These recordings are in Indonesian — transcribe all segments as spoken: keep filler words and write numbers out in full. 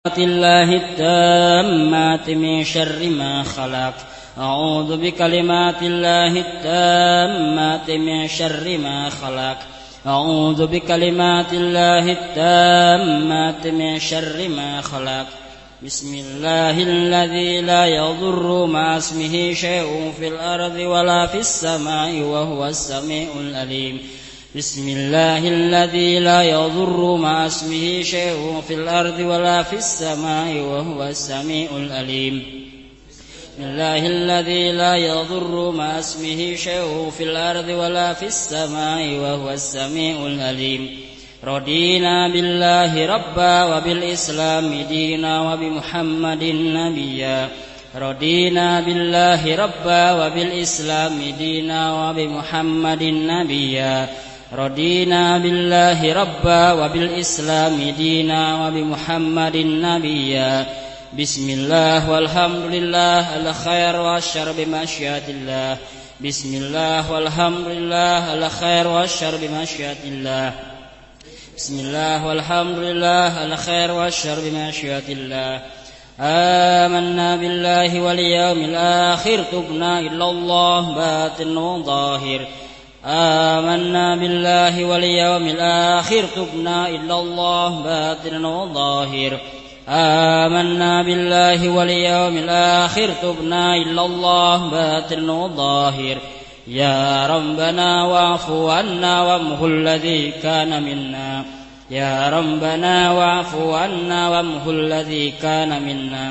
الله التامات من شر ما خلق. أعوذ بكلمات الله التامات من شر ما خلق. أعوذ بكلمات الله التامات من شر ما خلق. بسم الله الذي لا يضر مع اسمه شيء في الأرض ولا في السماء وهو السميع العليم. بسم الله الذي لا يضر مع اسمه شيء في الأرض ولا في السماء وهو السميع العليم. بسم الله الذي لا يضر مع اسمه شيء في الأرض ولا في السماء وهو السميع العليم. رضينا بالله ربا وبالإسلام دينا وبمحمد نبيا. رضينا بالله ربا وبالإسلام دينا وبمحمد نبيا. رضينا بالله ربا وبالإسلام دينا وبمحمد نبيا. بسم الله والحمد لله الخير والشر بمشيئة الله. بسم الله والحمد لله الخير والشر بمشيئة الله. بسم الله والحمد لله الخير والشر بمشيئة الله. آمنا بالله واليوم الآخر تبنا إلا الله باطن وظاهر. آمنا بالله واليوم الآخر تبنا إلا الله باطن وظاهر. آمنا بالله واليوم الآخر تبنا إلا الله باطن وظاهر. يا ربنا واعف عنا وامه الذي كان منا. يا ربنا واعف عنا وامه الذي كان منا.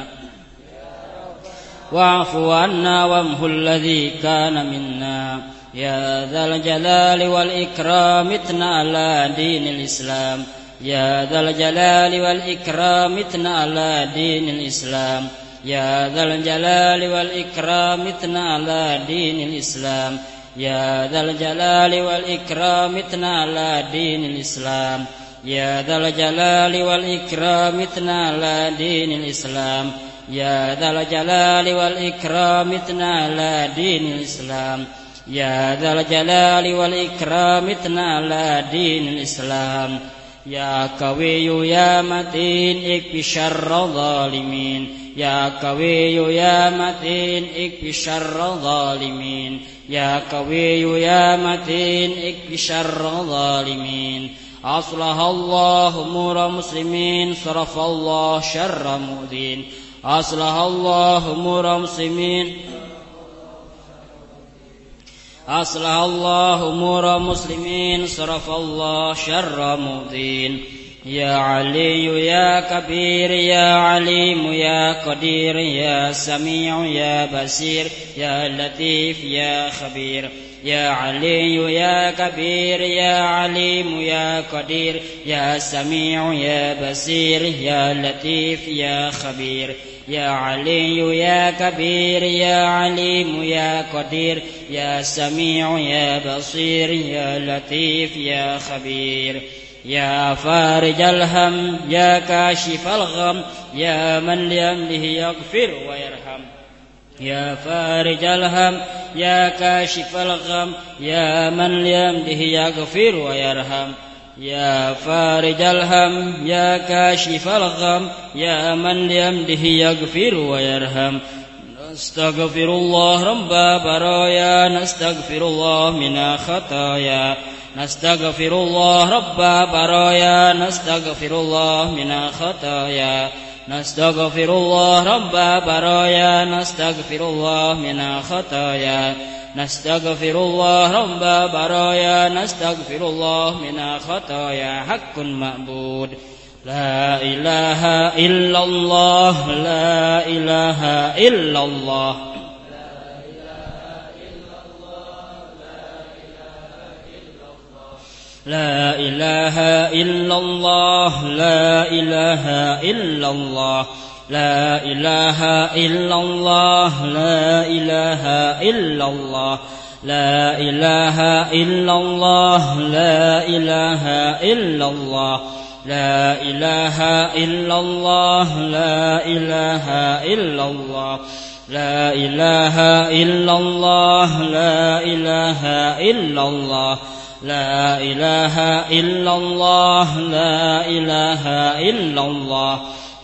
واعف عنا وامه الذي كان منا. يا ذا الجلال والإكرام اتنا على دين الإسلام. يا ذا الجلال والإكرام اتنا على دين الإسلام. يا ذا الجلال والإكرام اتنا على دين الإسلام. يا ذا الجلال والإكرام اتنا على دين الإسلام. يا ذا الجلال والإكرام اتنا على دين الإسلام. يا ذا الجلال والإكرام اتنا على دين الإسلام. يا ذا الجلال والإكرام اتنا على دين الإسلام. يا قوي يا متين اكف شر الظالمين. يا قوي يا متين اكف شر الظالمين. يا قوي يا متين اكف شر الظالمين. أصلح الله أمور مسلمين صرف الله شر مؤذين. أصلح الله أمور مسلمين أصلح الله أمور مسلمين صرف الله شر مؤذين. يا علي يا كبير يا عليم يا قدير يا سميع يا بصير يا لطيف يا خبير. يا علي يا كبير يا عليم يا قدير يا سميع يا بصير يا لطيف يا خبير. يا علي يا كبير يا عليم يا قدير يا سميع يا بصير يا لطيف يا خبير. يا فارج الهم يا كاشف الغم يا من لأمره يغفر ويرحم. يا فارج الهم يا كاشف الغم يا من لأمره يغفر ويرحم. يا فارج الهم يا كاشف الغم يا من لأمره يغفر ويرحم. نستغفر الله رب برايا. نستغفر الله من خطايا. نستغفر الله رب برايا. نستغفر الله من خطايا. نستغفر الله رب برايا. نستغفر الله من خطايا. نستغفر الله رب برايا. نستغفر الله من خطايا. حق معبود لا إله إلا الله. لا إله إلا الله. لا إله إلا الله. لا إله إلا الله. لا إله إلا الله. لا إله إلا الله. لا إله إلا الله. لا إله إلا الله. لا إله إلا الله. لا إله إلا الله. لا إله إلا الله. لا إله إلا الله. لا إله إلا الله. لا إله إلا الله.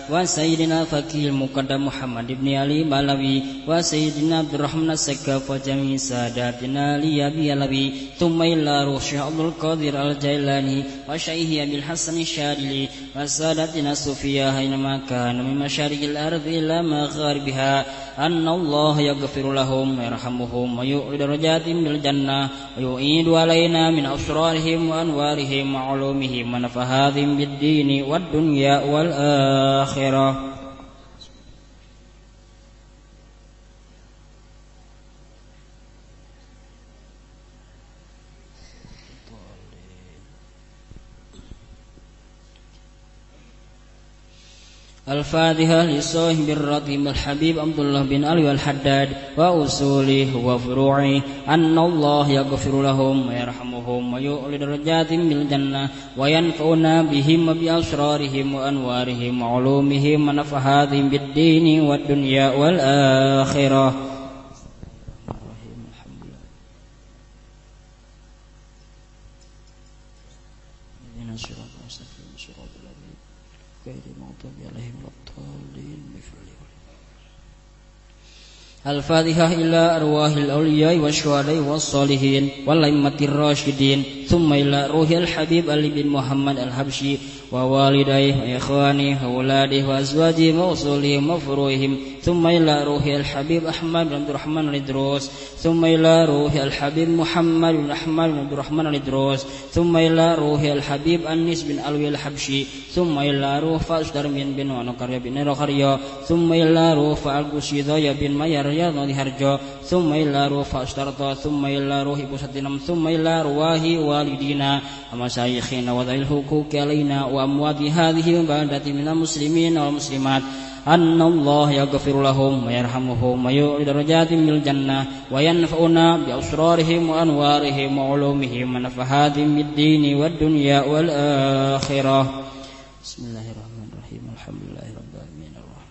وسيدنا فقيه المقدم محمد بن علي مالوي وسيدنا عبد الرحمن السقاف وجميع ساداتنا لأبي علوي ثم إلى روح الشيخ عبد القادر الجيلاني وشيخ أبي الحسن الشاذلي وسادتنا الصوفية أينما كانوا من مشارق الأرض إلى مغاربها أن الله يغفر لهم ويرحمهم ويؤعد درجاتهم بالجنة ويعيد علينا من أسرارهم وأنوارهم وعلومهم ونفحاتهم بالدين والدنيا والآخرة. الفاتحة لصاحب الرتيب الحبيب عبد الله بن علي الحداد وأصوله وفروعه أن الله يغفر لهم ويرحمهم ويؤعد درجاتهم بالجنة وينفعنا بهم وبأسرارهم وأنوارهم وعلومهم ونفحاتهم بالدين والدنيا والآخرة. الفاتحة إلى أرواح الأولياء والشهداء والصالحين والأئمة الراشدين ثم إلى روح الحبيب علي بن محمد الحبشي ووالديه وإخوانه وأولاده وأزواجه وأصولهم وفروعهم ثم إلى روح الحبيب أحمد بن عبد الرحمن الإدروس ثم إلى روح الحبيب محمد بن أحمد بن عبد الرحمن الإدروس ثم إلى روح الحبيب أنيس بن علوي الحبشي ثم إلى روح فأشدر من بن ونقرية بن رخرية ثم إلى روح فألقشيدايا بن مير رياض هرجا ثم إلى روح فأشترط ثم إلى روح بوسطنم ثم إلى رواه والدينا ومشايخنا وذوي الحقوق علينا وأموات هذه البلدة من المسلمين والمسلمات أن الله يغفر لهم ويرحمهم ويؤعد درجاتهم بالجنة وينفعنا بأسرارهم وأنوارهم وعلومهم ونفحاتهم بالدين والدنيا والآخرة. بسم الله الرحمن الرحيم الحمد لله رب العالمين الرحمن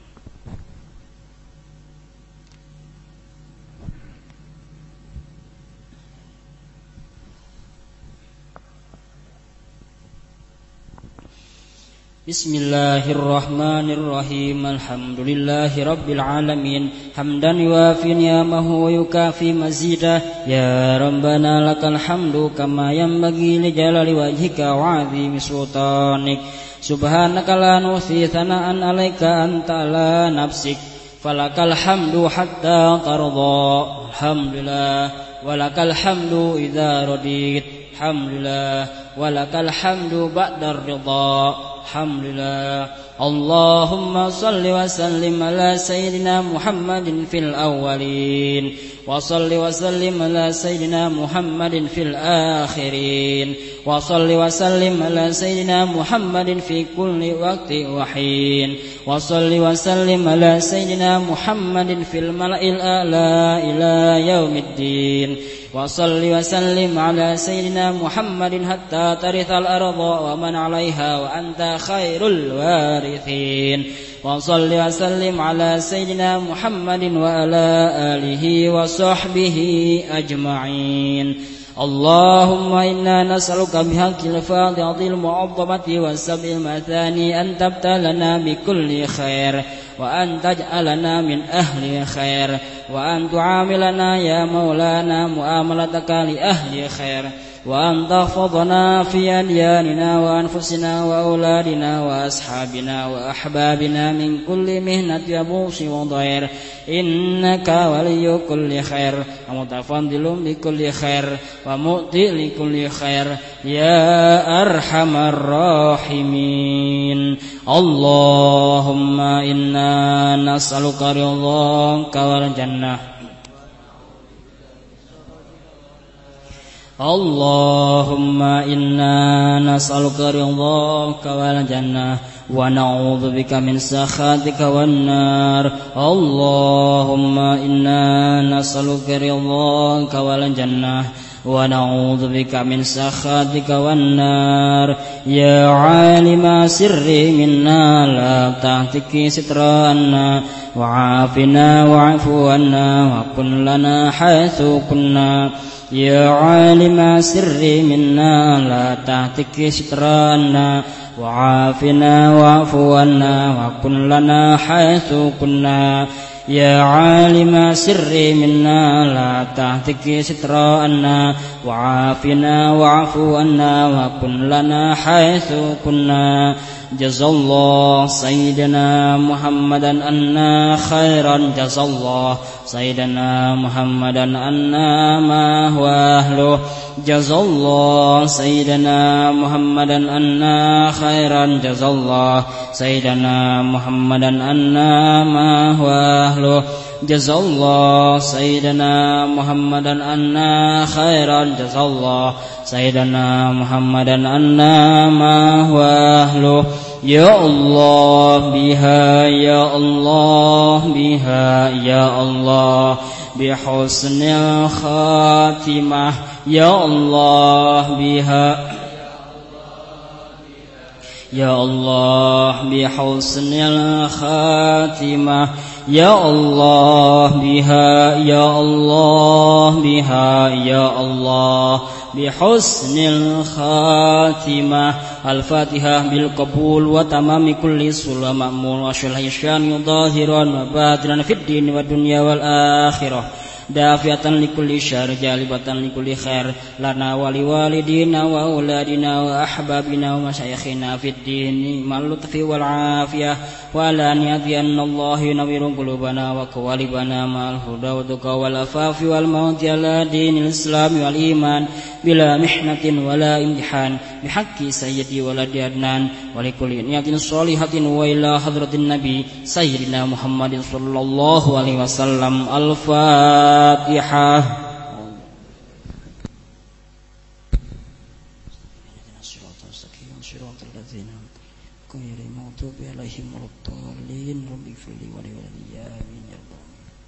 بسم الله الرحمن الرحيم الحمد لله رب العالمين حمدا يوافي نعمه ويكافي مزيده يا ربنا لك الحمد كما ينبغي لجلال وجهك وعظيم سلطانك سبحانك لا نحصي ثناء عليك أنت على نفسك فلك الحمد حتى ترضى الحمد لله ولك الحمد إذا رضيت الحمد لله ولك الحمد بعد الرضا الحمد لله. اللهم صل وسلم على سيدنا محمد في الأولين وصل وسلم على سيدنا محمد في الآخرين وصل وسلم على سيدنا محمد في كل وقت وحين وصل وسلم على سيدنا محمد في الملأ الأعلى إلى يوم الدين وصل وسلم على سيدنا محمد حتى ترث الأرض ومن عليها وأنت خير الوارثين وصل وسلم على سيدنا محمد وعلى آله وصحبه أجمعين. اللهم إنا نسألك بحق الفاتحة المعظمة والسبع المثاني أن تبتلنا بكل خير وأن تجعلنا من أهل خير وأن تعاملنا يا مولانا معاملتك لأهل خير وأن تحفظنا في أدياننا وأنفسنا وأولادنا وأصحابنا وأحبابنا من كل مهنة يبوس وضير إنك ولي كل خير ومتفضل بكل خير ومؤتي لكل خير يا أرحم الراحمين. اللهم إنا نسألك رضاك والجنة اللهم إنا نسألك رضاك والجنة ونعوذ بك من سخطك والنار. اللهم إنا نسألك رضاك والجنة ونعوذ بك من سخطك والنار يا عالم سري منا لا تهتك سترنا وعافنا واعف عنا وكن لنا حيث كنا يا عالم سري منا لا تهتك سترنا وعافنا واعف عنا وكن لنا حيث كنا يا عالم سري منا لا تهتك سترنا وعافنا واعف عنا وكن لنا حيث كنا جزا الله سيدنا محمدا أنا خيرا جزا الله سيدنا محمدا أنا ما هو أهله جزا الله سيدنا محمدا أنا خيرا جزا الله سيدنا محمدا أنا ما هو أهله جزا الله سيدنا محمدا أنا خيرا جزا الله سيدنا محمدا أنا ما هو أهله يا الله بها يا الله بها يا الله بحسن الخاتمة يا الله بها يا الله بحسن الخاتمة يا الله بها يا الله بها يا الله بحسن الخاتمة الفاتحة بالقبول وتمام كل سلم مأمول وشل الشان ظاهرا وباطنا في الدين والدنيا والآخرة دافعة لكل شر جالبة لكل خير لنا ولوالدينا وأولادنا وأحبابنا ومشايخنا في الدين مع اللطف والعافية وعلى نية أن الله ينور قلوبنا وقوالبنا مع الهدى والتقى والعفاف والموت على دين الإسلام والإيمان بلا محنة ولا امتحان بحق سيدي ولد عدنان ولكل نية صالحة وإلى حضرة النبي سيدنا محمد صلى الله عليه وسلم الفاتحة. صراط الذين غير المغضوب عليهم ولا الضالين رب اغفر لي ولوالدي آمين يا رب.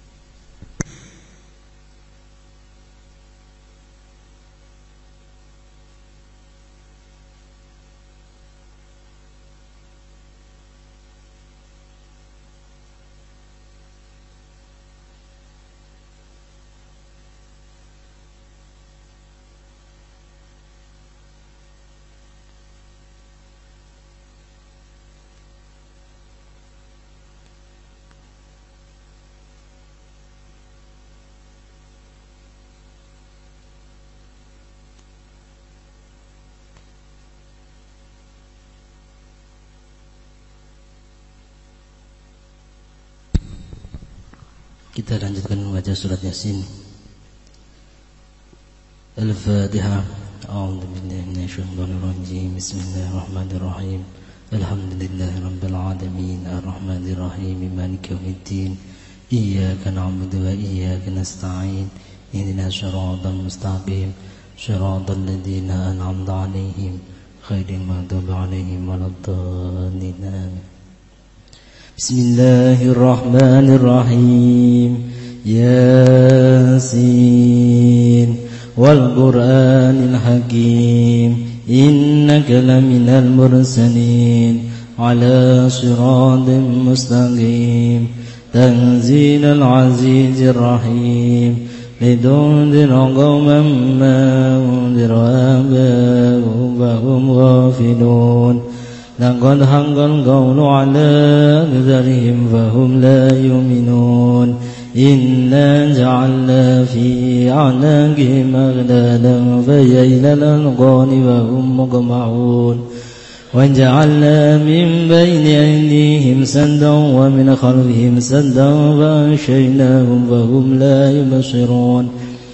Kita lanjutkan membaca surat Yasin. Al-Fatihah. A'udzu billahi minasyaitonir rajim. Bismillahirrahmanirrahim. Alhamdulillahi rabbil alamin. Arrahmanir rahim. Maliki yaumiddin. Iyyaka na'budu wa iyyaka nasta'in. Ihdinas siratal mustaqim. Siratal ladzina an'amta 'alaihim ghairil maghdubi 'alaihim waladdallin. Bismillahirrahmanirrahim. Yasin wal Qur'anil Hakim innaka laminal mursalin ala siratin mustaqim tanzilal azizir rahim lidundira qauman ma undira abahum wa hum ghafilun لقد حق القول على أكثرهم فهم لا يؤمنون إنا جعلنا في أعناقهم أغلالا فهي إلى الأذقان وهم مقمحون وجعلنا من بين أيديهم سدا ومن خلفهم سدا فأغشيناهم فهم لا يبصرون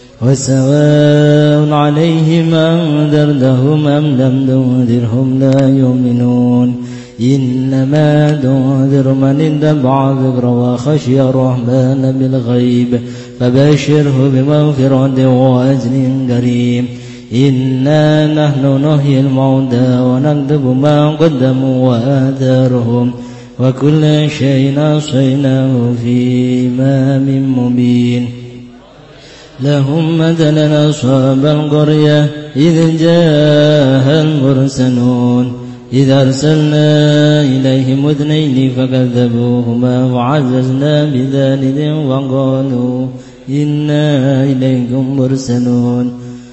وسواء عليهم أنذرتهم أم لم تنذرهم لا يؤمنون إنما تنذر من اتبع الذكر وخشي الرحمن بالغيب فبشره بمغفرة وأجر كريم إنا نحن نحيي الموتى ونكتب ما قدموا وآثارهم وكل شيء أحصيناه في إمام مبين لهم مثلا أصحاب القرية إذ جاءها المرسلون إذ أرسلنا إليهم اثنين فكذبوهما وعززنا بثالث وقالوا إنا إليكم مرسلون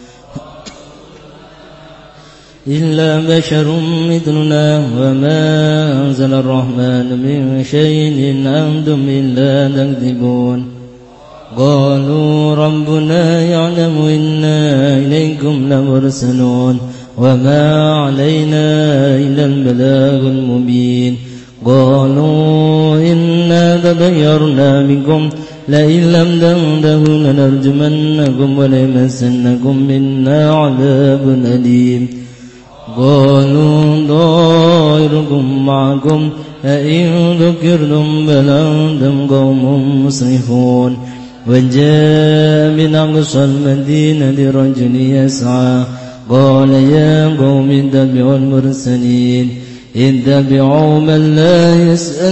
إلا بشر مثلنا وما أنزل الرحمن من شيء إن أنتم إلا تكذبون قالوا ربنا يعلم إنا إليكم لمرسلون وما علينا إلا البلاغ المبين قالوا إنا تطيرنا بكم لئن لم تنتهوا لنرجمنكم وليمسنكم منا عذاب أليم قالوا طائركم معكم أئن ذكرتم بل أنتم قوم مسرفون وجاء من أقصى المدينة رجل يسعى قال يا قوم اتبعوا المرسلين اتبعوا من لا يسأل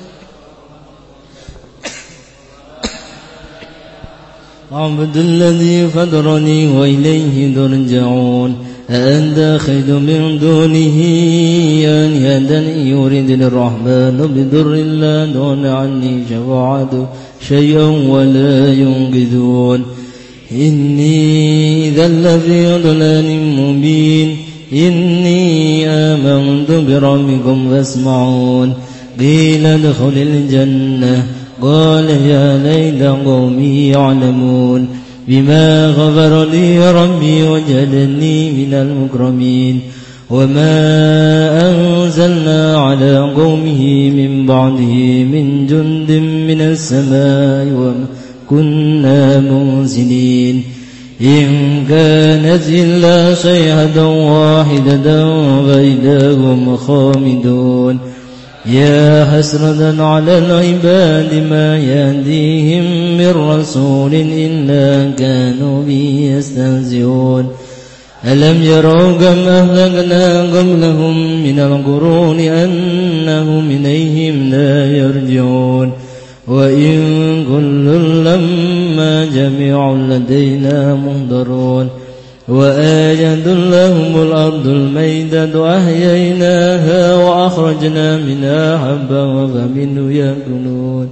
عبد الذي فطرني وإليه ترجعون أأنت خير من دونه آلهة إن يريد الرحمن بضر لا دون عني شفاعته شيئا ولا ينقذون إني إذا لفي ضلال مبين إني آمنت بربكم فاسمعون قيل ادخل الجنة قال يا ليت قومي يعلمون بما غفر لي ربي وجعلني من المكرمين وما أنزلنا على قومه من بعده من جند من السماء وما كنا منزلين إن كانت إلا صيحة واحدة فإذا هم خامدون يا حسرة على العباد ما يهديهم من رسول إلا كانوا به يستهزئون ألم يروا كم أهلكنا قبلهم من القرون أنهم إليهم لا يرجعون وإن كل لما جميع لدينا محضرون وآية لهم الأرض الميتة أحييناها وأخرجنا منها حبا فمنه يأكلون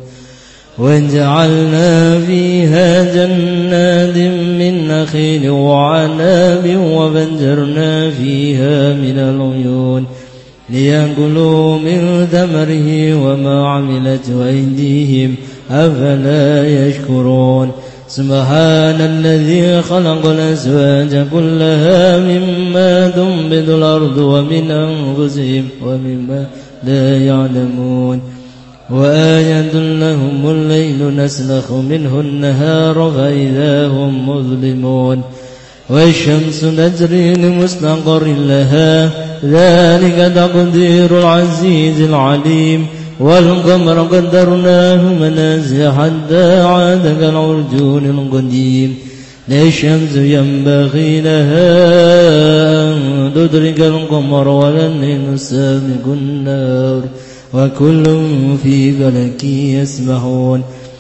وجعلنا فيها جنات من نخيل وعناب وفجرنا فيها من العيون ليأكلوا من ثمره وما عملته أيديهم أفلا يشكرون سبحان الذي خلق الأزواج كلها مما تنبت الأرض ومن أنفسهم ومما لا يعلمون وآية لهم الليل نسلخ منه النهار فإذا هم مظلمون والشمس تجري لمستقر لها ذلك تقدير العزيز العليم والقمر قدرناه منازل حتى عاد كالعرجون القديم لا الشمس ينبغي لها أن تدرك القمر ولا الليل سابق النار وكل في فلك يسبحون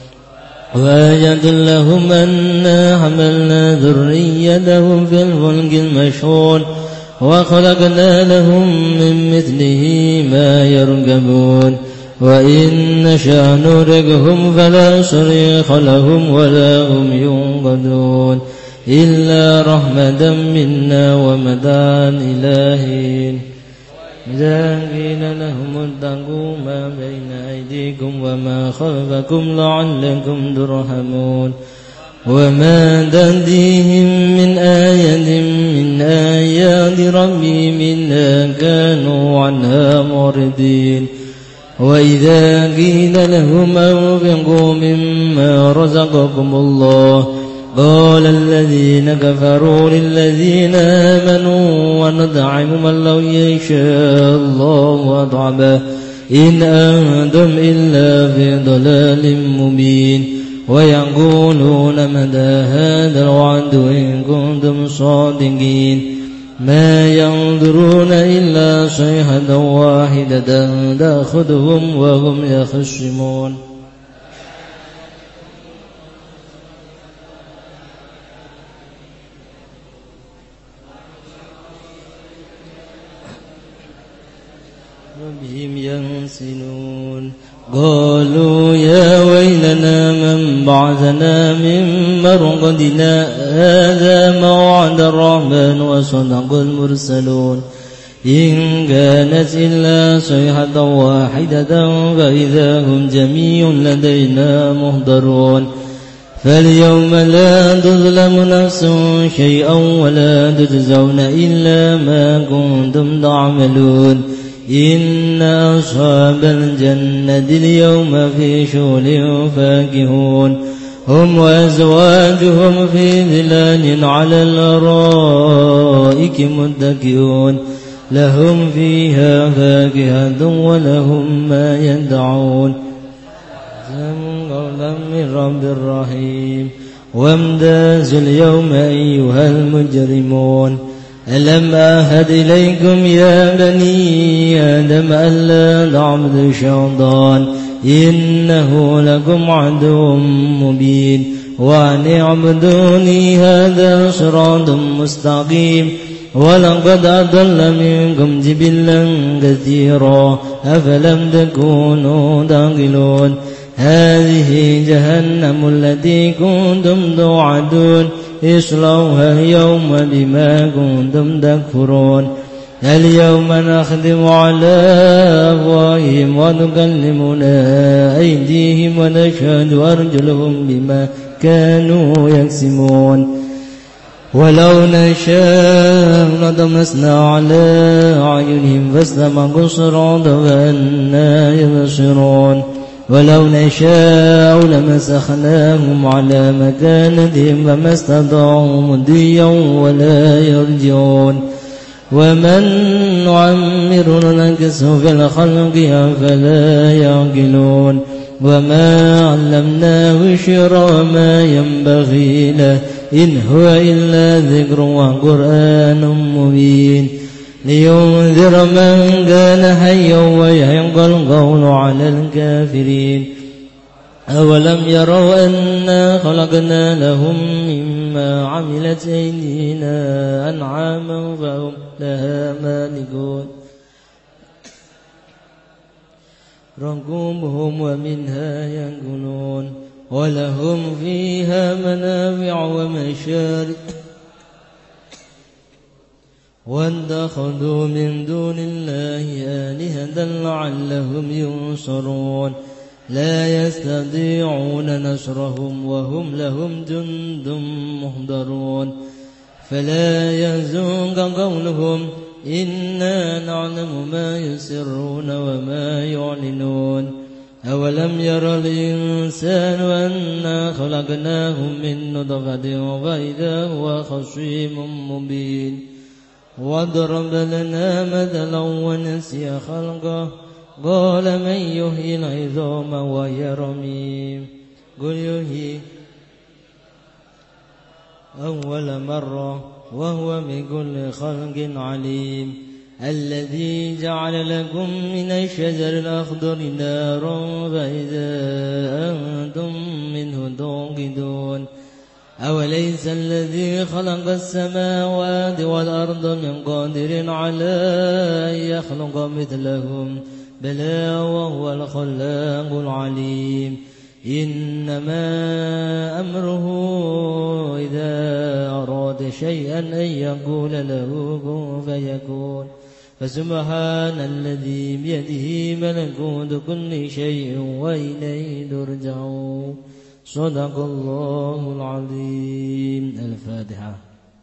وآية لهم أنا حملنا ذريتهم في الفلك المشحون وخلقنا لهم من مثله ما يركبون وإن نشأ نرقهم فلا صريخ لهم ولا هم ينقذون إلا رحمة منا ومتاعا إلى حين إذا قيل لهم اتقوا ما بين أيديكم وما خلفكم لعلكم ترحمون وما تأتيهم من آية من آيات ربهم إلا كانوا عنها معرضين وإذا قيل لهم أنفقوا مما رزقكم الله قال الذين كفروا للذين آمنوا ونطعم من لو يشاء الله أطعمه إن أنتم إلا في ضلال مبين ويقولون متى هذا الوعد إن كنتم صادقين ما ينظرون إلا صيحة واحدة تأخذهم وهم يخصمون بهم ينسلون قالوا يا ويلنا من بعثنا من مرقدنا هذا ما وعد الرحمن وصدق المرسلون إن كانت إلا صيحة واحدة فإذا هم جميع لدينا محضرون فاليوم لا تظلم نفس شيئا ولا تجزون إلا ما كنتم تعملون إن أصحاب الجنة اليوم في شغل فاكهون هم وأزواجهم في ظلال على الأرائك متكئون لهم فيها فاكهة ولهم ما يدعون قولا من رب رحيم وامتازوا اليوم أيها المجرمون ألم أعهد إليكم يا بني آدم ألا تعبدوا الشيطان إنه لكم عدو مبين وأن اعبدوني هذا صراط مستقيم ولقد أضل منكم جبلا كثيرا أفلم تكونوا تعقلون هذه جهنم التي كنتم توعدون اصلوها اليوم بما كنتم تكفرون اليوم نختم على أفواههم ونكلمنا أيديهم ونشهد أرجلهم بما كانوا يكسبون ولو نشاء لطمسنا على أعينهم فاستبقوا الصراط فأنى يبصرون ولو نشاء لمسخناهم على مكانتهم فما استطاعوا مضيا ولا يرجعون ومن نعمر ننكسه في الخلق أفلا يعقلون وما علمناه الشعر وما ينبغي له إن هو إلا ذكر وقرآن مبين لينذر من كان حيا ويحق القول على الكافرين أولم يروا أنا خلقنا لهم مما عملت أيدينا أنعاما فهم لها مالكون ركوبهم ومنها يأكلون ولهم فيها منافع ومشارب واتخذوا من دون الله آلهة لعلهم ينصرون لا يستطيعون نصرهم وهم لهم جند محضرون فلا يحزنك قولهم إنا نعلم ما يسرون وما يعلنون أولم ير الإنسان أنا خلقناه من نطفة فإذا هو خصيم مبين وضرب لنا مثلا ونسي خلقه قال من يحيي العظام وهي رميم قل يحيي أول مرة وهو بكل خلق عليم الذي جعل لكم من الشجر الأخضر نارا فإذا أنتم منه توقدون أوليس الذي خلق السماوات والأرض من قادر على أن يخلق مثلهم بلى وهو الخلاق العليم إنما أمره إذا أراد شيئا أن يقول له كن فيكون فسبحان الذي بيده ملكوت كل شيء وإليه ترجعون صدق الله العظيم. الفاتحة.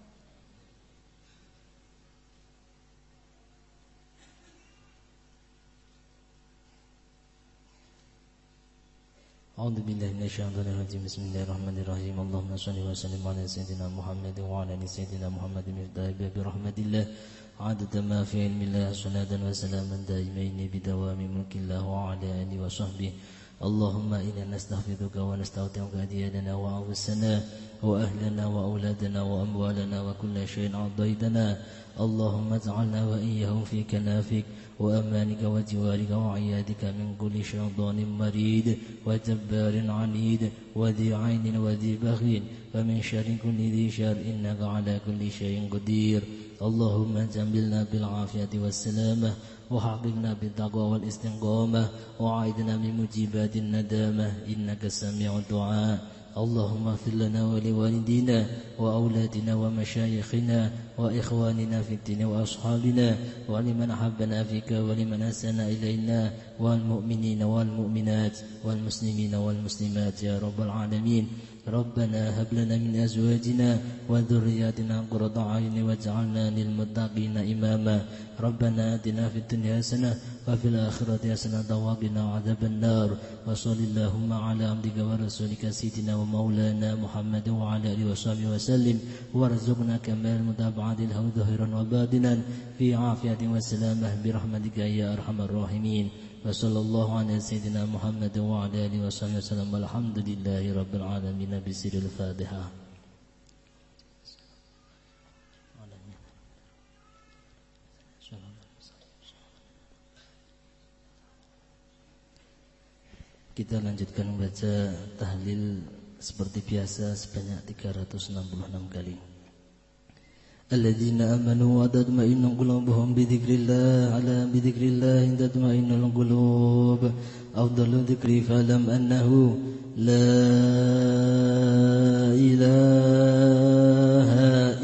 أعوذ بالله من الشيطان الرجيم. بسم الله الرحمن الرحيم. اللهم صل وسلم على سيدنا محمد وعلى آل سيدنا محمد مفتاح باب رحمة الله عدد ما في علم الله صلاة وسلاما دائمين بدوام ملك الله وعلى آله وصحبه. اللهم إنا نستغفرك ونستودعك دياننا وأنفسنا وأهلنا وأولادنا وأموالنا وكل شيء عضيتنا. اللهم اجعلنا وإياهم في كنافك وأمانك وجوارك وعيادك من كل شيطان مريد وجبار عنيد وذي عين وذي بغي ومن شر كل ذي شر إنك على كل شيء قدير. اللهم جملنا بالعافية والسلامة وحققنا بالتقوى والاستقامة وعيدنا من مجيبات الندامة إنك سميع الدعاء. اللهم اغفر لنا ولوالدينا وأولادنا ومشايخنا وإخواننا في الدين وأصحابنا ولمن أحبنا فيك ولمن أحسن إلينا والمؤمنين والمؤمنات والمسلمين والمسلمات يا رب العالمين. ربنا هب لنا من أزواجنا وذرياتنا قرة أعين واجعلنا للمتقين إماما. ربنا آتنا في الدنيا حسنة وفي الآخرة حسنة وقنا عذاب النار. وصل اللهم على عبدك ورسولك سيدنا ومولانا محمد وعلى آله وصحبه وسلم وارزقنا كمال متابعة له ظاهرا وباطنا في عافية وسلامة برحمتك يا أرحم الراحمين. وصلى الله على سيدنا محمد وعلى آله وصحبه وسلم والحمد لله رب العالمين بسر الفاتحة. Kita lanjutkan membaca tahlil seperti biasa sebanyak tiga ratus enam puluh enam kali. Alladzina amanu wa tatma'innu qulubuhum bi dzikrillah ala bi dzikrillah tatma'innul qulub. Afdalu dzikri falam annahu la ilaha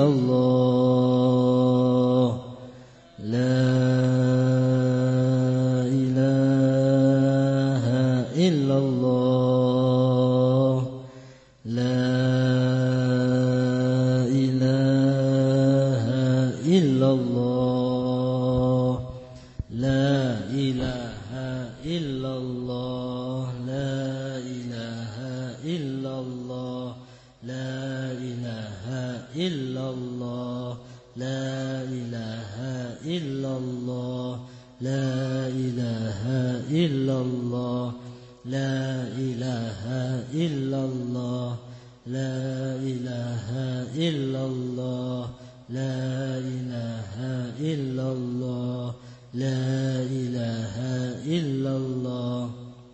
illallah la illallah la ilaha illallah la ilaha illallah la ilaha illallah la ilaha illallah la ilaha illallah la ilaha illallah La ilaha illallah La ilaha illallah La ilaha illallah La ilaha illallah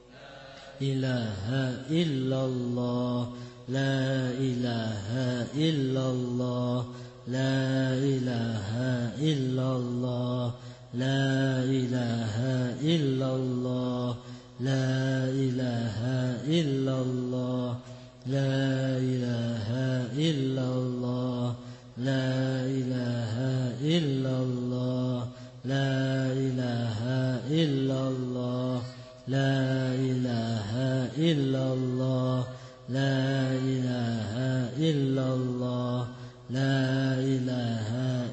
ilaha illallah La ilaha illallah La ilaha illallah La ilaha illallah La ilaha illallah La ilaha illallah La ilaha illallah La ilaha illallah La ilaha illallah La ilaha illallah La ilaha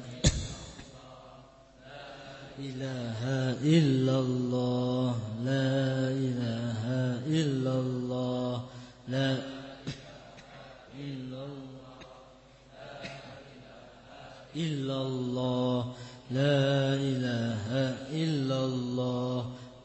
ilaha illallah La ilaha illallah La illallah La ilaha illallah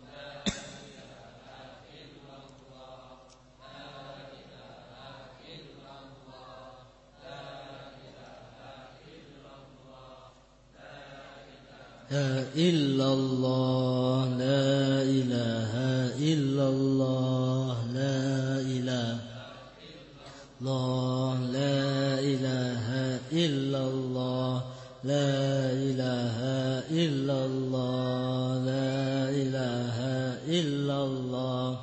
La illallah La ilaha illallah La ilaha illallah La ilaha illallah La ilaha illallah La ilaha illallah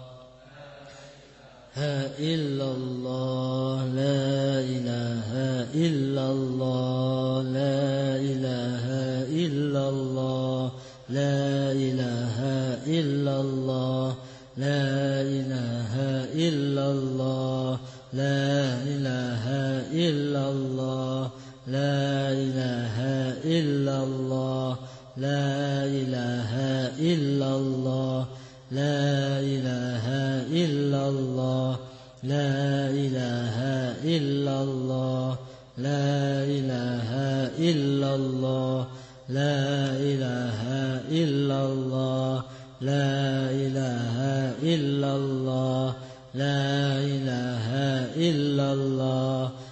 La illallah La ilaha illallah La ilaha illallah La ilaha illallah La ilaha illallah La ilaha illallah La ilaha illallah La ilaha illallah La ilaha illallah La ilaha illallah La ilaha illallah La ilaha illallah La ilaha illallah La ilaha illallah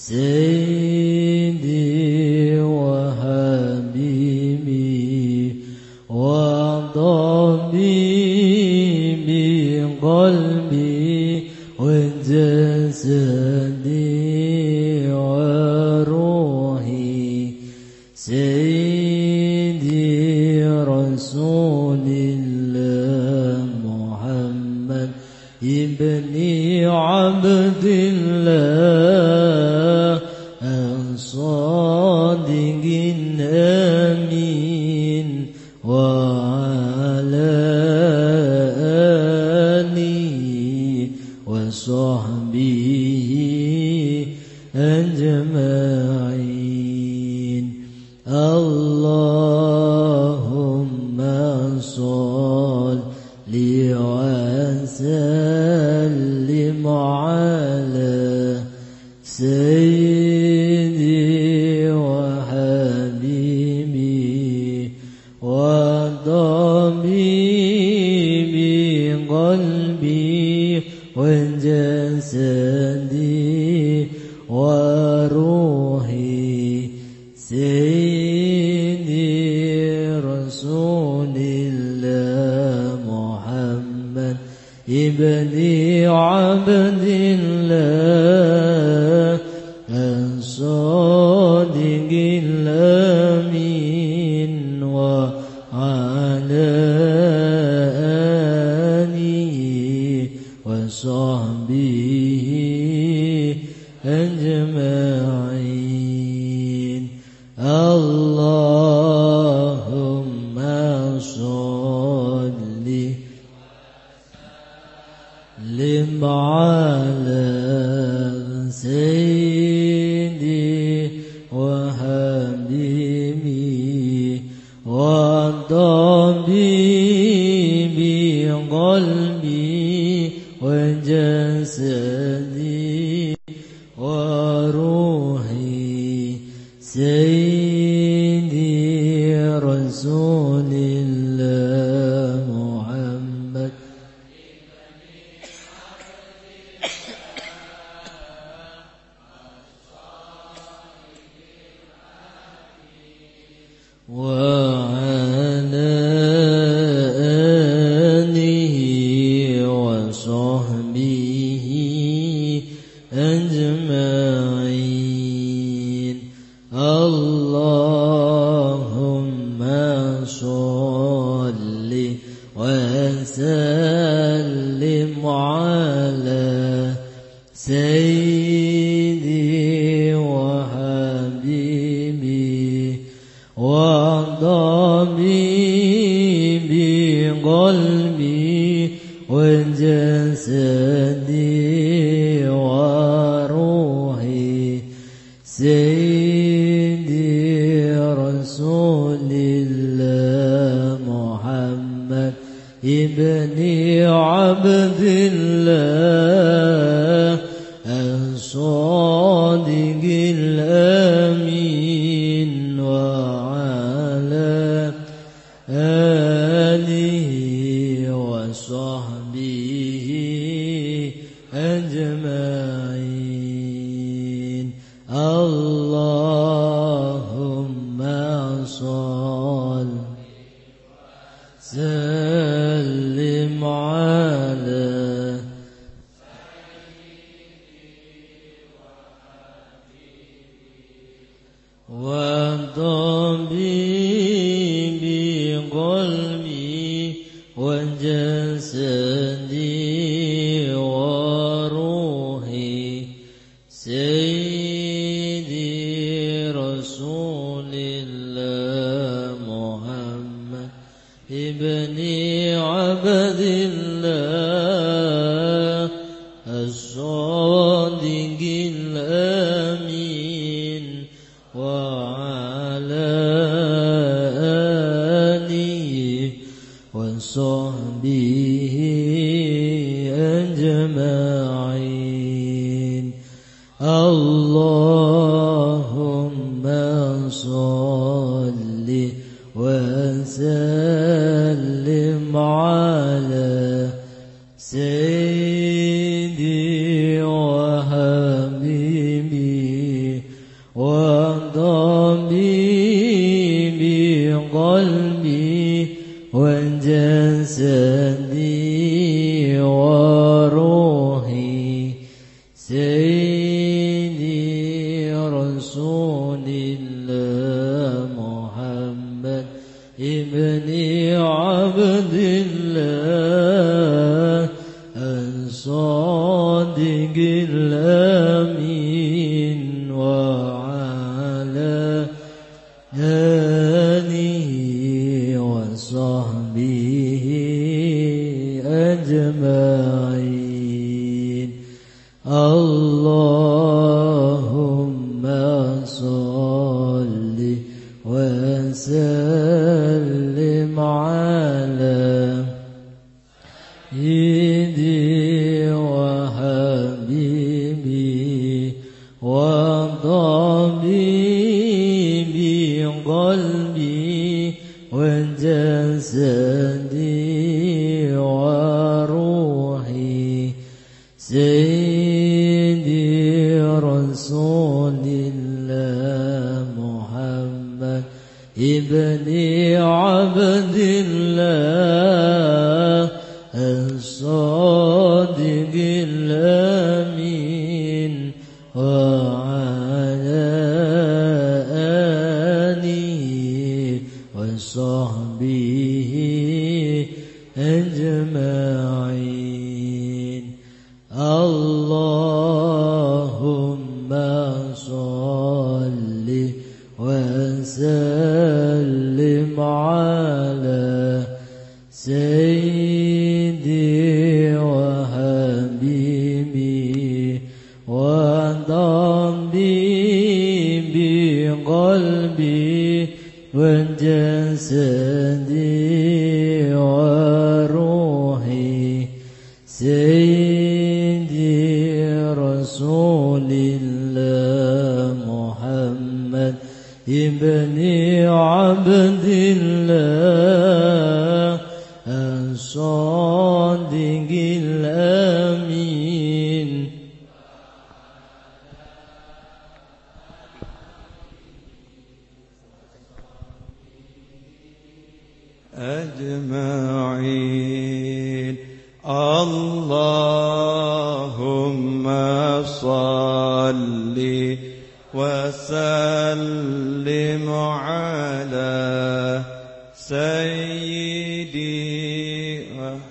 سيدي وحبيبي وطبيبي قلبي وجسدي وروحي سيدي رسول الله محمد ابن عبد الله الصادق الأمين وعلى آله وصحبه أجمعين. اللهم صل وسلم على سيدي وحبيبي وطبيبي قلبي وجسدي وروحي سيدي رسول الله محمد ابن عبد الله الصادق الأمين وعلى آله وصحبه أجمعين. اللهم صل وسلم على سيدي وحبيبي وطبيبي قلبي وجسدي وروحي سيدي رسول الله محمد وعلى آله وصحبه أجمعين. اللهم صل وسلم على سيدي وحبيبي وطبيبي قلبي وجسدي وروحي سيدي رسول الله محمد ابن عبد الله الصادق الأمين وعلى آله وصحبه أجمعين. اللهم صل وسلم على وطبيبي قلبي وجسدي وروحي سيدي رسول الله محمد ابن عبد الله الصادق الأمين وعلى آله وصحبه أجمعين. اللهم صل وسلم على سيدي وحبيبي وطبيب قلبي وجسدي وروحي سيدي رسول الله محمد ابن عبد الله الصادق الأمين وعلى آله وصحبه أجمعين. اللهم صل وسلم على سيدي وحبيبي وطبيبي قلبي وجسدي وروحي سيدي رسول الله محمد ابن عبد الله الصادق الأمين وعلى آله وصحبه أجمعين. اللهم صل وسلم على سيدي وحبيبي وطبيبي قلبي وجسدي وروحي سيدي رسول الله محمد ابن عبد الله الصادق الأمين أجمعين. اللهم صل وسلم على سيدي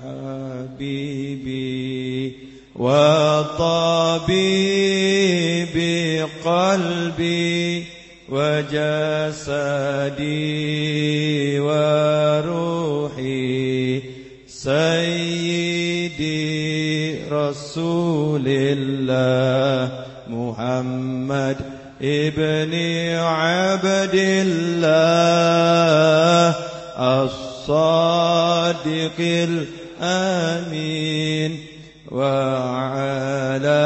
وحبيبي وطبيب قلبي وجسدي وروحي سيدي رسول الله محمد ابن عبد الله الصادق الأمين وعلى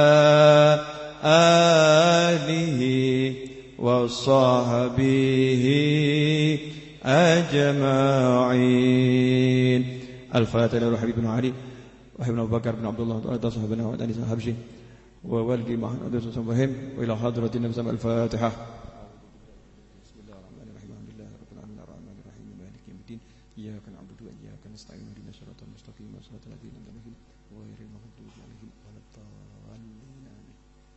آله وصحبه أجمعين. الفاتحة لحبيبنا علي وحبيبنا أبو بكر بن عبد الله وعلى صحبنا وعلى آله وصحبه ووالدي معنا ودرس صحبهم وإلى حضرة النبي الفاتحة. بسم الله الرحمن الرحيم. الحمد لله رب العالمين الرحمن الرحيم مالك يوم الدين إياك نعبد وإياك نستعين اهدنا الصراط المستقيم صراط الذين أنعمت عليهم غير المغضوب عليهم ولا الضالين آمين.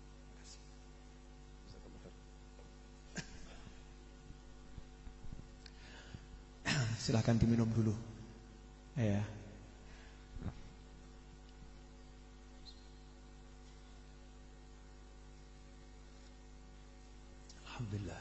Silahkan diminum dulu. Ya. Alhamdulillah.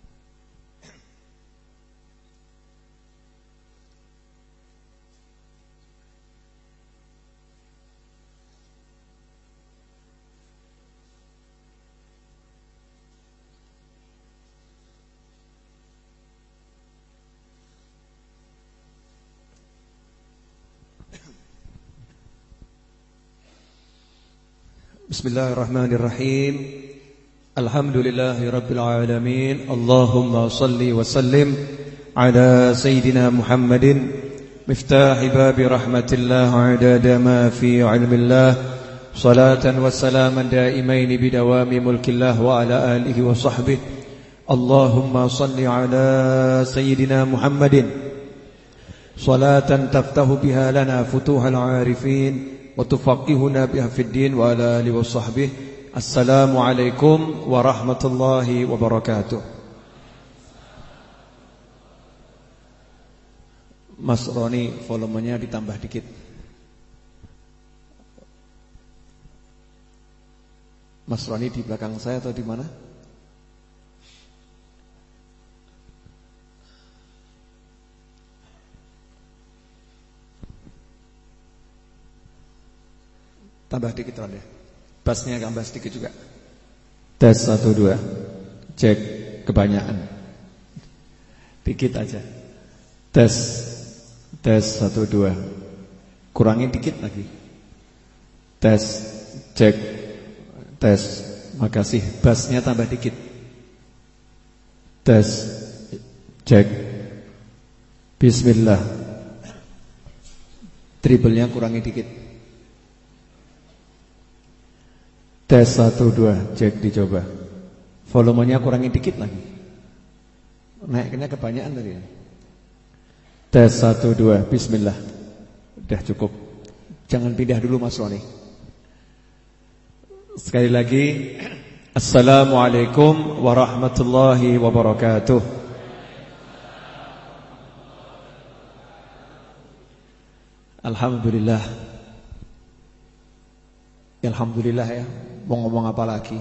Bismillahirrahmanirrahim. Alhamdulillahi rabbil alamin. Allahumma salli wa sallim ala sayyidina Muhammadin miftahi babi rahmatillah adada ma fi ilmillah salatan wa salaman daimain bidawami mulkillah wa ala alihi wa sahbihi Allahumma salli ala sayyidina Muhammadin salatan taftahu biha lana futuhal arifin wa tufaqihuna biha fid din wa ala alihi wa sahbihi. Assalamualaikum warahmatullahi wabarakatuh. Mas Roni, volumenya ditambah dikit. Mas Roni di belakang saya atau di mana? Tambah dikit Ron ya. Bassnya tambah sedikit juga. Tes satu dua. Cek kebanyakan. Dikit aja. Tes. Tes satu dua. Kurangi dikit lagi. Tes. Cek. Tes. Makasih. Bassnya tambah dikit. Tes. Cek. Bismillah. Triplenya kurangi dikit. Tes satu dua. Cek dicoba. Volumenya kurangi dikit lagi. Naiknya kebanyakan tadi ya. Tes satu dua. Bismillah. Udah cukup. Jangan pindah dulu Mas Roni. Sekali lagi. Assalamualaikum warahmatullahi wabarakatuh. Alhamdulillah. Alhamdulillah ya. Mau ngomong apa lagi?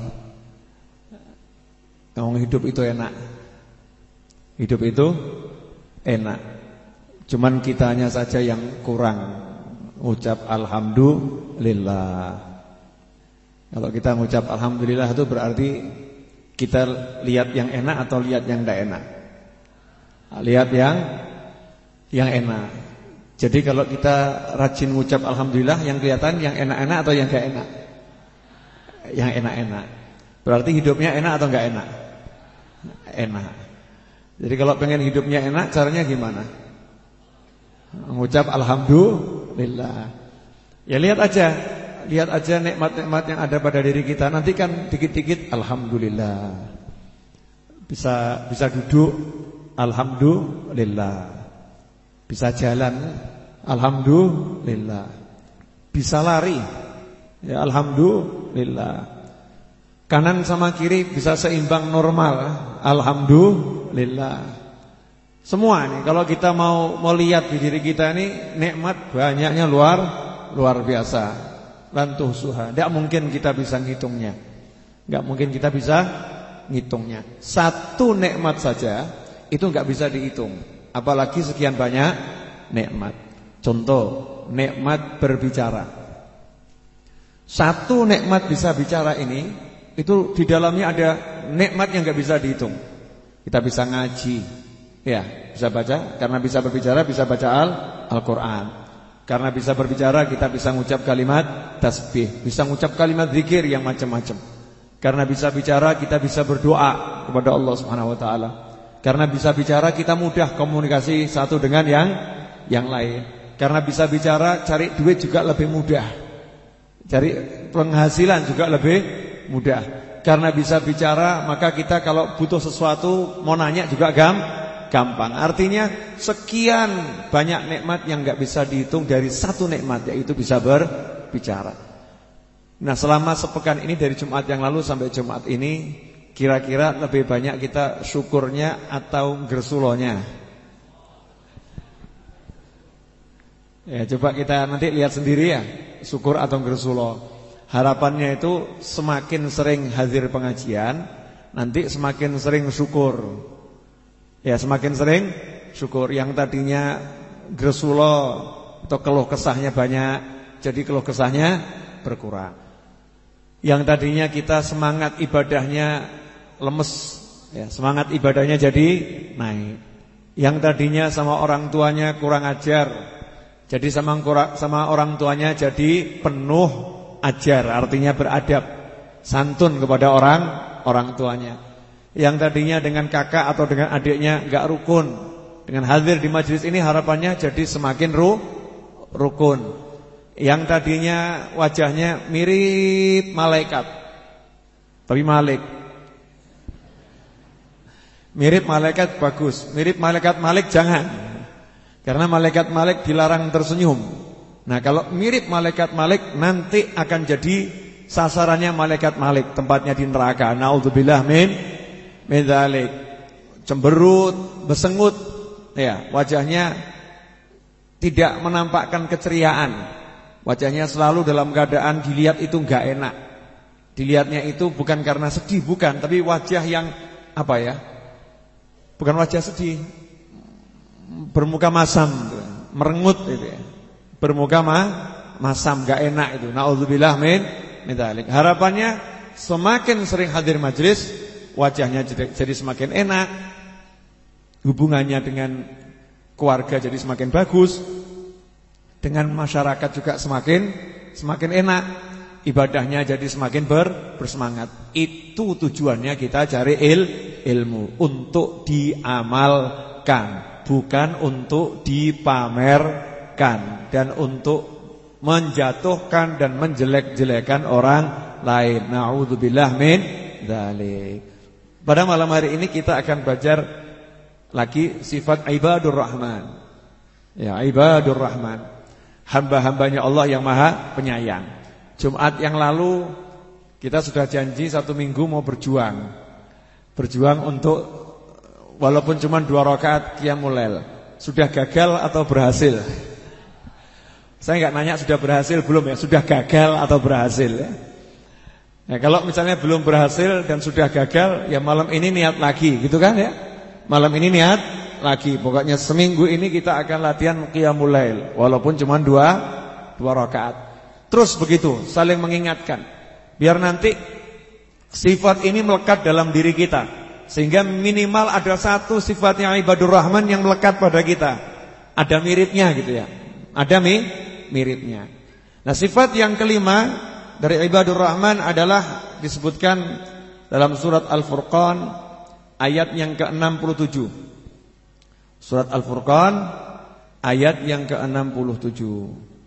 Ngomong hidup itu enak. Hidup itu enak. Cuman kitanya saja yang kurang ucap alhamdulillah. Kalau kita mengucap alhamdulillah itu berarti kita lihat yang enak atau lihat yang tidak enak? Lihat yang yang enak. Jadi kalau kita rajin mengucap alhamdulillah, yang kelihatan yang enak-enak atau yang tidak enak? Yang enak-enak. Berarti hidupnya enak atau enggak enak? Enak. Jadi kalau pengen hidupnya enak, caranya gimana? Mengucap alhamdulillah. Ya lihat aja, lihat aja nikmat-nikmat yang ada pada diri kita. Nanti kan dikit-dikit alhamdulillah. Bisa bisa duduk, alhamdulillah. Bisa jalan, alhamdulillah. Bisa lari, ya alhamdulillah. Kanan sama kiri bisa seimbang normal, alhamdulillah. Semua nih, kalau kita mau mau lihat di diri kita ini nikmat banyaknya luar luar biasa. Lantuh suha. Tidak mungkin kita bisa ngitungnya. Enggak mungkin kita bisa ngitungnya. Satu nikmat saja itu enggak bisa dihitung. Apalagi sekian banyak nikmat. Contoh, nikmat berbicara. Satu nikmat bisa bicara ini, itu di dalamnya ada nikmat yang enggak bisa dihitung. Kita bisa ngaji. Ya, bisa baca. Karena bisa berbicara, bisa baca al Al-Quran. Karena bisa berbicara, kita bisa mengucap kalimat tasbih. Bisa mengucap kalimat zikir yang macam-macam. Karena bisa bicara, kita bisa berdoa kepada Allah subhanahu wa taala. Karena bisa bicara, kita mudah komunikasi satu dengan yang yang lain. Karena bisa bicara, cari duit juga lebih mudah. Cari penghasilan juga lebih mudah. Karena bisa bicara, maka kita kalau butuh sesuatu, mau nanya juga gampang. Gampang. Artinya sekian banyak nikmat yang enggak bisa dihitung dari satu nikmat, yaitu bisa berbicara. Nah, selama sepekan ini dari Jumat yang lalu sampai Jumat ini, kira-kira lebih banyak kita syukurnya atau gersulonya? Ya, coba kita nanti lihat sendiri ya, syukur atau gersulo. Harapannya itu semakin sering hadir pengajian, nanti semakin sering syukur. Ya, semakin sering syukur. Yang tadinya gersulo atau keluh kesahnya banyak, jadi keluh kesahnya berkurang. Yang tadinya kita semangat ibadahnya lemes, ya, semangat ibadahnya jadi naik. Yang tadinya sama orang tuanya kurang ajar, jadi sama sama orang tuanya jadi penuh ajar, artinya beradab, santun kepada orang orang tuanya. Yang tadinya dengan kakak atau dengan adiknya enggak rukun, dengan hadir di majelis ini harapannya jadi semakin ru, rukun. Yang tadinya wajahnya mirip malaikat, tapi Malik. Mirip malaikat bagus, mirip malaikat Malik jangan. Karena malaikat Malik dilarang tersenyum. Nah, kalau mirip malaikat Malik nanti akan jadi sasarannya malaikat Malik, tempatnya di neraka. Naudzubillah min min dzalik. Cemberut, besengut, ya, wajahnya tidak menampakkan keceriaan. Wajahnya selalu dalam keadaan dilihat itu enggak enak. Dilihatnya itu bukan karena sedih, bukan, tapi wajah yang apa ya? Bukan wajah sedih, bermuka masam, merengut itu ya. Bermuka ma, masam, enggak enak itu. Naudzubillah min min dzalik. Harapannya semakin sering hadir majelis, wajahnya jadi, jadi semakin enak. Hubungannya dengan keluarga jadi semakin bagus. Dengan masyarakat juga semakin semakin enak. Ibadahnya jadi semakin ber, bersemangat. Itu tujuannya kita cari il, ilmu. Untuk diamalkan, bukan untuk dipamerkan. Dan untuk menjatuhkan dan menjelek-jelekan orang lain. Na'udzubillah min dzalik. Pada malam hari ini kita akan belajar lagi sifat ibadur rahman. Ya, ibadur rahman, hamba-hambanya Allah yang maha penyayang. Jumat yang lalu kita sudah janji satu minggu mau berjuang. Berjuang untuk walaupun cuma dua rakaat qiyamul lail. Sudah gagal atau berhasil? Saya enggak nanya sudah berhasil belum ya, sudah gagal atau berhasil ya. Ya, kalau misalnya belum berhasil dan sudah gagal, ya malam ini niat lagi, gitu kan ya? Malam ini niat lagi. Pokoknya seminggu ini kita akan latihan qiyamul lail, walaupun cuma dua dua rakaat. Terus begitu, saling mengingatkan, biar nanti sifat ini melekat dalam diri kita, sehingga minimal ada satu sifatnya ibadur rahman yang melekat pada kita. Ada miripnya gitu ya. Ada mi miripnya. Nah, sifat yang kelima dari ibadur rahman adalah disebutkan dalam surat Al-Furqan ayat yang ke enam puluh tujuh. Surat Al-Furqan ayat yang ke enam puluh tujuh.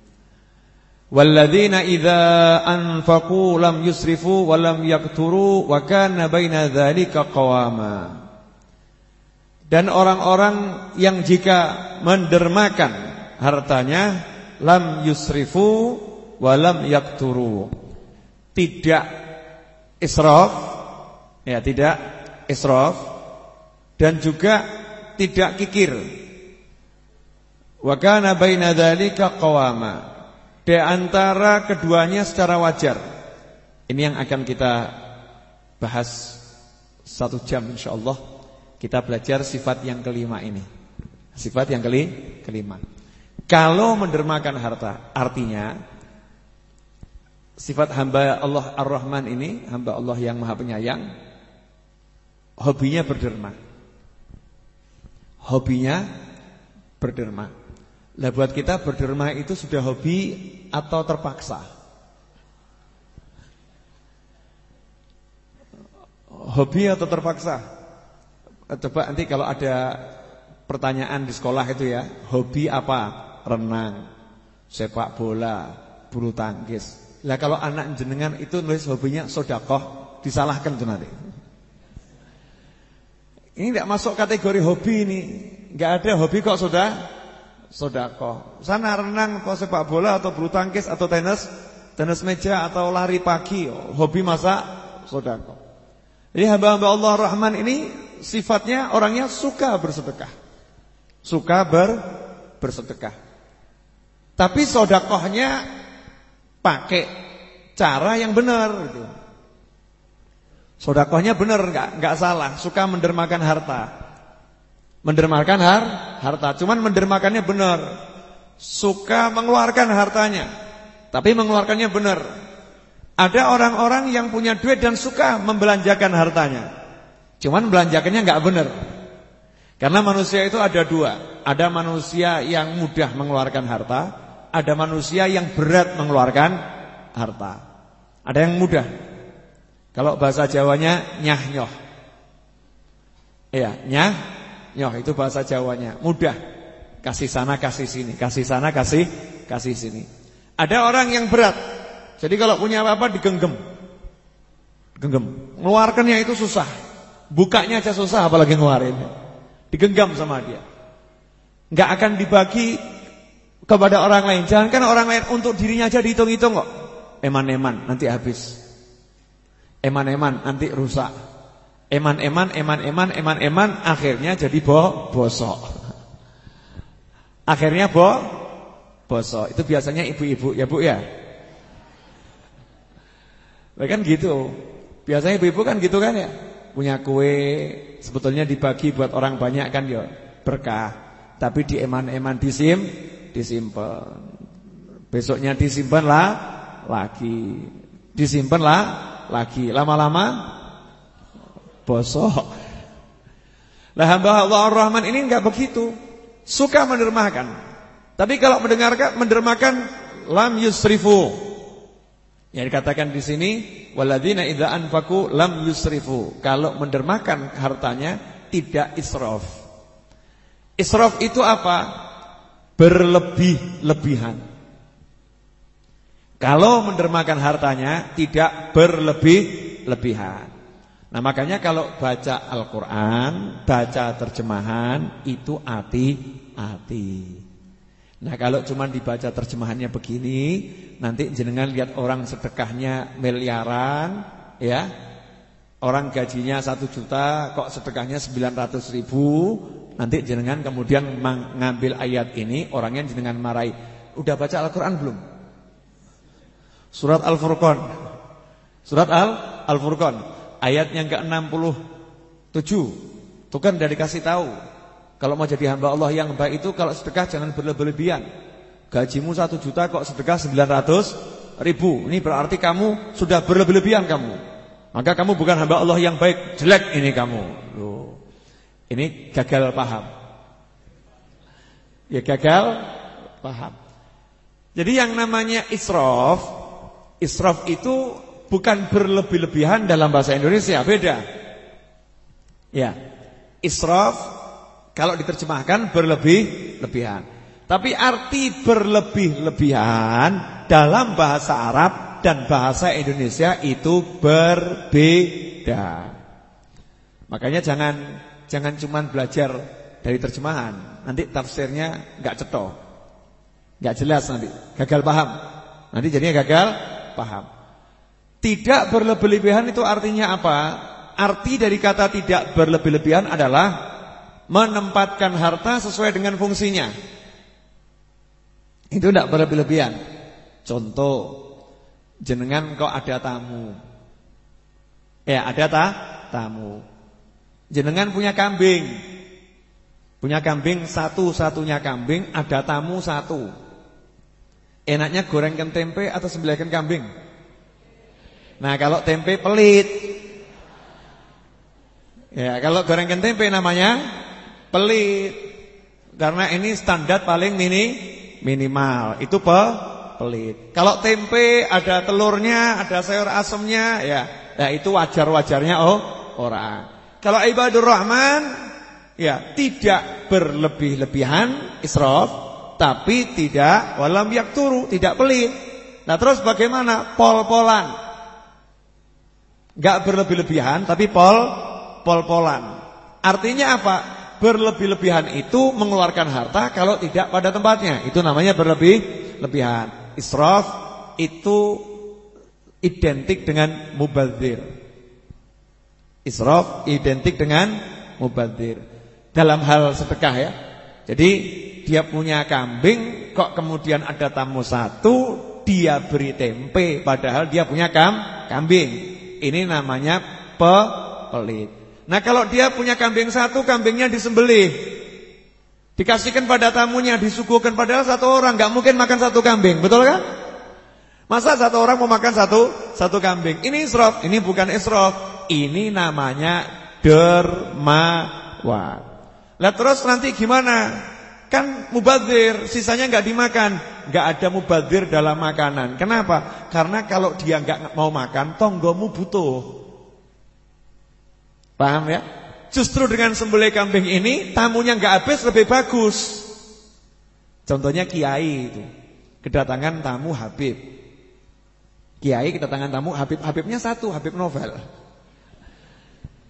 Walladzina idza anfaqu lam yusrifu wa lam yaqturu wa kana baina dzalika qawama. Dan orang-orang yang jika mendermakan hartanya lam yusrifu wa lam yaqturu, tidak israf, ya tidak israf, dan juga tidak kikir. Wa kana baina dzalika qawama, di antara keduanya secara wajar. Ini yang akan kita bahas satu jam insyaallah. Kita belajar sifat yang kelima ini. Sifat yang keli, kelima. Kalau mendermakan harta, artinya sifat hamba Allah Ar-Rahman ini, hamba Allah yang Maha Penyayang, hobinya berderma. Hobinya berderma. Lah buat kita berderma itu sudah hobi atau terpaksa? Hobi atau terpaksa? Coba nanti kalau ada pertanyaan di sekolah itu ya, hobi apa? Renang, sepak bola, bulu tangkis. Lah kalau anak jenengan itu nulis hobinya sedekah, disalahkan tuh nanti. Ini tidak masuk kategori hobi ini. Enggak ada hobi kok sudah sedekah. Sana renang atau sepak bola atau bulu tangkis atau tenis, tenis meja atau lari pagi, hobi masa sedekah. Jadi hamba-hamba Allah Rahman ini sifatnya orangnya suka bersedekah. Suka ber bersedekah. Tapi sedekahnya pakai cara yang benar gitu. Sedekahnya benar, enggak enggak salah, suka mendermakan harta. Mendermakan har, harta, cuman mendermakannya benar. Suka mengeluarkan hartanya, tapi mengeluarkannya benar. Ada orang-orang yang punya duit dan suka membelanjakan hartanya, cuman belanjakannya enggak benar. Karena manusia itu ada dua. Ada manusia yang mudah mengeluarkan harta, ada manusia yang berat mengeluarkan harta. Ada yang mudah. Kalau bahasa Jawanya nyah-nyoh. Iya, nyah nyoh itu bahasa Jawanya, mudah. Kasih sana kasih sini, kasih sana kasih kasih sini. Ada orang yang berat. Jadi kalau punya apa-apa digenggam. Genggam. Mengeluarkannya itu susah. Bukanya aja susah apalagi ngeluarin. Digenggam sama dia. Enggak akan dibagi kepada orang lain. Jangankan orang lain, untuk dirinya aja dihitung-hitung kok. Eman-eman nanti habis. Eman-eman nanti rusak. Eman-eman, eman-eman, eman-eman, akhirnya jadi bo bosok. Akhirnya bo bosok. Itu biasanya ibu-ibu, ya Bu ya. Nah, kan gitu. Biasanya ibu-ibu kan gitu kan ya. Punya kue sebetulnya dibagi buat orang banyak kan ya, berkah. Tapi di eman-eman disim, disimpan. Besoknya disimpan lah lagi. Disimpan lah lagi. Lama-lama bosok. Lah hamba Allah Ar-Rahman ini enggak begitu. Suka mendermakan. Tapi kalau mendengarkan mendermakan lam yusrifu. Yang dikatakan di sini walladzina idza anfaqu lam yusrifu. Kalau mendermakan hartanya tidak israf. Israf itu apa? Berlebih-lebihan. Kalau mendermakan hartanya tidak berlebih-lebihan. Nah, makanya kalau baca Al-Qur'an, baca terjemahan itu hati-hati. Nah, kalau cuma dibaca terjemahannya begini, nanti jenengan lihat orang sedekahnya miliaran, ya. Orang gajinya satu juta, kok sedekahnya sembilan ratus ribu. Nanti jenengan kemudian mengambil ayat ini, orangnya jenengan marahi. Udah baca Al-Quran belum? Surat Al-Furqan. Surat Al-Furqan, ayat yang ke enam puluh tujuh. Itu kan udah dikasih tahu. Kalau mau jadi hamba Allah yang baik itu, kalau sedekah jangan berlebihan. Gajimu satu juta kok sedekah sembilan ratus ribu. Ini berarti kamu sudah berlebihan kamu. Maka kamu bukan hamba Allah yang baik, jelek ini kamu. Loh. Ini gagal paham. Ya gagal paham. Jadi yang namanya israf, israf itu bukan berlebih-lebihan dalam bahasa Indonesia, beda. Ya, israf kalau diterjemahkan berlebih-lebihan. Tapi arti berlebih-lebihan dalam bahasa Arab dan bahasa Indonesia itu berbeda. Makanya jangan jangan cuma belajar dari terjemahan, nanti tafsirnya enggak cetok. Enggak jelas nanti, gagal paham. Nanti jadinya gagal paham. Tidak berlebih-lebihan itu artinya apa? Arti dari kata tidak berlebih-lebihan adalah menempatkan harta sesuai dengan fungsinya. Itu tidak berlebih-lebihan. Contoh, jenengan kok ada tamu. Ya, ada ta? tamu. Jenengan punya kambing. Punya kambing satu-satunya kambing, ada tamu satu. Enaknya gorengkan tempe atau sembelihkan kambing? Nah, kalau tempe pelit. Ya, kalau gorengkan tempe namanya pelit. Karena ini standar paling mini minimal. Itu pe, pelit. Kalau tempe ada telurnya, ada sayur asemnya, ya, ya itu wajar-wajarnya oh orang. Kalau ibadur rahman, ya tidak berlebih-lebihan israf, tapi tidak walam yakturu, tidak pelit. Nah, terus bagaimana? Pol-polan. Enggak berlebih-lebihan tapi pol pol-polan. Artinya apa? Berlebih-lebihan itu mengeluarkan harta kalau tidak pada tempatnya. Itu namanya berlebih-lebihan. Israf itu identik dengan mubadzir. Israf identik dengan mubadzir. Dalam hal sedekah ya. Jadi dia punya kambing, kok kemudian ada tamu satu, dia beri tempe padahal dia punya kam kambing. Ini namanya pe pelit. Nah, kalau dia punya kambing satu, kambingnya disembelih, dikasihkan pada tamunya, disuguhkan, padahal satu orang nggak mungkin makan satu kambing, betul kan? Masa satu orang mau makan satu satu kambing? Ini israf, ini bukan israf, ini namanya dermawan. Lah terus nanti gimana? Kan mubadzir, sisanya nggak dimakan. Nggak ada mubadzir dalam makanan. Kenapa? Karena kalau dia nggak mau makan, tonggomu butuh. Paham ya? Justru dengan sembelih kambing ini tamunya nggak habis lebih bagus. Contohnya kiai itu kedatangan tamu Habib. Kiai kedatangan tamu Habib, Habibnya satu, Habib novel.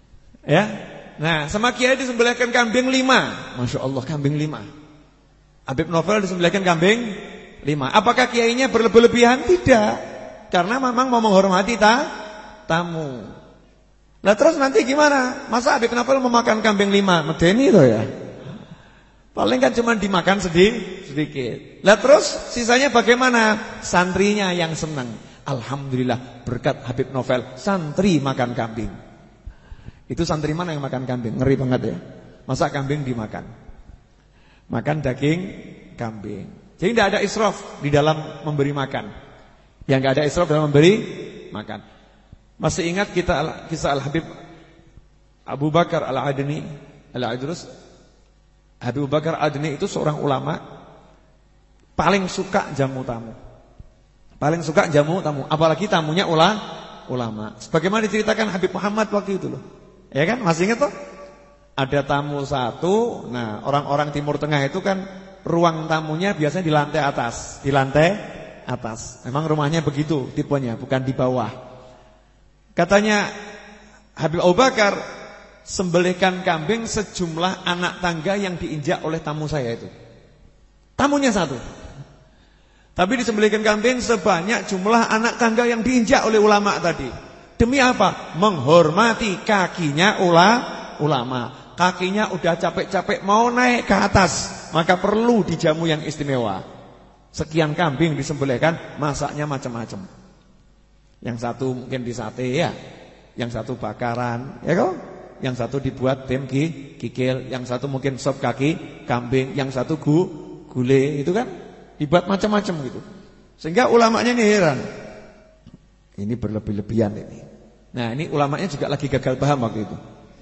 Ya. Nah, sama kiai disembelihkan kambing lima. Masya Allah, kambing lima. Habib Novel disembelihkan kambing lima. Apakah kiainya berlebih-lebihan? Tidak. Karena memang mau menghormati ta, tamu. Nah terus nanti gimana? Masa Habib Novel memakan kambing lima? Medeni itu ya. Paling kan cuma dimakan sedikit, sedikit. Lah terus sisanya bagaimana? Santrinya yang senang. Alhamdulillah berkat Habib Novel, santri makan kambing. Itu santri mana yang makan kambing? Ngeri banget ya. Masa kambing dimakan? Makan daging kambing. Jadi tidak ada israf di dalam memberi makan. Yang tidak ada israf dalam memberi makan. Masih ingat kita kisah Al-Habib Abu Bakar Al-Adni Al-Idrus? Habib Bakar Adni itu seorang ulama paling suka jamu tamu. Paling suka jamu tamu, apalagi tamunya ula, ulama. Sebagaimana diceritakan Habib Muhammad waktu itu loh. Ya kan? Masih ingat toh? Ada tamu satu. Nah, orang-orang Timur Tengah itu kan ruang tamunya biasanya di lantai atas, di lantai atas. Memang rumahnya begitu tipenya, bukan di bawah. Katanya Habib Abu Bakar, sembelihkan kambing sejumlah anak tangga yang diinjak oleh tamu saya itu. Tamunya satu. Tapi disembelihkan kambing sebanyak jumlah anak tangga yang diinjak oleh ulama tadi. Demi apa? Menghormati kakinya ula, ulama. Kakinya udah capek-capek mau naik ke atas, maka perlu dijamu yang istimewa. Sekian kambing disembelihkan, masaknya macam-macam. Yang satu mungkin disate ya, yang satu bakaran, ya kok? Yang satu dibuat tim kikil, yang satu mungkin sop kaki kambing, yang satu gu, gulai, itu kan dibuat macam-macam gitu. Sehingga ulamanya ini heran. Ini berlebih-lebihan ini. Nah, ini ulamanya juga lagi gagal paham waktu itu.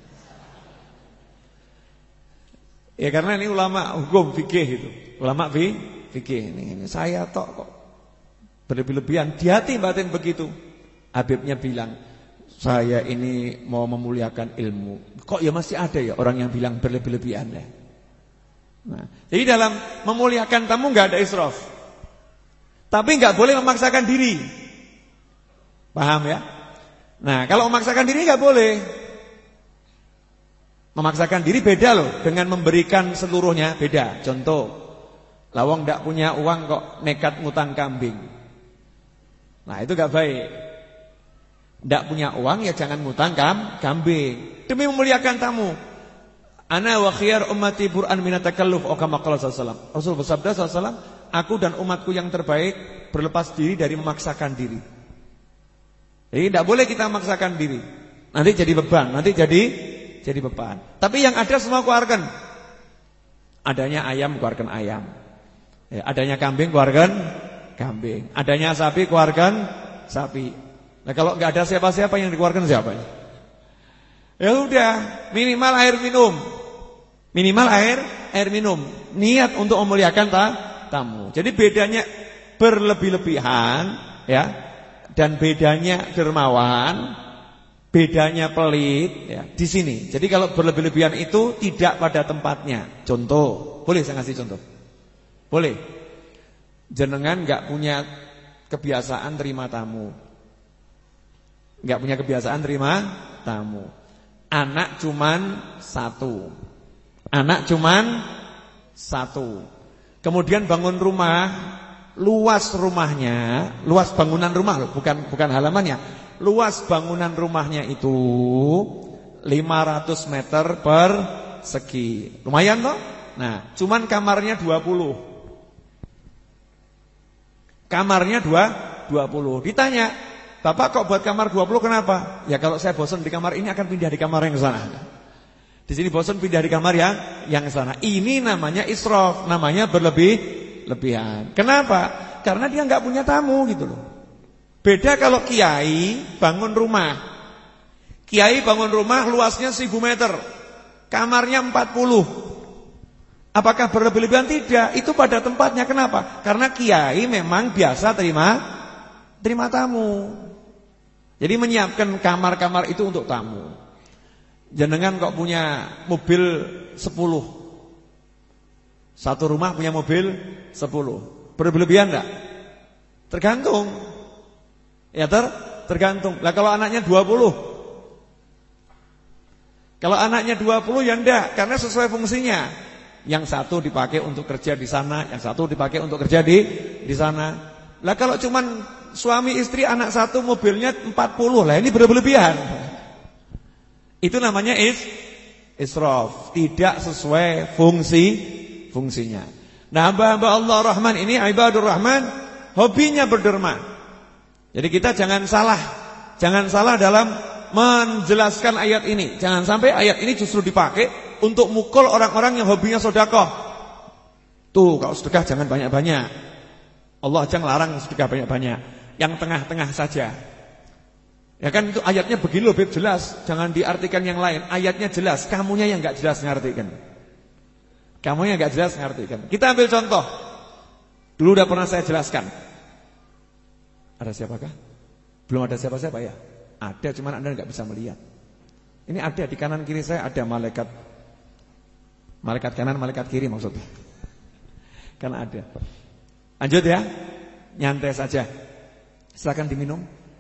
Ya karena ini ulama hukum fikih itu. Ulama fi, fikih ini, ini saya tok kok berlebih-lebihan, di hati batin begitu. Habibnya bilang, saya ini mau memuliakan ilmu. Kok ya masih ada ya orang yang bilang berlebih-lebihan ya. Nah, jadi dalam memuliakan tamu enggak ada israf. Tapi enggak boleh memaksakan diri. Paham ya? Nah, kalau memaksakan diri enggak boleh. Memaksakan diri beda loh dengan memberikan seluruhnya, beda. Contoh, lawang enggak punya uang kok nekat ngutang kambing. Nah, itu enggak baik. Enggak punya uang ya jangan ngutang kam, kambing. Demi memuliakan tamu. Ana wa khiyar ummati bur'an minatakalluf o kama qala sallallahu alaihi wasallam. Rasul bersabda sallallahu alaihi wasallam, aku dan umatku yang terbaik berlepas diri dari memaksakan diri. Jadi tidak boleh kita memaksakan diri. Nanti jadi beban, nanti jadi jadi beban. Tapi yang ada semua keluarkan. Adanya ayam keluarkan ayam. Ya, adanya kambing keluarkan kambing. Adanya sapi keluarkan sapi. Nah, kalau enggak ada siapa-siapa yang dikeluarkan siapa? Ya udah, minimal air minum. Minimal air air minum. Niat untuk memuliakan ta, tamu. Jadi bedanya berlebih-lebihan ya, dan bedanya dermawan, bedanya pelit ya, di sini. Jadi kalau berlebih-lebihan itu tidak pada tempatnya. Contoh, boleh saya ngasih contoh? Boleh. Jenengan enggak punya kebiasaan terima tamu. Enggak punya kebiasaan terima tamu. Anak cuman satu. Anak cuman satu. Kemudian bangun rumah, luas rumahnya, luas bangunan rumah loh, bukan bukan halamannya. Luas bangunan rumahnya itu lima ratus meter persegi. Lumayan toh? Nah, cuman kamarnya dua puluh. Kamarnya dua puluh. Ditanya, Bapak kok buat kamar dua puluh kenapa? Ya kalau saya bosan di kamar ini akan pindah di kamar yang sana. Di sini bosan pindah di kamar yang yang sana. Ini namanya israf, namanya berlebih-lebihan. Kenapa? Karena dia enggak punya tamu gitu loh. Beda kalau kiai bangun rumah. Kiai bangun rumah luasnya seribu meter. Kamarnya empat puluh. Apakah berlebih-lebihan? Tidak. Itu pada tempatnya. Kenapa? Karena kiai memang biasa terima terima tamu. Jadi menyiapkan kamar-kamar itu untuk tamu. Jenengan kok punya mobil sepuluh. Satu rumah punya mobil sepuluh. Berlebihan enggak? Tergantung. Ya ter, tergantung. Lah kalau anaknya dua puluh. Kalau anaknya dua puluh ya enggak, karena sesuai fungsinya. Yang satu dipakai untuk kerja di sana, yang satu dipakai untuk kerja di di sana. Lah kalau cuman suami istri anak satu mobilnya empat puluh, lah ini berlebihan. Itu namanya is israf, tidak sesuai fungsi fungsinya. Nah, hamba-hamba Allah Rahman ini ibadur Rahman, hobinya berderma. Jadi kita jangan salah, jangan salah dalam menjelaskan ayat ini. Jangan sampai ayat ini justru dipakai untuk mukul orang-orang yang hobinya sedekah. Tuh, kalau sedekah jangan banyak-banyak. Allah aja ngelarang sedekah banyak-banyak. Yang tengah-tengah saja. Ya kan itu ayatnya begini lebih jelas. Jangan diartikan yang lain. Ayatnya jelas, kamunya yang enggak jelas ngartikan. Kamunya enggak jelas ngartikan. Kita ambil contoh. Dulu udah pernah saya jelaskan. Ada siapakah? Belum ada siapa-siapa ya? Ada, cuman Anda enggak bisa melihat. Ini ada di kanan kiri saya ada malaikat. Malaikat kanan, malaikat kiri maksudnya. Karena ada. Lanjut ya. Nyantai saja. Silakan diminum.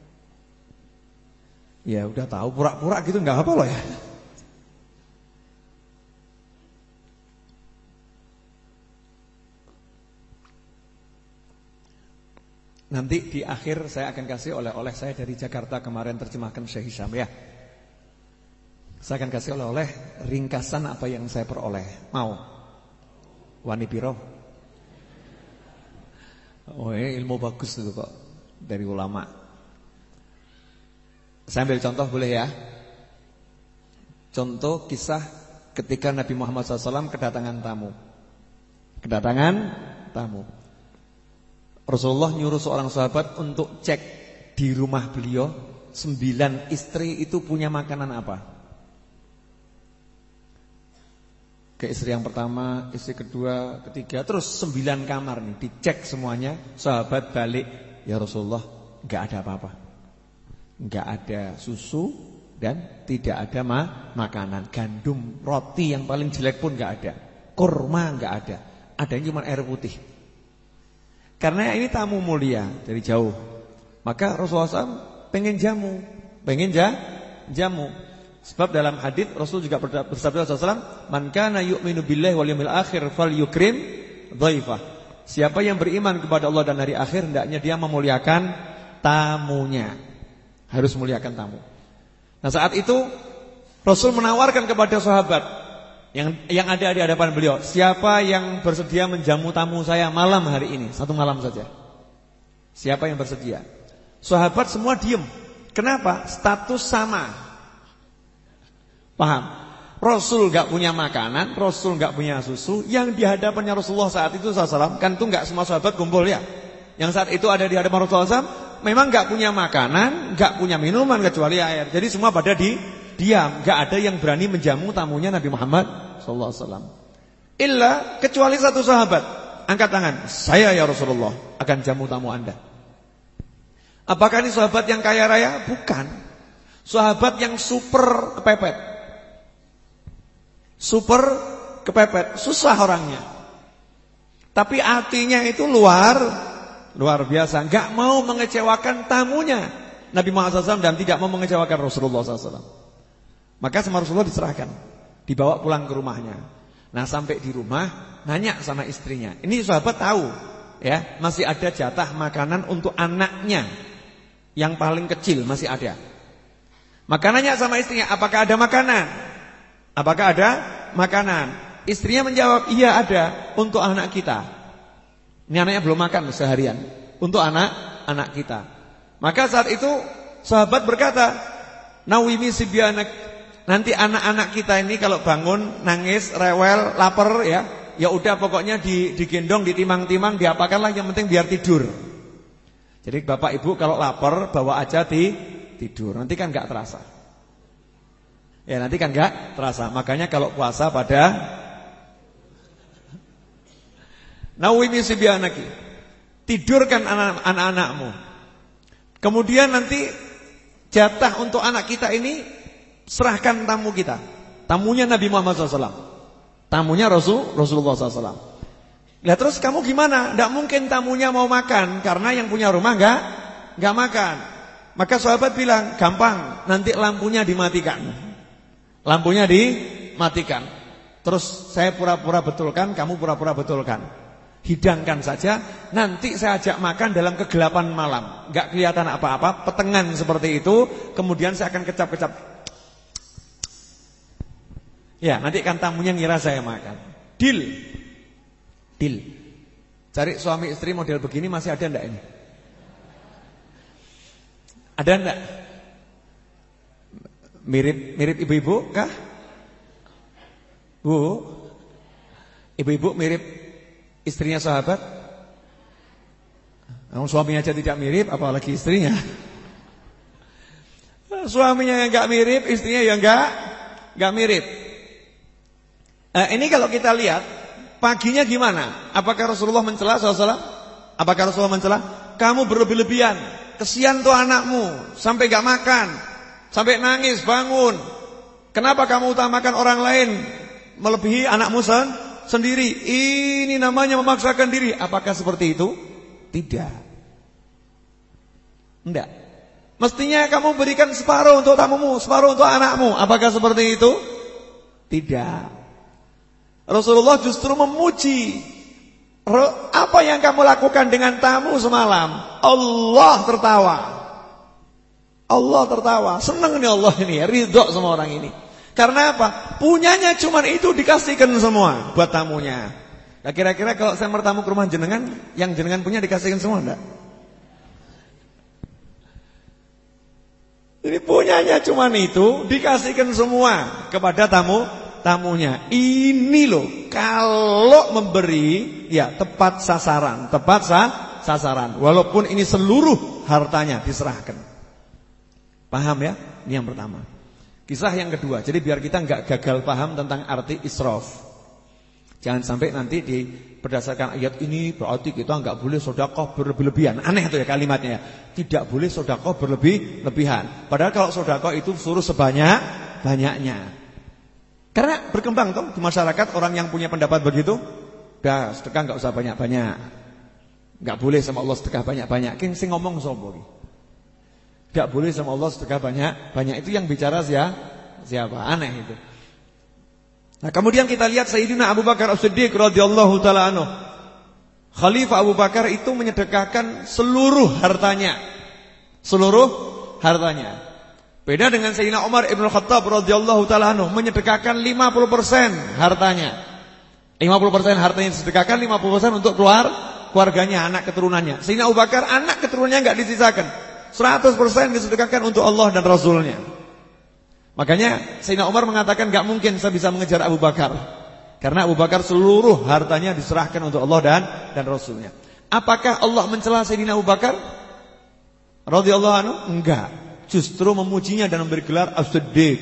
Ya udah tahu pura-pura gitu enggak apa loh ya. Nanti di akhir saya akan kasih oleh-oleh saya dari Jakarta kemarin terjemahkan Syekh Hisham ya. Saya akan kasih oleh-oleh ringkasan apa yang saya peroleh. Mau? Wani piro? Oh, eh, ilmu bagus itu kok dari ulama. Saya ambil contoh boleh ya. Contoh kisah ketika Nabi Muhammad shallallahu alaihi wasallam kedatangan tamu. Kedatangan tamu. Rasulullah nyuruh seorang sahabat untuk cek di rumah beliau sembilan istri itu punya makanan apa. Ke istri yang pertama, istri kedua, ketiga, terus sembilan kamar nih dicek semuanya. Sahabat balik, ya Rasulullah, enggak ada apa-apa. Enggak ada susu dan tidak ada ma makanan. Gandum, roti yang paling jelek pun enggak ada. Kurma enggak ada. Adanya cuma air putih. Karena ini tamu mulia dari jauh. Maka Rasulullah shallallahu alaihi wasallam pengen jamu, pengen ja, jamu. Sebab dalam hadis Rasul juga bersabda sallallahu alaihi wasallam, "Man kana yu'minu billahi wal yawmil akhir falyukrim dhaifah." Siapa yang beriman kepada Allah dan hari akhir, hendaknya dia memuliakan tamunya. Harus muliakan tamu. Nah, saat itu Rasul menawarkan kepada sahabat yang yang ada di hadapan beliau, siapa yang bersedia menjamu tamu saya malam hari ini, satu malam saja. Siapa yang bersedia? Sahabat semua diem. Kenapa? Status sama. Paham? Rasul enggak punya makanan, Rasul enggak punya susu. Yang di hadapannya Rasulullah saat itu sallallahu alaihi wasallam, kan itu enggak semua sahabat kumpul ya. Yang saat itu ada di hadapan Rasulullah sallallahu alaihi wasallam memang enggak punya makanan, enggak punya minuman kecuali air. Jadi semua pada di diam, enggak ada yang berani menjamu tamunya Nabi Muhammad sallallahu alaihi wasallam. Illa kecuali satu sahabat angkat tangan, "Saya ya Rasulullah akan jamu tamu Anda." Apakah ini sahabat yang kaya raya? Bukan. Sahabat yang super kepepet. Super kepepet, susah orangnya. Tapi hatinya itu luar luar biasa, enggak mau mengecewakan tamunya Nabi Muhammad sallallahu alaihi wasallam dan tidak mau mengecewakan Rasulullah sallallahu alaihi wasallam. Maka sama Rasulullah diserahkan, dibawa pulang ke rumahnya. Nah, sampai di rumah nanya sama istrinya. Ini sahabat tahu, ya, masih ada jatah makanan untuk anaknya yang paling kecil masih ada. Maka nanya sama istrinya, apakah ada makanan? Apakah ada makanan? Istrinya menjawab, iya ada untuk anak kita. Ini anaknya belum makan seharian. Untuk anak-anak kita. Maka saat itu sahabat berkata, Nawimi sibyanak, nanti anak-anak kita ini kalau bangun nangis, rewel, lapar ya, ya udah pokoknya di, digendong, ditimang-timang, diapakanlah yang penting biar tidur. Jadi bapak ibu kalau lapar bawa aja di tidur, nanti kan enggak terasa. Ya nanti kan enggak terasa. Makanya kalau puasa pada Nawimi sibyanaki, tidurkan anak-anakmu. Kemudian nanti jatah untuk anak kita ini serahkan tamu kita. Tamunya Nabi Muhammad sallallahu alaihi wasallam. Tamunya Rasul Rasulullah sallallahu alaihi wasallam. Lah terus kamu gimana? Tidak mungkin tamunya mau makan karena yang punya rumah enggak enggak makan. Maka sahabat bilang, gampang, nanti lampunya dimatikan. Lampunya dimatikan. Terus saya pura-pura betulkan, kamu pura-pura betulkan. Hidangkan saja, nanti saya ajak makan dalam kegelapan malam. Enggak kelihatan apa-apa, petengan seperti itu, kemudian saya akan kecap-kecap. Ya, nanti kan tamunya ngira saya makan. Deal. Deal. Cari suami istri model begini masih ada enggak ini? Ada enggak? Mirip mirip ibu-ibu kah? Bu, ibu-ibu mirip istrinya sahabat? Nah, suaminya aja tidak mirip, apalagi istrinya. Suaminya yang enggak mirip, istrinya yang enggak enggak mirip. Nah, ini kalau kita lihat paginya gimana? Apakah Rasulullah mencela sallallahu alaihi wasallam? Apakah Rasulullah mencela? Kamu berlebih-lebihan, kesian tuh anakmu, sampai enggak makan, sampai nangis bangun. Kenapa kamu utamakan orang lain melebihi anakmu sen sendiri? Ini namanya memaksakan diri. Apakah seperti itu? Tidak. Enggak. Mestinya kamu berikan separuh untuk tamumu, separuh untuk anakmu. Apakah seperti itu? Tidak. Rasulullah justru memuji apa yang kamu lakukan dengan tamu semalam. Allah tertawa. Allah tertawa. Senang nih Allah ini, ridho sama orang ini. Karena apa? Punyanya cuma itu, dikasihkan semua buat tamunya. Nah, kira-kira kalau saya bertamu ke rumah jenengan, yang jenengan punya dikasihkan semua enggak? Ini punyanya cuma itu, dikasihkan semua kepada tamu tamunya. Ini loh, kalau memberi ya tepat sasaran, tepat sah, sasaran. Walaupun ini seluruh hartanya diserahkan. Paham ya? Ini yang pertama. Kisah yang kedua. Jadi biar kita enggak gagal paham tentang arti israf. Jangan sampai nanti di berdasarkan ayat ini berarti kita enggak boleh sedekah berlebih-lebihan. Aneh itu ya kalimatnya ya. Tidak boleh sedekah berlebih-lebihan. Padahal kalau sedekah itu suruh sebanyak-banyaknya. Karena berkembang tuh di masyarakat orang yang punya pendapat begitu, dah sedekah enggak usah banyak-banyak. Enggak boleh sama Allah sedekah banyak-banyak. King sing ngomong sapa iki? Enggak boleh sama Allah sedekah banyak-banyak. Itu yang bicara siapa? Siapa? Aneh itu. Nah, kemudian kita lihat Sayyidina Abu Bakar As-Siddiq radhiyallahu taala anhu. Khalifah Abu Bakar itu menyedekahkan seluruh hartanya. Seluruh hartanya. Beda dengan Sayyidina Umar Ibn Khattab radhiyallahu taala anhu, menyedekahkan lima puluh persen hartanya. lima puluh persen hartanya disedekahkan, lima puluh persen untuk keluar keluarganya, anak keturunannya. Sayyidina Abu Bakar anak keturunannya enggak disisakan. seratus persen disedekahkan untuk Allah dan Rasulnya. Makanya Sayyidina Umar mengatakan enggak mungkin saya bisa mengejar Abu Bakar. Karena Abu Bakar seluruh hartanya diserahkan untuk Allah dan dan Rasulnya. Apakah Allah mencela Sayyidina Abu Bakar radhiyallahu anhu? Enggak. Justru memujinya dan memberi gelar As-Siddiq.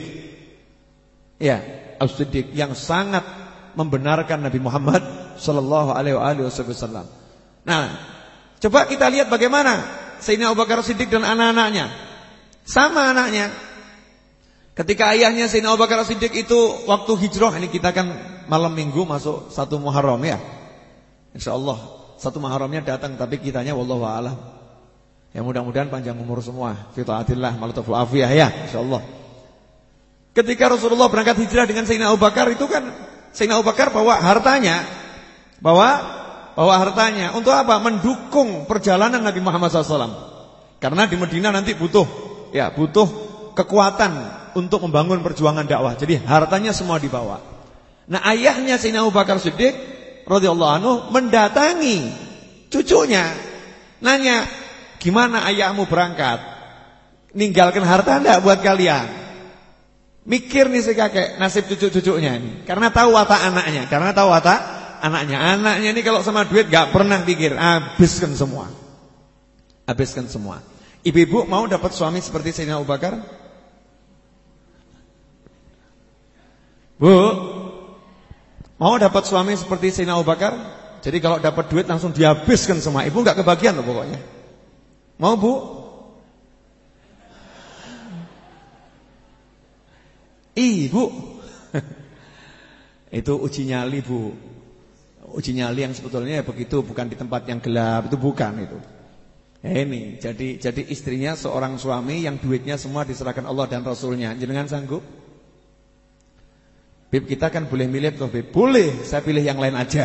Ya, As-Siddiq yang sangat membenarkan Nabi Muhammad sallallahu alaihi wasallam. Nah, coba kita lihat bagaimana Sayyidina Abu Bakar Siddiq dan anak-anaknya. Sama anaknya. Ketika ayahnya Sayyidina Abu Bakar Siddiq itu waktu hijrah, ini kita kan malam Minggu masuk satu Muharram ya. Insyaallah satu Muharramnya datang, tapi kitanya wallahu a'lam. Ya mudah-mudahan panjang umur semua. Fi taatillah malatuful afiyah ya, insyaallah. Ketika Rasulullah berangkat hijrah dengan Sayyidina Abu Bakar itu kan Sayyidina Abu Bakar bawa hartanya. Bawa bawa hartanya untuk apa? Mendukung perjalanan Nabi Muhammad sallallahu alaihi wasallam. Karena di Madinah nanti butuh ya, butuh kekuatan untuk membangun perjuangan dakwah. Jadi hartanya semua dibawa. Nah, ayahnya Sayyidina Abu Bakar Siddiq radhiyallahu anhu mendatangi cucunya, nanya, "Gimana ayahmu berangkat? Ninggalkan harta enggak buat kalian?" Mikir nih si kakek nasib cucu-cucunya ini. Karena tahu watak anaknya, karena tahu watak anaknya. Anaknya ini kalau sama duit enggak pernah pikir, habiskan semua. Habiskan semua. Ibu-ibu mau dapat suami seperti Sayyidina Abu Bakar? Bu, mau dapat suami seperti Sayyidina Abu Bakar? Jadi kalau dapat duit langsung dihabiskan semua. Ibu enggak kebagian loh pokoknya. Mau bu? Ibu. Itu uji nyali bu. Uji nyali yang sebetulnya begitu, bukan di tempat yang gelap, itu bukan itu. Ya ini, jadi jadi istrinya seorang suami yang duitnya semua diserahkan Allah dan Rasulnya. Jenengan sanggup? Bib, kita kan boleh milih toh Bib? Boleh, saya pilih yang lain aja.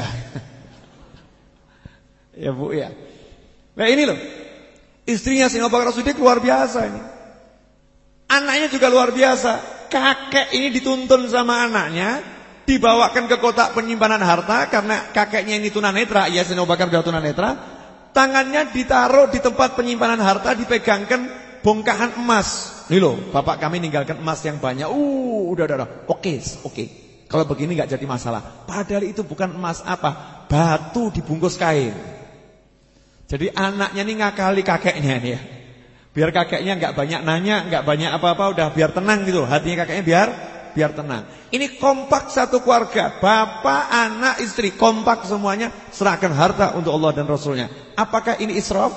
Ya Bu ya. Nah ini loh, istrinya Sayyidina Abu Bakar As-Siddiq luar biasa ini. Anaknya juga luar biasa. Kakek ini dituntun sama anaknya, dibawakan ke kotak penyimpanan harta karena kakeknya ini tunanetra, ya Sayyidina Abu Bakar sudah tunanetra. Tangannya ditaruh di tempat penyimpanan harta, dipegangkan bongkahan emas. Nih loh, bapak kami ninggalkan emas yang banyak. Uh, udah, udah, udah. Oke, oke. Kalau begini nggak jadi masalah. Padahal itu bukan emas apa, batu dibungkus kain. Jadi anaknya nih ngakali kakeknya nih ya. Biar kakeknya nggak banyak nanya, nggak banyak apa-apa, udah biar tenang gitu. Hatinya kakeknya biar biar tenang. Ini kompak satu keluarga, bapak, anak, istri, kompak semuanya serahkan harta untuk Allah dan Rasulnya. Apakah ini israf?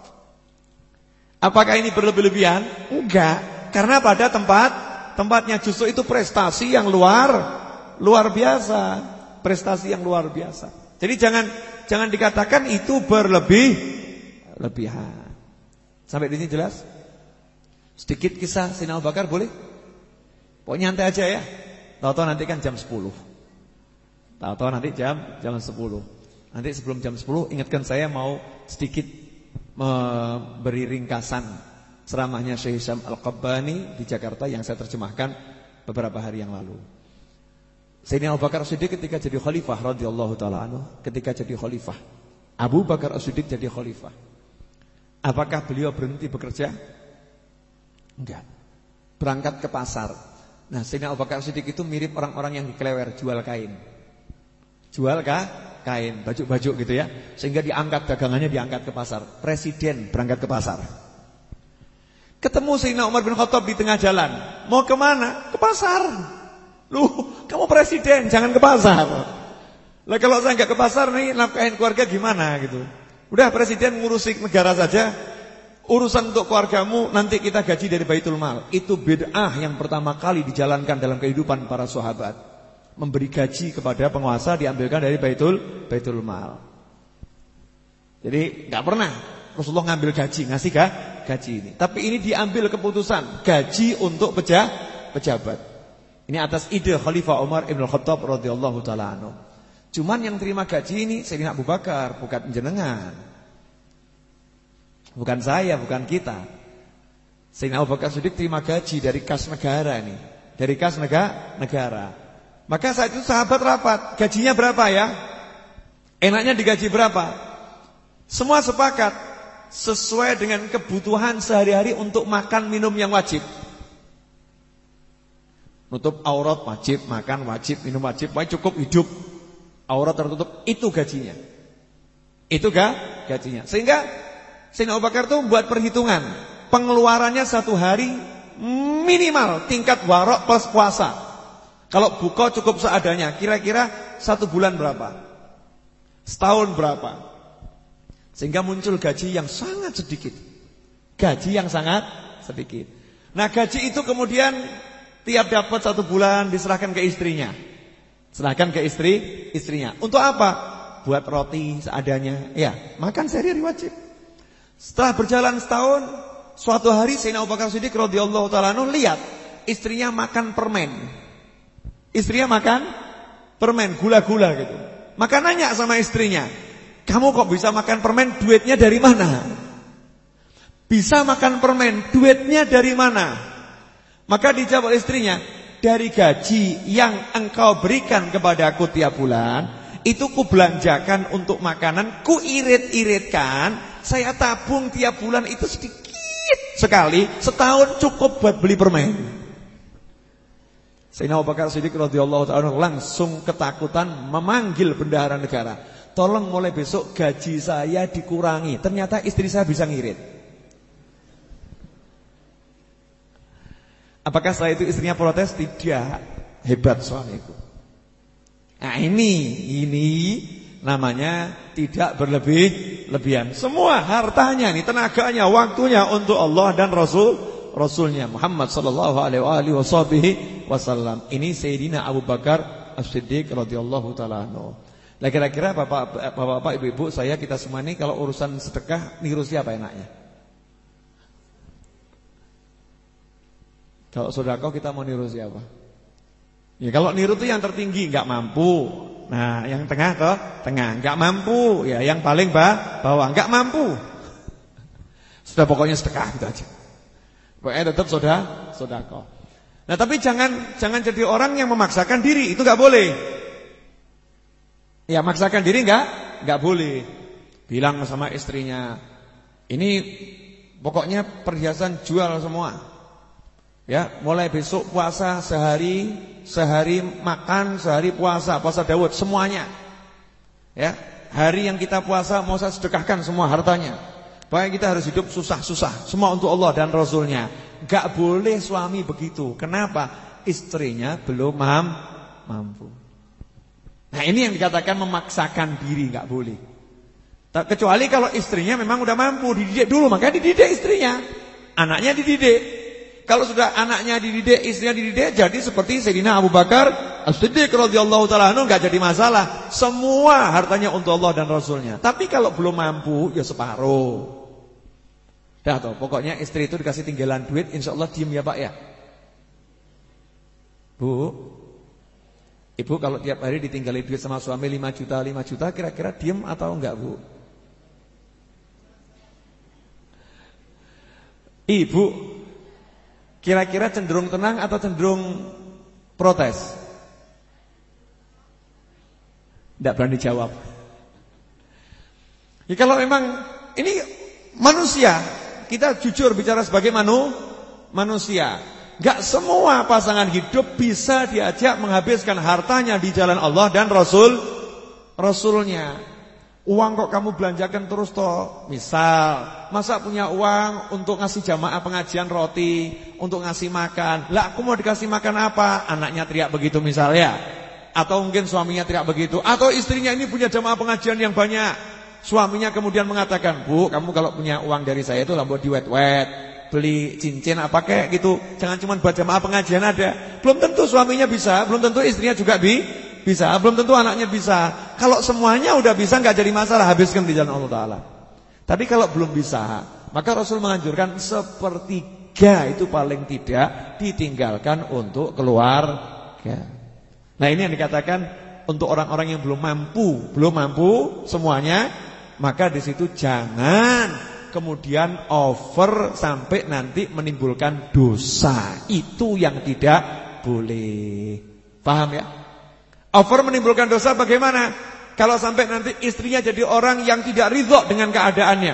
Apakah ini berlebih-lebihan? Enggak, karena pada tempat tempatnya justru itu prestasi yang luar luar biasa, prestasi yang luar biasa. Jadi jangan jangan dikatakan itu berlebih lebihan. Sampai di sini jelas? Sedikit kisah Sayyidina Abu Bakar boleh? Pokoknya nyantai aja ya. Tahu-tahu nanti kan jam sepuluh. Tahu-tahu nanti jam jam sepuluh. Nanti sebelum jam sepuluh ingatkan saya mau sedikit memberi ringkasan ceramahnya Syekh Hisham Al-Qabbani di Jakarta yang saya terjemahkan beberapa hari yang lalu. Sayyidina Abu Bakar As-Siddiq ketika jadi khalifah radhiyallahu taala anhu, ketika jadi khalifah, Abu Bakar As-Siddiq jadi khalifah. Apakah beliau berhenti bekerja? Enggak. Berangkat ke pasar. Nah, Sayyidina Abu Bakar As-Siddiq itu mirip orang-orang yang dikelewer jual kain. Jual kah? Kain, baju-baju gitu ya. Sehingga diangkat dagangannya diangkat ke pasar. Presiden berangkat ke pasar. Ketemu Sayyidina Umar bin Khattab di tengah jalan. Mau kemana? Ke pasar. Loh, kamu presiden, jangan ke pasar. Lah kalau saya nggak ke pasar nih nafkahin keluarga gimana gitu. Udah presiden ngurusi negara saja. Urusan untuk keluargamu nanti kita gaji dari Baitul Mal. Itu bid'ah yang pertama kali dijalankan dalam kehidupan para sahabat. Memberi gaji kepada penguasa diambilkan dari Baitul Baitul Mal. Jadi nggak pernah Rasulullah ngambil gaji, ngasih gak? Gaji ini. Tapi ini diambil keputusan gaji untuk peja, pejabat. Ini atas ide Khalifah Umar Ibn Khattab radhiyallahu taala anhu. Cuman yang terima gaji ini Sayyidina Abu Bakar, bukan jenengan. Bukan saya, bukan kita. Sayyidina Abu Bakar Siddiq terima gaji dari kas negara ini, dari kas negara, negara. Maka saat itu sahabat rapat, gajinya berapa ya? Enaknya digaji berapa? Semua sepakat sesuai dengan kebutuhan sehari-hari untuk makan minum yang wajib. Nutup aurat wajib, makan wajib, minum wajib, wajib cukup hidup. Aurat tertutup, itu gajinya. Itu gak gajinya. Sehingga Sayyidina Abu Bakar tuh buat perhitungan, pengeluarannya satu hari minimal tingkat warok plus puasa. Kalau buka cukup seadanya, kira-kira satu bulan berapa? Setahun berapa? Sehingga muncul gaji yang sangat sedikit. Gaji yang sangat sedikit. Nah gaji itu kemudian tiap dapat satu bulan diserahkan ke istrinya. Serahkan ke istri istrinya. Untuk apa? Buat roti seadanya. Ya, makan sehari-hari wajib. Setelah berjalan setahun, suatu hari Sayyidina Abu Bakar Siddiq radhiyallahu taala anhu lihat istrinya makan permen. Istrinya makan permen, gula-gula gitu. Maka nanya sama istrinya, "Kamu kok bisa makan permen? Duitnya dari mana?" Bisa makan permen, duitnya dari mana? Maka dijawab istrinya, "Dari gaji yang engkau berikan kepadaku tiap bulan, itu ku belanjakan untuk makanan, ku irit-iritkan, saya tabung tiap bulan itu sedikit sekali, setahun cukup buat beli permen." Sayyidina Abu Bakar Siddiq radhiyallahu ta'ala langsung ketakutan memanggil bendahara negara, "Tolong mulai besok gaji saya dikurangi." Ternyata istri saya bisa ngirit. Apakah setelah itu istrinya protes? Tidak. Hebat suamiku. Nah ini, ini namanya tidak berlebih-lebihan. Semua hartanya, ini tenaganya, waktunya untuk Allah dan Rasul Rasulnya Muhammad sallallahu alaihi wasallam. Ini Sayyidina Abu Bakar As-Siddiq radhiyallahu taala anhu. Nah kira-kira Bapak, Bapak, Ibu-ibu, saya kita semua ini kalau urusan sedekah niru siapa enaknya? Kalau sedekah kita mau niru siapa? Ya kalau niru itu yang tertinggi nggak mampu. Nah, yang tengah ke tengah nggak mampu. Ya, yang paling bah, bawah nggak mampu. Sudah pokoknya sedekah gitu aja. Pokoknya tetap sudah sedekah. Nah, tapi jangan jangan jadi orang yang memaksakan diri, itu nggak boleh. Ya, maksakan diri nggak nggak boleh. Bilang sama istrinya, ini pokoknya perhiasan jual semua. Ya, mulai besok puasa sehari, sehari makan, sehari puasa, puasa Daud semuanya. Ya, hari yang kita puasa mau saya sedekahkan semua hartanya. Pokoknya kita harus hidup susah-susah, semua untuk Allah dan Rasulnya. Gak boleh suami begitu. Kenapa? Istrinya belum mampu. Nah, ini yang dikatakan memaksakan diri, gak boleh. Kecuali kalau istrinya memang udah mampu, dididik dulu, makanya dididik istrinya. Anaknya dididik. Kalau sudah anaknya dididik, istrinya dididik, jadi seperti Sayyidina Abu Bakar As-Siddiq radhiyallahu ta'ala anhu, enggak jadi masalah. Semua hartanya untuk Allah dan Rasulnya. Tapi kalau belum mampu, ya separuh. Dah toh, pokoknya istri itu dikasih tinggalan duit, insya Allah diem ya Pak ya. Bu, Ibu kalau tiap hari ditinggali duit sama suami lima juta, lima juta, kira-kira diem atau enggak Bu? Ibu kira-kira cenderung tenang atau cenderung protes? Tidak berani jawab. Ya kalau memang ini manusia, kita jujur bicara sebagai manu, manusia. Gak semua pasangan hidup bisa diajak menghabiskan hartanya di jalan Allah dan Rasul Rasulnya. Uang kok kamu belanjakan terus toh? Misal, masa punya uang untuk ngasih jamaah pengajian roti, untuk ngasih makan. Lah aku mau dikasih makan apa? Anaknya teriak begitu misalnya. Atau mungkin suaminya teriak begitu. Atau istrinya ini punya jamaah pengajian yang banyak. Suaminya kemudian mengatakan, "Bu, kamu kalau punya uang dari saya itu lah buat diwet-wet, beli cincin apa kayak gitu. Jangan cuma buat jamaah pengajian ada." Belum tentu suaminya bisa, belum tentu istrinya juga bi bisa, belum tentu anaknya bisa. Kalau semuanya udah bisa nggak jadi masalah, habiskan di jalan Allah Ta'ala. Tapi kalau belum bisa, maka Rasul menganjurkan sepertiga itu paling tidak ditinggalkan untuk keluarga. Nah ini yang dikatakan untuk orang-orang yang belum mampu, belum mampu semuanya, maka di situ jangan kemudian over sampai nanti menimbulkan dosa. Itu yang tidak boleh. Paham ya? Over menimbulkan dosa bagaimana? Kalau sampai nanti istrinya jadi orang yang tidak ridho dengan keadaannya,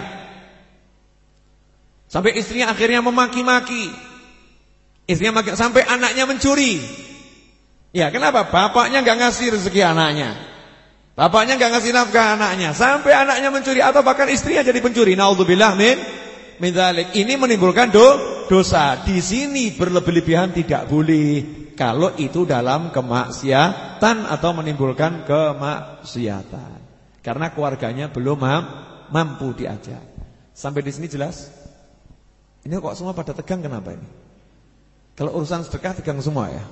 sampai istrinya akhirnya memaki-maki, istrinya maki, sampai anaknya mencuri. Ya kenapa? Bapaknya gak ngasih rezeki anaknya, bapaknya gak ngasih nafkah anaknya, sampai anaknya mencuri atau bahkan istrinya jadi pencuri. Naudzubillah min min dzalik. Ini menimbulkan do, dosa. Di sini berlebih-lebihan tidak boleh. Kalau itu dalam kemaksiatan atau menimbulkan kemaksiatan, karena keluarganya belum mampu diajak. Sampai di sini jelas? Ini kok semua pada tegang kenapa ini? Kalau urusan sedekah tegang semua ya.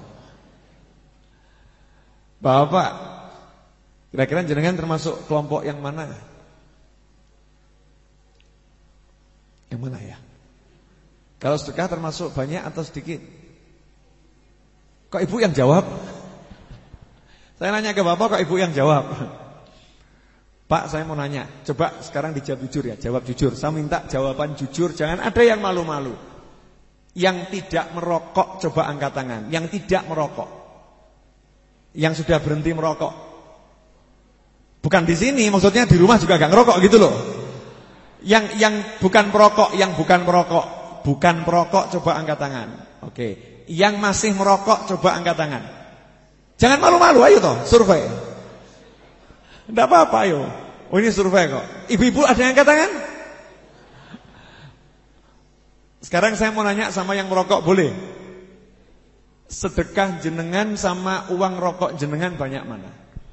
Bapak, kira-kira jenengan termasuk kelompok yang mana? Yang mana ya? Kalau sedekah termasuk banyak atau sedikit? Kok ibu yang jawab? Saya nanya ke bapak, kok ibu yang jawab? Pak, saya mau nanya, coba sekarang dijawab jujur ya, jawab jujur. Saya minta jawaban jujur, jangan ada yang malu-malu. Yang tidak merokok, coba angkat tangan. Yang tidak merokok, yang sudah berhenti merokok. Bukan di sini, maksudnya di rumah juga gak ngerokok gitu loh. Yang yang bukan perokok, yang bukan perokok, bukan perokok, coba angkat tangan. Oke. Yang masih merokok coba angkat tangan. Jangan malu-malu, ayo toh survei. Enggak apa-apa ayo. Oh ini survei kok. Ibu-ibu ada yang angkat tangan? Sekarang saya mau nanya sama yang merokok, boleh? Sedekah jenengan sama uang rokok jenengan banyak mana?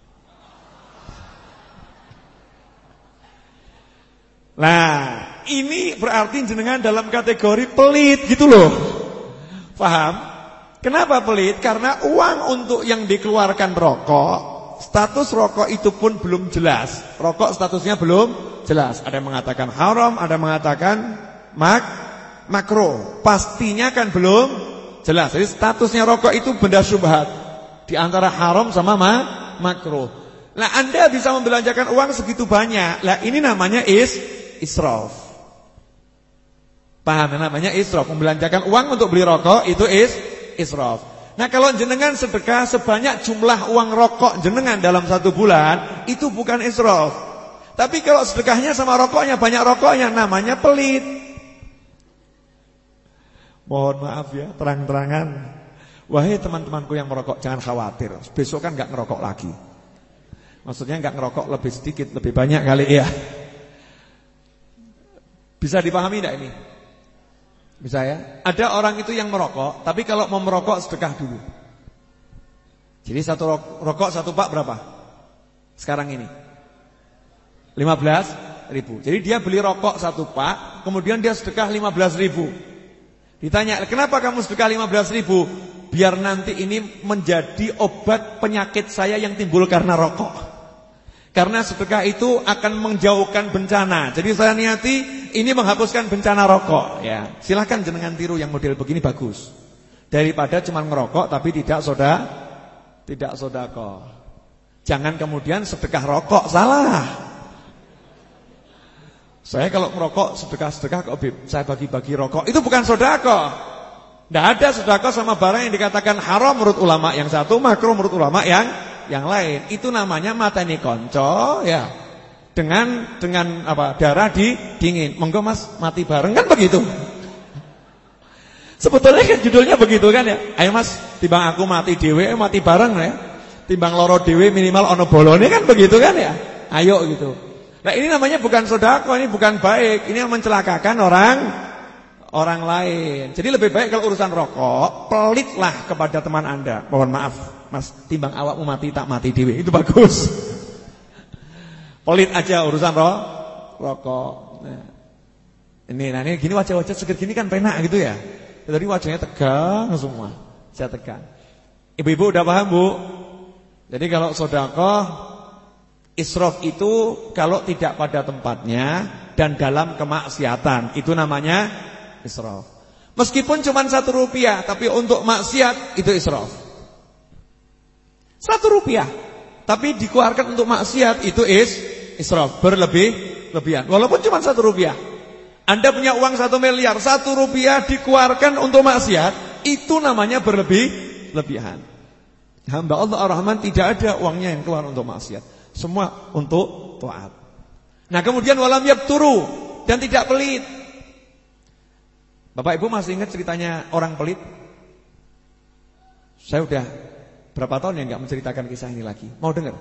Nah, ini berarti jenengan dalam kategori pelit gitu loh. Paham? Kenapa pelit? Karena uang untuk yang dikeluarkan rokok, status rokok itu pun belum jelas. Rokok statusnya belum jelas. Ada yang mengatakan haram, ada yang mengatakan mak makro. Pastinya kan belum jelas. Jadi statusnya rokok itu benda syubhat. Di antara haram sama ma makruh. Nah, Anda bisa membelanjakan uang segitu banyak. Lah ini namanya is israf. Paham namanya israf? Membelanjakan uang untuk beli rokok itu is israf. Nah, kalau jenengan sedekah sebanyak jumlah uang rokok jenengan dalam satu bulan, itu bukan israf. Tapi kalau sedekahnya sama rokoknya, banyak rokoknya, namanya pelit. Mohon maaf ya, terang-terangan. Wahai teman-temanku yang merokok, jangan khawatir. Besok kan gak ngerokok lagi. Maksudnya gak ngerokok lebih sedikit, lebih banyak kali ya. Bisa dipahami gak ini? Bisa ya? Ada orang itu yang merokok, tapi kalau mau merokok sedekah dulu. Jadi satu rokok satu pak berapa? Sekarang ini lima belas ribu. Jadi dia beli rokok satu pak, kemudian dia sedekah lima belas ribu. Ditanya, kenapa kamu sedekah lima belas ribu? Biar nanti ini menjadi obat penyakit saya yang timbul karena rokok. Karena sedekah itu akan menjauhkan bencana. Jadi saya niati ini menghapuskan bencana rokok. Ya, silakan jenengan tiru yang model begini bagus. Daripada cuma ngerokok tapi tidak soda, tidak sodako. Jangan kemudian sedekah rokok, salah. Saya kalau merokok sedekah-sedekah kok saya bagi-bagi rokok, itu bukan sodako. Tidak ada sedekah sama barang yang dikatakan haram menurut ulama yang satu, makruh menurut ulama yang yang lain. Itu namanya mateni konco ya. Dengan dengan apa? Darah di dingin. Monggo Mas mati bareng kan begitu. Sebetulnya kan judulnya begitu kan ya. Ayo Mas, timbang aku mati dhewe mati bareng ya. Timbang loro dhewe minimal ono bolone kan begitu kan ya. Ayo gitu. Nah, ini namanya bukan sedekah, ini bukan baik. Ini yang mencelakakan orang orang lain. Jadi lebih baik kalau urusan rokok, pelitlah kepada teman Anda. Mohon maaf, Mas, timbang awakmu mati tak mati dhewe. Itu bagus. Pelit aja urusan ro rokok. Nah, ini nah ini gini wajah-wajah seger gini kan penak gitu ya. Tadi wajahnya tegang semua. Saya tegang. Ibu-ibu udah paham, Bu? Jadi kalau sedekah israf itu kalau tidak pada tempatnya dan dalam kemaksiatan, itu namanya israf. Meskipun cuma satu rupiah, tapi untuk maksiat itu israf. Satu rupiah, tapi dikeluarkan untuk maksiat itu is israf, berlebih-lebihan. Walaupun cuma satu rupiah. Anda punya uang satu miliar, satu rupiah dikeluarkan untuk maksiat, itu namanya berlebih-lebihan. Hamba Allah Ar-Rahman tidak ada uangnya yang keluar untuk maksiat, semua untuk taat. Nah kemudian walam yabturu, dan tidak pelit. Bapak Ibu masih ingat ceritanya orang pelit? Saya udah berapa tahun ya nggak menceritakan kisah ini lagi. Mau dengar?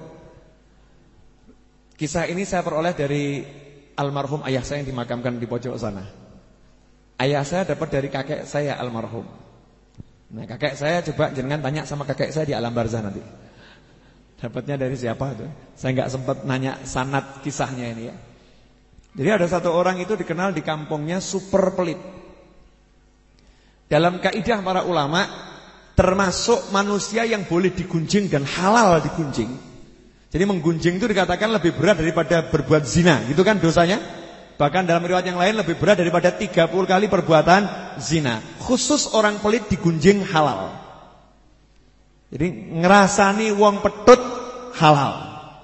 Kisah ini saya peroleh dari almarhum ayah saya yang dimakamkan di pojok sana. Ayah saya dapat dari kakek saya almarhum. Nah kakek saya coba jenengan tanya sama kakek saya di alam barzah nanti. Dapatnya dari siapa itu? Saya nggak sempat nanya sanad kisahnya ini ya. Jadi ada satu orang itu dikenal di kampungnya super pelit. Dalam kaidah para ulama, termasuk manusia yang boleh digunjing dan halal digunjing. Jadi menggunjing itu dikatakan lebih berat daripada berbuat zina, gitu kan dosanya? Bahkan dalam riwayat yang lain lebih berat daripada tiga puluh kali perbuatan zina. Khusus orang pelit digunjing halal. Jadi ngerasani wong petut halal.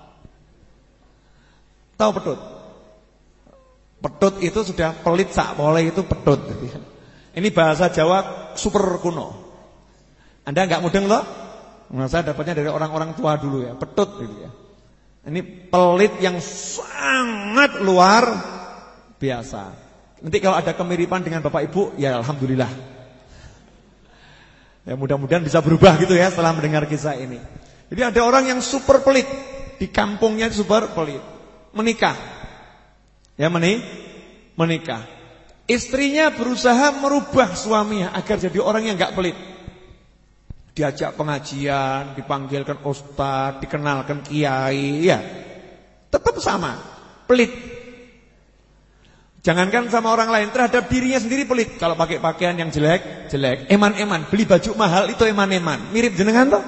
Tahu petut? Petut itu sudah pelit sak pole itu petut. Ini bahasa Jawa super kuno. Anda enggak mudeng loh? Nah, saya dapatnya dari orang-orang tua dulu ya, petut gitu ya. Ini pelit yang sangat luar biasa. Nanti kalau ada kemiripan dengan Bapak Ibu, ya alhamdulillah. Ya mudah-mudahan bisa berubah gitu ya setelah mendengar kisah ini. Jadi ada orang yang super pelit, di kampungnya super pelit. Menikah. Ya meni menikah. Istrinya berusaha merubah suaminya agar jadi orang yang enggak pelit. Diajak pengajian, dipanggilkan ustaz, dikenalkan kiai, ya tetap sama, pelit. Jangankan sama orang lain, terhadap dirinya sendiri pelit. Kalau pakai pakaian yang jelek, jelek. Eman-eman, beli baju mahal itu eman-eman. Mirip jenengan toh?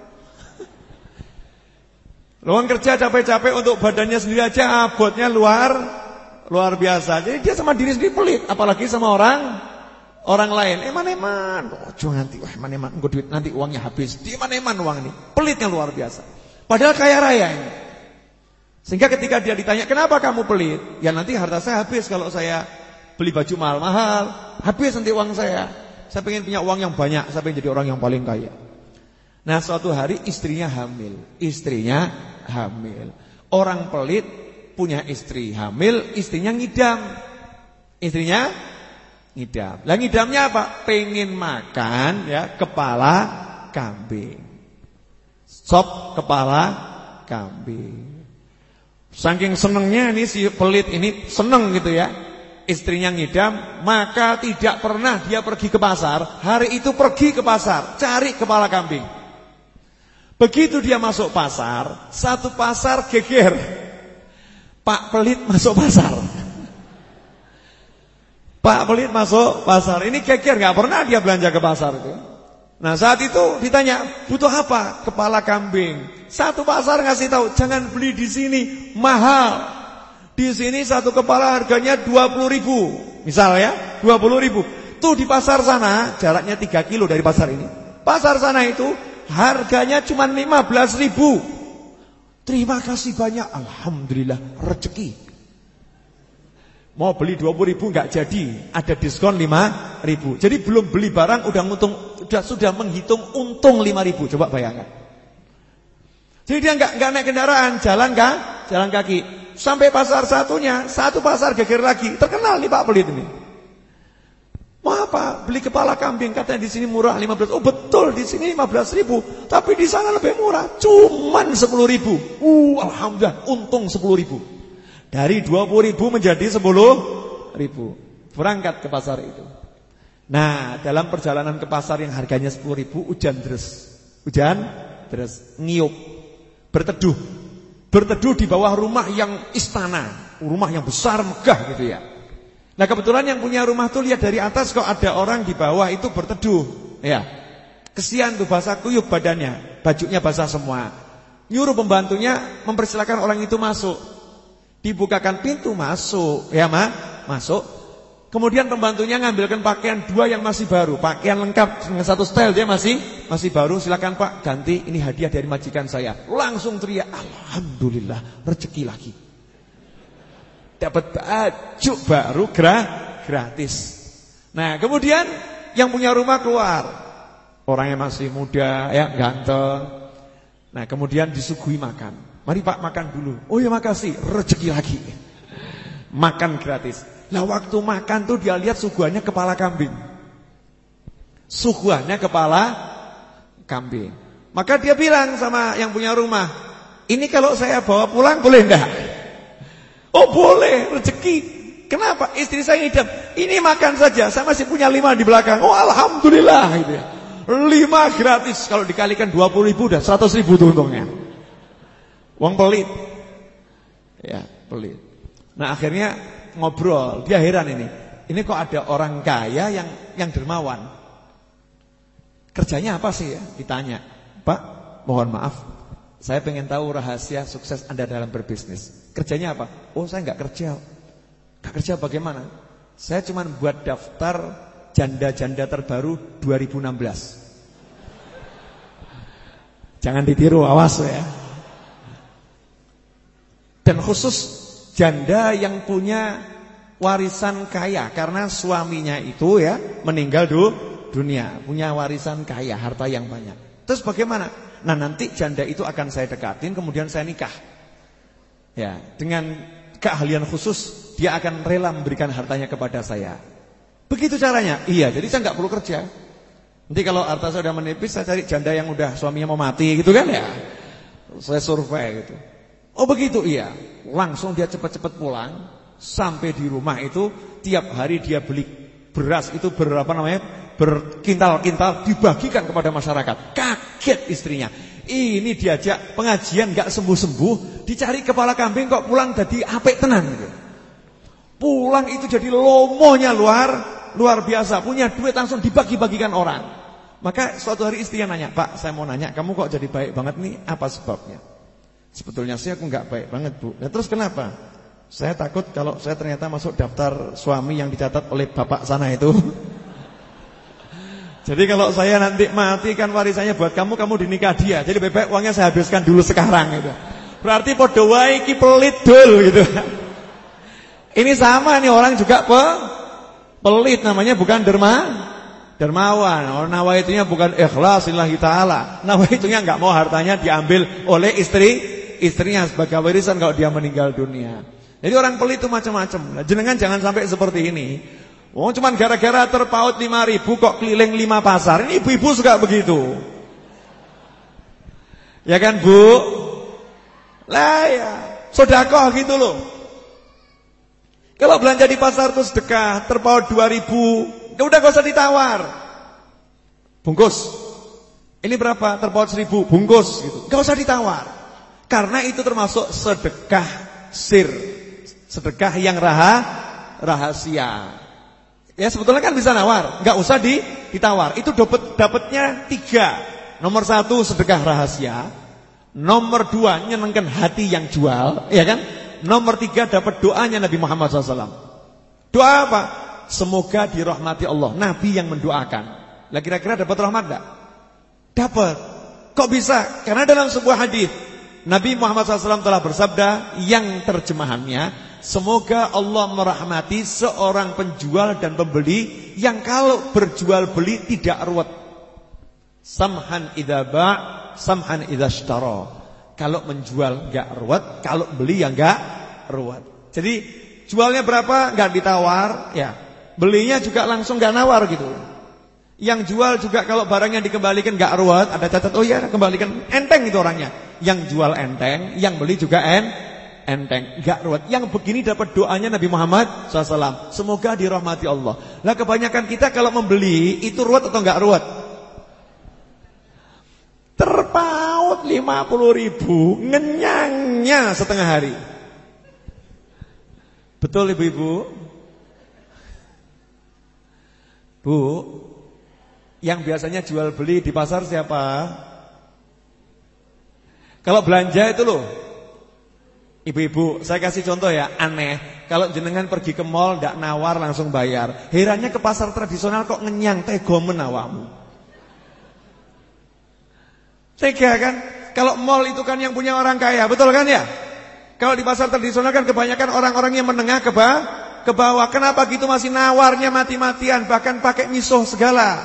Luang kerja capek-capek untuk badannya sendiri aja, abotnya luar luar biasa. Jadi dia sama diri sendiri pelit, apalagi sama orang Orang lain, eman-eman, ojo nganti, wah eman-eman, engko duit nanti uangnya habis. Di eman-eman uang ini, pelitnya luar biasa. Padahal kaya raya ini. Sehingga ketika dia ditanya, kenapa kamu pelit? Ya nanti harta saya habis kalau saya beli baju mahal-mahal, habis nanti uang saya. Saya pengen punya uang yang banyak, saya pengen jadi orang yang paling kaya. Nah suatu hari istrinya hamil, istrinya hamil. Orang pelit punya istri hamil, istrinya ngidam. Istrinya ngidam. Lah ngidamnya apa? Pengen makan ya kepala kambing. Sop kepala kambing. Saking senengnya ini si pelit ini seneng gitu ya. Istrinya ngidam, maka tidak pernah dia pergi ke pasar. Hari itu pergi ke pasar, cari kepala kambing. Begitu dia masuk pasar, satu pasar geger. Pak pelit masuk pasar. Pak pelit masuk pasar. Ini geger, gak pernah dia belanja ke pasar itu. Nah saat itu ditanya, butuh apa? Kepala kambing. Satu pasar ngasih tahu, jangan beli di sini, mahal. Di sini satu kepala harganya dua puluh ribu. Misal ya, dua puluh ribu. Tuh di pasar sana, jaraknya tiga kilo dari pasar ini. Pasar sana itu harganya cuma lima belas ribu. Terima kasih banyak, alhamdulillah, rezeki. Mau beli dua puluh ribu nggak jadi, ada diskon lima ribu. Jadi belum beli barang udah untung, udah sudah menghitung untung lima ribu. Coba bayangkan. Jadi dia nggak nggak naik kendaraan, jalan kah? Jalan kaki. Sampai pasar satunya, satu pasar geger lagi. Terkenal nih Pak pelit ini. Mau apa? Beli kepala kambing, katanya di sini murah lima belas. Oh betul, di sini lima belas ribu, tapi di sana lebih murah, cuman sepuluh ribu. Uh, alhamdulillah, untung sepuluh ribu. Dari dua puluh ribu menjadi sepuluh ribu. Berangkat ke pasar itu. Nah dalam perjalanan ke pasar yang harganya sepuluh ribu, hujan deres. Hujan deres, ngiyup, berteduh. Berteduh di bawah rumah yang istana, rumah yang besar megah gitu ya. Nah kebetulan yang punya rumah tuh lihat dari atas kok ada orang di bawah itu berteduh. Ya, kesian tuh basah kuyup badannya, bajunya basah semua. Nyuruh pembantunya mempersilakan orang itu masuk. Dibukakan pintu, masuk, ya ma, masuk. Kemudian pembantunya ngambilkan pakaian dua yang masih baru, pakaian lengkap dengan satu style dia masih masih baru. Silakan Pak, ganti, ini hadiah dari majikan saya. Langsung teriak, alhamdulillah, rezeki lagi. Dapat baju baru gratis. Nah kemudian yang punya rumah keluar, orangnya masih muda, ya ganteng. Nah kemudian disuguhi makan. Mari Pak makan dulu. Oh ya makasih, rezeki lagi. Makan gratis. Nah waktu makan tuh dia lihat suguhannya kepala kambing. Suguhannya kepala kambing. Maka dia bilang sama yang punya rumah, ini kalau saya bawa pulang boleh enggak? Oh boleh, rezeki. Kenapa? Istri saya ngidam. Ini makan saja, saya masih punya lima di belakang. Oh alhamdulillah gitu ya. Lima gratis. Kalau dikalikan dua puluh ribu udah seratus ribu tuh untungnya. Uang pelit. Ya pelit. Nah akhirnya ngobrol. Dia heran ini. Ini kok ada orang kaya yang yang dermawan. Kerjanya apa sih ya? Ditanya. Pak mohon maaf, saya pengen tahu rahasia sukses Anda dalam berbisnis. Kerjanya apa? Oh saya gak kerja. Gak kerja bagaimana? Saya cuma buat daftar janda-janda terbaru dua ribu enam belas. Jangan ditiru, awas ya. Dan khusus janda yang punya warisan kaya, karena suaminya itu ya meninggal du, dunia, punya warisan kaya, harta yang banyak. Terus bagaimana? Nah nanti janda itu akan saya dekatin, kemudian saya nikah. Ya, dengan keahlian khusus dia akan rela memberikan hartanya kepada saya. Begitu caranya. Iya, jadi saya nggak perlu kerja. Nanti kalau harta saya sudah menipis, saya cari janda yang udah suaminya mau mati gitu kan ya. Saya survei gitu. Oh begitu, iya. Langsung dia cepat-cepat pulang. Sampai di rumah itu tiap hari dia beli beras itu berapa namanya, berkintal-kintal, dibagikan kepada masyarakat. Kaget istrinya. Ini diajak pengajian gak sembuh-sembuh, dicari kepala kambing kok pulang jadi apik tenan gitu. Pulang itu jadi lomonya luar luar biasa, punya duit langsung dibagi-bagikan orang. Maka suatu hari istrinya nanya, "Pak, saya mau nanya, kamu kok jadi baik banget nih, apa sebabnya?" "Sebetulnya sih aku gak baik banget, Bu." "Ya terus kenapa?" "Saya takut kalau saya ternyata masuk daftar suami yang dicatat oleh bapak sana itu." Jadi kalau saya nanti mati kan warisannya buat kamu, kamu dinikah dia. Jadi lebih baik uangnya saya habiskan dulu sekarang gitu. Berarti padha wae iki pelit dul gitu. Ini sama nih orang juga pe, pelit namanya, bukan derma, dermawan. Orang nawaitunya bukan ikhlas lillahi taala. Nawaitunya enggak mau hartanya diambil oleh istri istrinya sebagai warisan kalau dia meninggal dunia. Jadi orang pelit itu macam-macam. Nah, jenengan jangan sampai seperti ini. Oh, cuman gara-gara terpaut lima ribu kok keliling lima pasar. Ini ibu-ibu suka begitu. Ya kan, Bu? Lah ya, sedekah gitu loh. Kalau belanja di pasar terus sedekah, terpaut dua ribu, ya udah gak usah ditawar. Bungkus. Ini berapa? Terpaut seribu, bungkus gitu. Gak usah ditawar. Karena itu termasuk sedekah sir. Sedekah yang raha, rahasia. Ya sebetulnya kan bisa nawar, nggak usah di, ditawar. Itu dapat dapatnya tiga. Nomor satu sedekah rahasia. Nomor dua nyenengkan hati yang jual, ya kan? Nomor tiga dapat doanya Nabi Muhammad shallallahu alaihi wasallam. Doa apa? Semoga dirahmati Allah. Nabi yang mendoakan. Lah kira-kira dapat rahmat enggak? Dapat. Kok bisa? Karena dalam sebuah hadis Nabi Muhammad shallallahu alaihi wasallam telah bersabda yang terjemahannya, semoga Allah merahmati seorang penjual dan pembeli yang kalau berjual beli tidak ruwet. Samhan idza ba', samhan idza ishtara. Kalau menjual enggak ruwet, kalau beli ya enggak ruwet. Jadi jualnya berapa enggak ditawar, ya. Belinya juga langsung enggak nawar gitu. Yang jual juga kalau barangnya dikembalikan enggak ruwet, ada catat, oh ya kembalikan, enteng itu orangnya. Yang jual enteng, yang beli juga en, enteng, enggak ruwet. Yang begini dapat doanya Nabi Muhammad shallallahu alaihi wasallam, semoga dirahmati Allah. Lah kebanyakan kita kalau membeli itu ruwet atau enggak ruwet? Terpaut lima puluh ribu, ngenyangnya setengah hari. Betul ibu-ibu? Bu, yang biasanya jual beli di pasar siapa? Kalau belanja itu loh, ibu-ibu, saya kasih contoh ya, aneh. Kalau jenengan pergi ke mall ndak nawar langsung bayar. Herannya ke pasar tradisional kok ngenyang, tega menawamu. Tega kan? Kalau mall itu kan yang punya orang kaya, betul kan ya? Kalau di pasar tradisional kan kebanyakan orang-orang yang menengah ke bawah, ke bawah. Kenapa gitu masih nawarnya mati-matian, bahkan pakai misuh segala.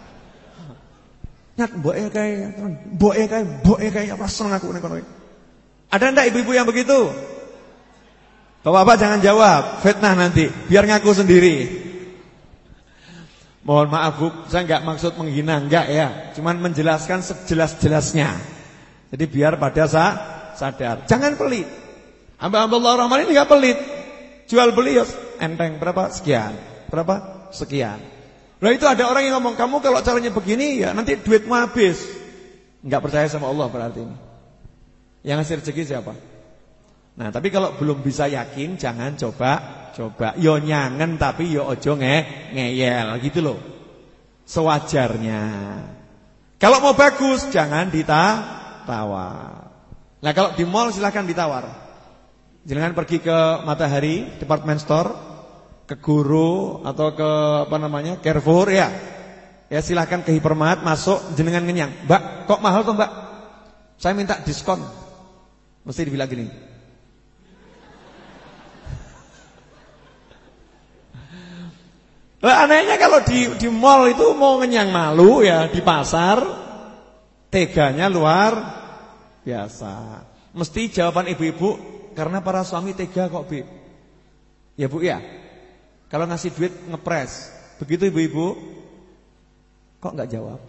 Nyat mboke kae, mboke kae, mboke kae apa seneng aku nek kono. Ada ndak ibu-ibu yang begitu? Bapak-bapak jangan jawab, fitnah nanti, biar ngaku sendiri. Mohon maaf Bu, saya enggak maksud menghina, enggak ya. Cuman menjelaskan sejelas-jelasnya. Jadi biar pada sa sadar. Jangan pelit. Hamba-hamba Allah Rahman ini enggak pelit. Jual beli ya enteng, berapa? Sekian. Berapa? Sekian. Lah itu ada orang yang ngomong, kamu kalau caranya begini ya nanti duitmu habis. Enggak percaya sama Allah berarti ini. Yang ngasih rezeki siapa? Nah, tapi kalau belum bisa yakin jangan coba coba. Yo nyangen tapi yo ojo nge ngeyel gitu loh. Sewajarnya. Kalau mau bagus jangan ditawar. Nah, kalau di mall silakan ditawar. Jangan pergi ke Matahari Department Store, ke Guru atau ke apa namanya? Carrefour ya. Ya silakan ke Hypermart, masuk jenengan ngenyang. Mbak, kok mahal tuh, Mbak? Saya minta diskon. Mesti dibilang gini. Lah anehnya kalau di di mall itu mau ngenyang malu ya, di pasar teganya luar biasa. Mesti jawaban ibu-ibu, karena para suami tega kok, Bu. Ya Bu ya. Kalau ngasih duit ngepres. Begitu ibu-ibu? Kok enggak jawab?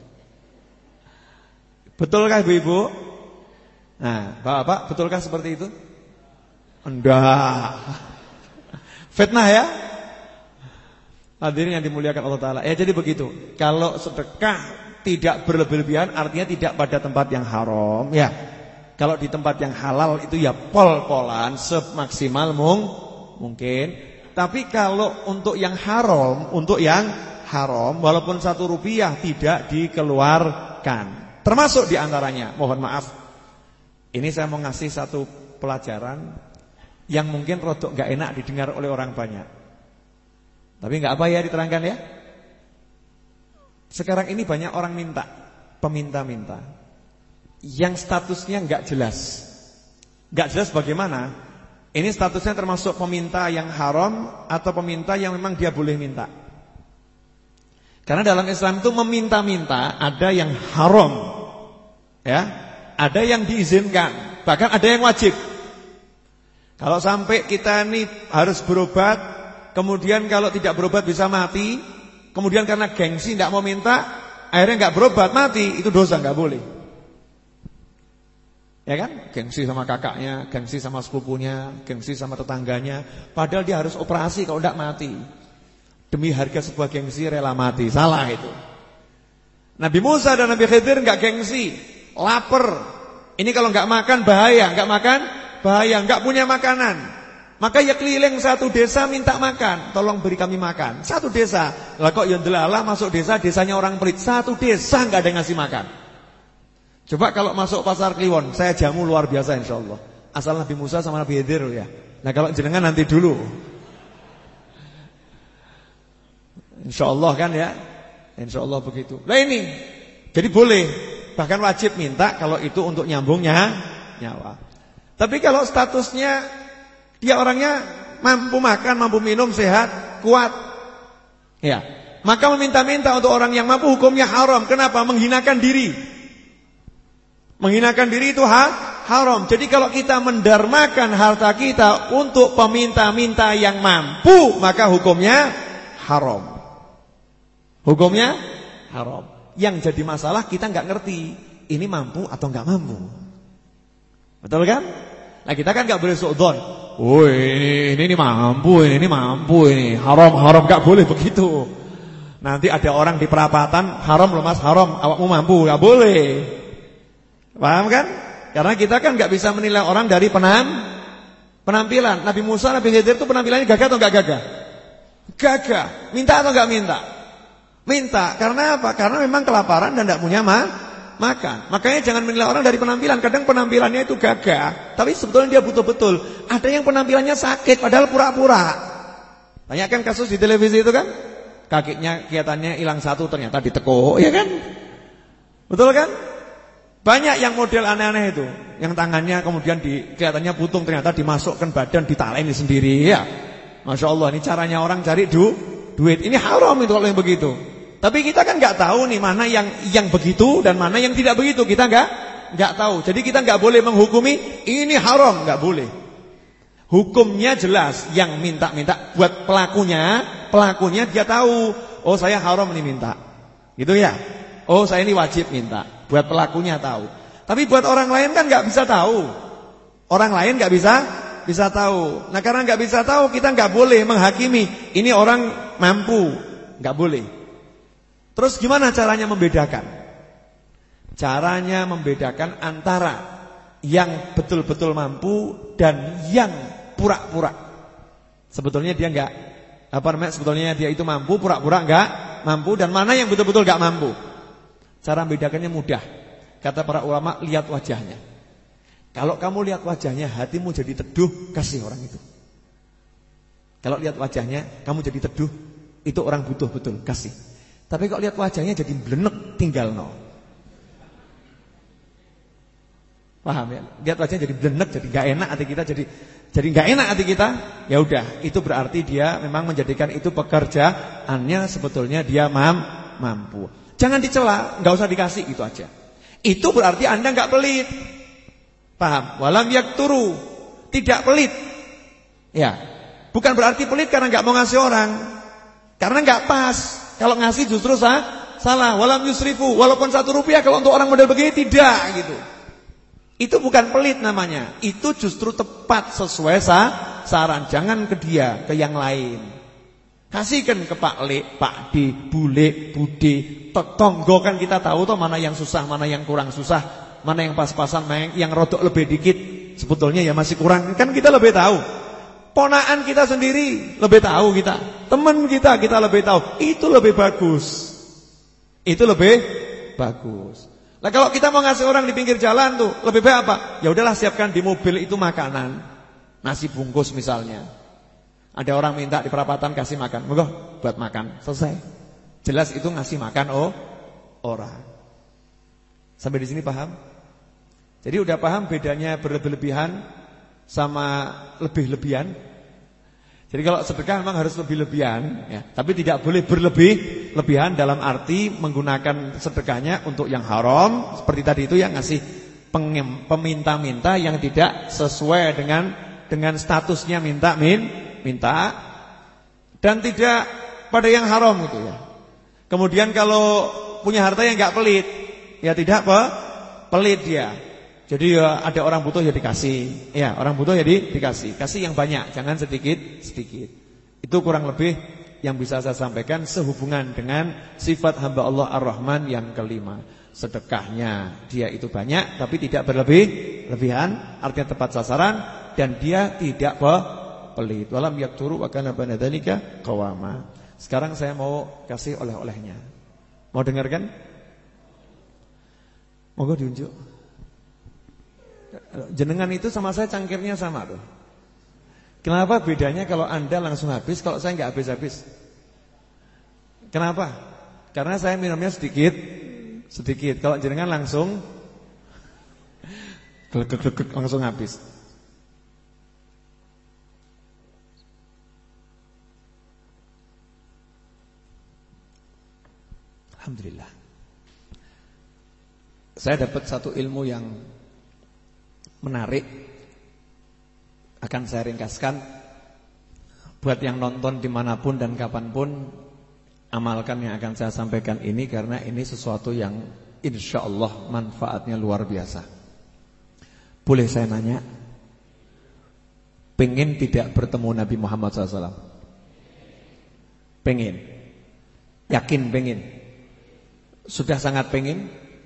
Betulkah ibu-ibu? Nah, Bapak, betulkah seperti itu? Enggak. Fitnah ya? Hadirin yang dimuliakan Allah Ta'ala. Ya jadi begitu. Kalau sedekah tidak berlebihan artinya tidak pada tempat yang haram ya. Kalau di tempat yang halal itu ya pol-polan semaksimal mung, mungkin. Tapi kalau untuk yang haram, untuk yang haram walaupun satu rupiah tidak dikeluarkan. Termasuk diantaranya, mohon maaf, ini saya mau ngasih satu pelajaran yang mungkin rodok gak enak didengar oleh orang banyak. Tapi enggak apa ya diterangkan ya. Sekarang ini banyak orang minta, peminta-minta, yang statusnya nggak jelas. Nggak jelas bagaimana? Ini statusnya termasuk peminta yang haram atau peminta yang memang dia boleh minta. Karena dalam Islam itu meminta-minta ada yang haram, ya, ada yang diizinkan, bahkan ada yang wajib. Kalau sampai kita ini harus berobat, kemudian kalau tidak berobat bisa mati, kemudian karena gengsi tidak mau minta, akhirnya nggak berobat mati, itu dosa, nggak boleh. Ya kan? Gengsi sama kakaknya, gengsi sama sepupunya, gengsi sama tetangganya, padahal dia harus operasi kalau tidak mati. Demi harga sebuah gengsi rela mati. Salah itu. Nabi Musa dan Nabi Khidir enggak gengsi, lapar. Ini kalau enggak makan bahaya, enggak makan bahaya, enggak punya makanan. Maka ya keliling satu desa minta makan, tolong beri kami makan. Satu desa. Lah kok ya ndelalah masuk desa, desanya orang pelit. Satu desa enggak ada yang ngasih makan. Coba kalau masuk pasar Kliwon, saya jamu luar biasa insyaallah. Asal Nabi Musa sama Nabi Khidir ya. Nah kalau jenengan nanti dulu. InsyaAllah kan ya, InsyaAllah begitu. Nah ini, jadi boleh, bahkan wajib minta kalau itu untuk nyambungnya nyawa. Tapi kalau statusnya dia orangnya mampu makan, mampu minum, sehat, kuat, ya, maka meminta-minta untuk orang yang mampu hukumnya haram. Kenapa? Menghinakan diri. Menghinakan diri itu ha? haram. Jadi kalau kita mendarmakan harta kita untuk peminta-minta yang mampu, maka hukumnya haram. Hukumnya haram. Yang jadi masalah kita nggak ngerti ini mampu atau nggak mampu. Betul kan? Nah kita kan nggak boleh suudzon. Oh ini, ini ini mampu, ini ini mampu, ini haram haram nggak boleh begitu. Nanti ada orang di perapatan haram loh mas, haram, awakmu mampu, nggak boleh. Paham kan? Karena kita kan nggak bisa menilai orang dari penam, penampilan. Nabi Musa, Nabi Khidir itu penampilannya gagah atau nggak gagah? Gagah. Minta atau nggak minta? Minta. Karena apa? Karena memang kelaparan dan tidak punya ma makan. Makanya jangan menilai orang dari penampilan. Kadang penampilannya itu gagah, tapi sebetulnya dia betul-betul. Ada yang penampilannya sakit, padahal pura-pura. Banyak kan kasus di televisi itu kan? Kakinya kelihatannya hilang satu, ternyata ditekuk, ya kan? Betul kan? Banyak yang model aneh-aneh itu, yang tangannya kemudian di, kelihatannya putung, ternyata dimasukkan badan, ditaleni sendiri, ya. Masya Allah, ini caranya orang cari du, duit. Ini haram itu kalau yang begitu. Tapi kita kan nggak tahu nih mana yang yang begitu dan mana yang tidak begitu. Kita nggak nggak tahu. Jadi kita nggak boleh menghukumi ini haram, nggak boleh. Hukumnya jelas. Yang minta-minta buat pelakunya, pelakunya dia tahu. Oh saya haram ini minta, gitu ya. Oh saya ini wajib minta. Buat pelakunya tahu. Tapi buat orang lain kan nggak bisa tahu. Orang lain nggak bisa bisa tahu. Nah karena nggak bisa tahu, kita nggak boleh menghakimi ini orang mampu, nggak boleh. Terus gimana caranya membedakan? Caranya membedakan antara yang betul-betul mampu dan yang pura-pura. Sebetulnya dia nggak apa namanya? Sebetulnya dia itu mampu, pura-pura nggak mampu, dan mana yang betul-betul nggak mampu. Cara membedakannya mudah. Kata para ulama, lihat wajahnya. Kalau kamu lihat wajahnya, hatimu jadi teduh, kasih orang itu. Kalau lihat wajahnya, kamu jadi teduh, itu orang butuh betul, kasih. Tapi kalau lihat wajahnya jadi blenek, tinggal no. Paham ya? Lihat wajahnya jadi blenek, jadi gak enak hati kita, jadi jadi gak enak hati kita. Ya udah, itu berarti dia memang menjadikan itu pekerjaannya, sebetulnya dia mam, mampu. Jangan dicela, nggak usah dikasih, itu aja. Itu berarti Anda nggak pelit. Paham? Walam yakturu, tidak pelit. Ya, bukan berarti pelit karena nggak mau ngasih orang. Karena nggak pas. Kalau ngasih justru sah, salah. Walam yusrifu, walaupun satu rupiah kalau untuk orang model begini tidak gitu. Itu bukan pelit namanya. Itu justru tepat sesuai sah, saran. Jangan ke dia, ke yang lain. Kasihkan ke Pak Le, Pak D, Bule, Bude, tonggo kan kita tahu toh mana yang susah, mana yang kurang susah, mana yang pas-pasan, mana yang rodok lebih dikit. Sebetulnya ya masih kurang, kan kita lebih tahu. Ponaan kita sendiri lebih tahu kita. Teman kita kita lebih tahu. Itu lebih bagus. Itu lebih bagus. Nah kalau kita mau ngasih orang di pinggir jalan tuh, lebih baik apa? Ya udahlah siapkan di mobil itu makanan. Nasi bungkus misalnya. Ada orang minta di perapatan kasih makan, monggo buat makan, selesai. Jelas itu ngasih makan oh orang. Sampai di sini paham? Jadi udah paham bedanya berlebih-lebihan sama lebih-lebihan? Jadi kalau sedekah memang harus lebih-lebihan ya, tapi tidak boleh berlebih-lebihan dalam arti menggunakan sedekahnya untuk yang haram, seperti tadi itu yang ngasih peminta-minta yang tidak sesuai dengan dengan statusnya minta min minta dan tidak pada yang haram gitu ya. Kemudian kalau punya harta yang enggak pelit, ya tidak apa? Pelit dia. Jadi ya ada orang butuh ya dikasih. Ya, orang butuh ya di, dikasih. Kasih yang banyak, jangan sedikit-sedikit. Itu kurang lebih yang bisa saya sampaikan sehubungan dengan sifat hamba Allah Ar-Rahman yang kelima. Sedekahnya dia itu banyak tapi tidak berlebih-lebihan, artinya tepat sasaran dan dia tidak pelit. Walam yakturu wa kana baina dzalika qawama. Sekarang saya mau kasih oleh-olehnya. Mau dengarkan? Monggo diunjuk. Jenengan itu sama saya cangkirnya sama tuh. Kenapa bedanya kalau Anda langsung habis, kalau saya enggak habis-habis? Kenapa? Karena saya minumnya sedikit, sedikit. Kalau jenengan langsung glek-glek langsung habis. Alhamdulillah. Saya dapat satu ilmu yang menarik, akan saya ringkaskan. Buat yang nonton dimanapun dan kapanpun, amalkan yang akan saya sampaikan ini, karena ini sesuatu yang insya Allah manfaatnya luar biasa. Boleh saya nanya, pengen tidak bertemu Nabi Muhammad shallallahu alaihi wasallam? Pengen? Yakin pengen? Sudah sangat pengen?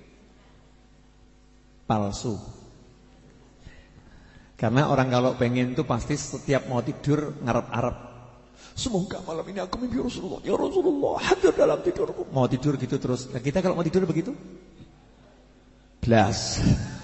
Palsu. Karena orang kalau pengen itu pasti setiap mau tidur ngarep-arep, semoga malam ini aku mimpi Rasulullah, ya Rasulullah hadir dalam tidurku. Mau tidur gitu terus. Nah, kita kalau mau tidur begitu? Belas.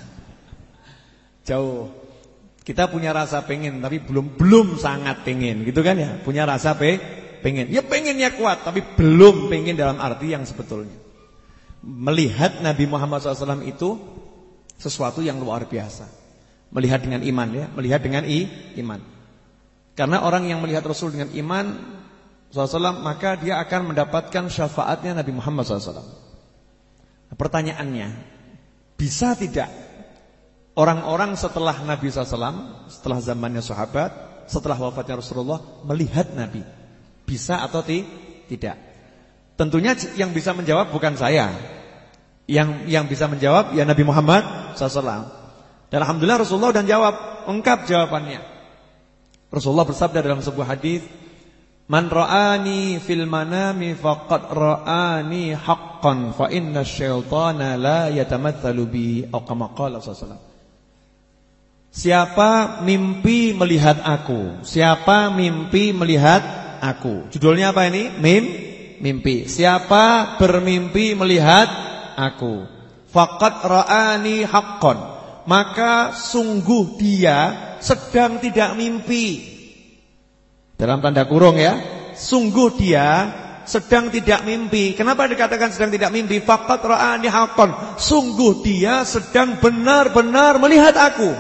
Jauh. Kita punya rasa pengen tapi belum belum sangat pengen, gitu kan ya? Punya rasa pe, pengen. Ya pengennya kuat tapi belum pengen dalam arti yang sebetulnya. Melihat Nabi Muhammad shallallahu alaihi wasallam itu sesuatu yang luar biasa. Melihat dengan iman ya, melihat dengan i, iman. Karena orang yang melihat Rasul dengan iman shallallahu alaihi wasallam, maka dia akan mendapatkan syafaatnya Nabi Muhammad shallallahu alaihi wasallam. Nah, pertanyaannya, bisa tidak orang-orang setelah Nabi shallallahu alaihi wasallam, setelah zamannya sahabat, setelah wafatnya Rasulullah, melihat Nabi? Bisa atau ti, tidak? Tentunya yang bisa menjawab bukan saya. Yang yang bisa menjawab ya Nabi Muhammad shallallahu alaihi wasallam. Dan alhamdulillah Rasulullah dan jawab, lengkap jawabannya. Rasulullah bersabda dalam sebuah hadis, "Man ra'ani fil manami faqad ra'ani haqqan fa inna syaitana la yatamatsalu bi." Atau kama qala sallallahu alaihi wasallam. Siapa mimpi melihat aku? Siapa mimpi melihat aku? Judulnya apa ini? Mim, mimpi. Siapa bermimpi melihat aku? Faqad ra'ani haqqan. Maka sungguh dia sedang tidak mimpi. Dalam tanda kurung ya. Sungguh dia sedang tidak mimpi. Kenapa dikatakan sedang tidak mimpi? Faqad ra'ani haqqan. Sungguh dia sedang benar-benar melihat aku.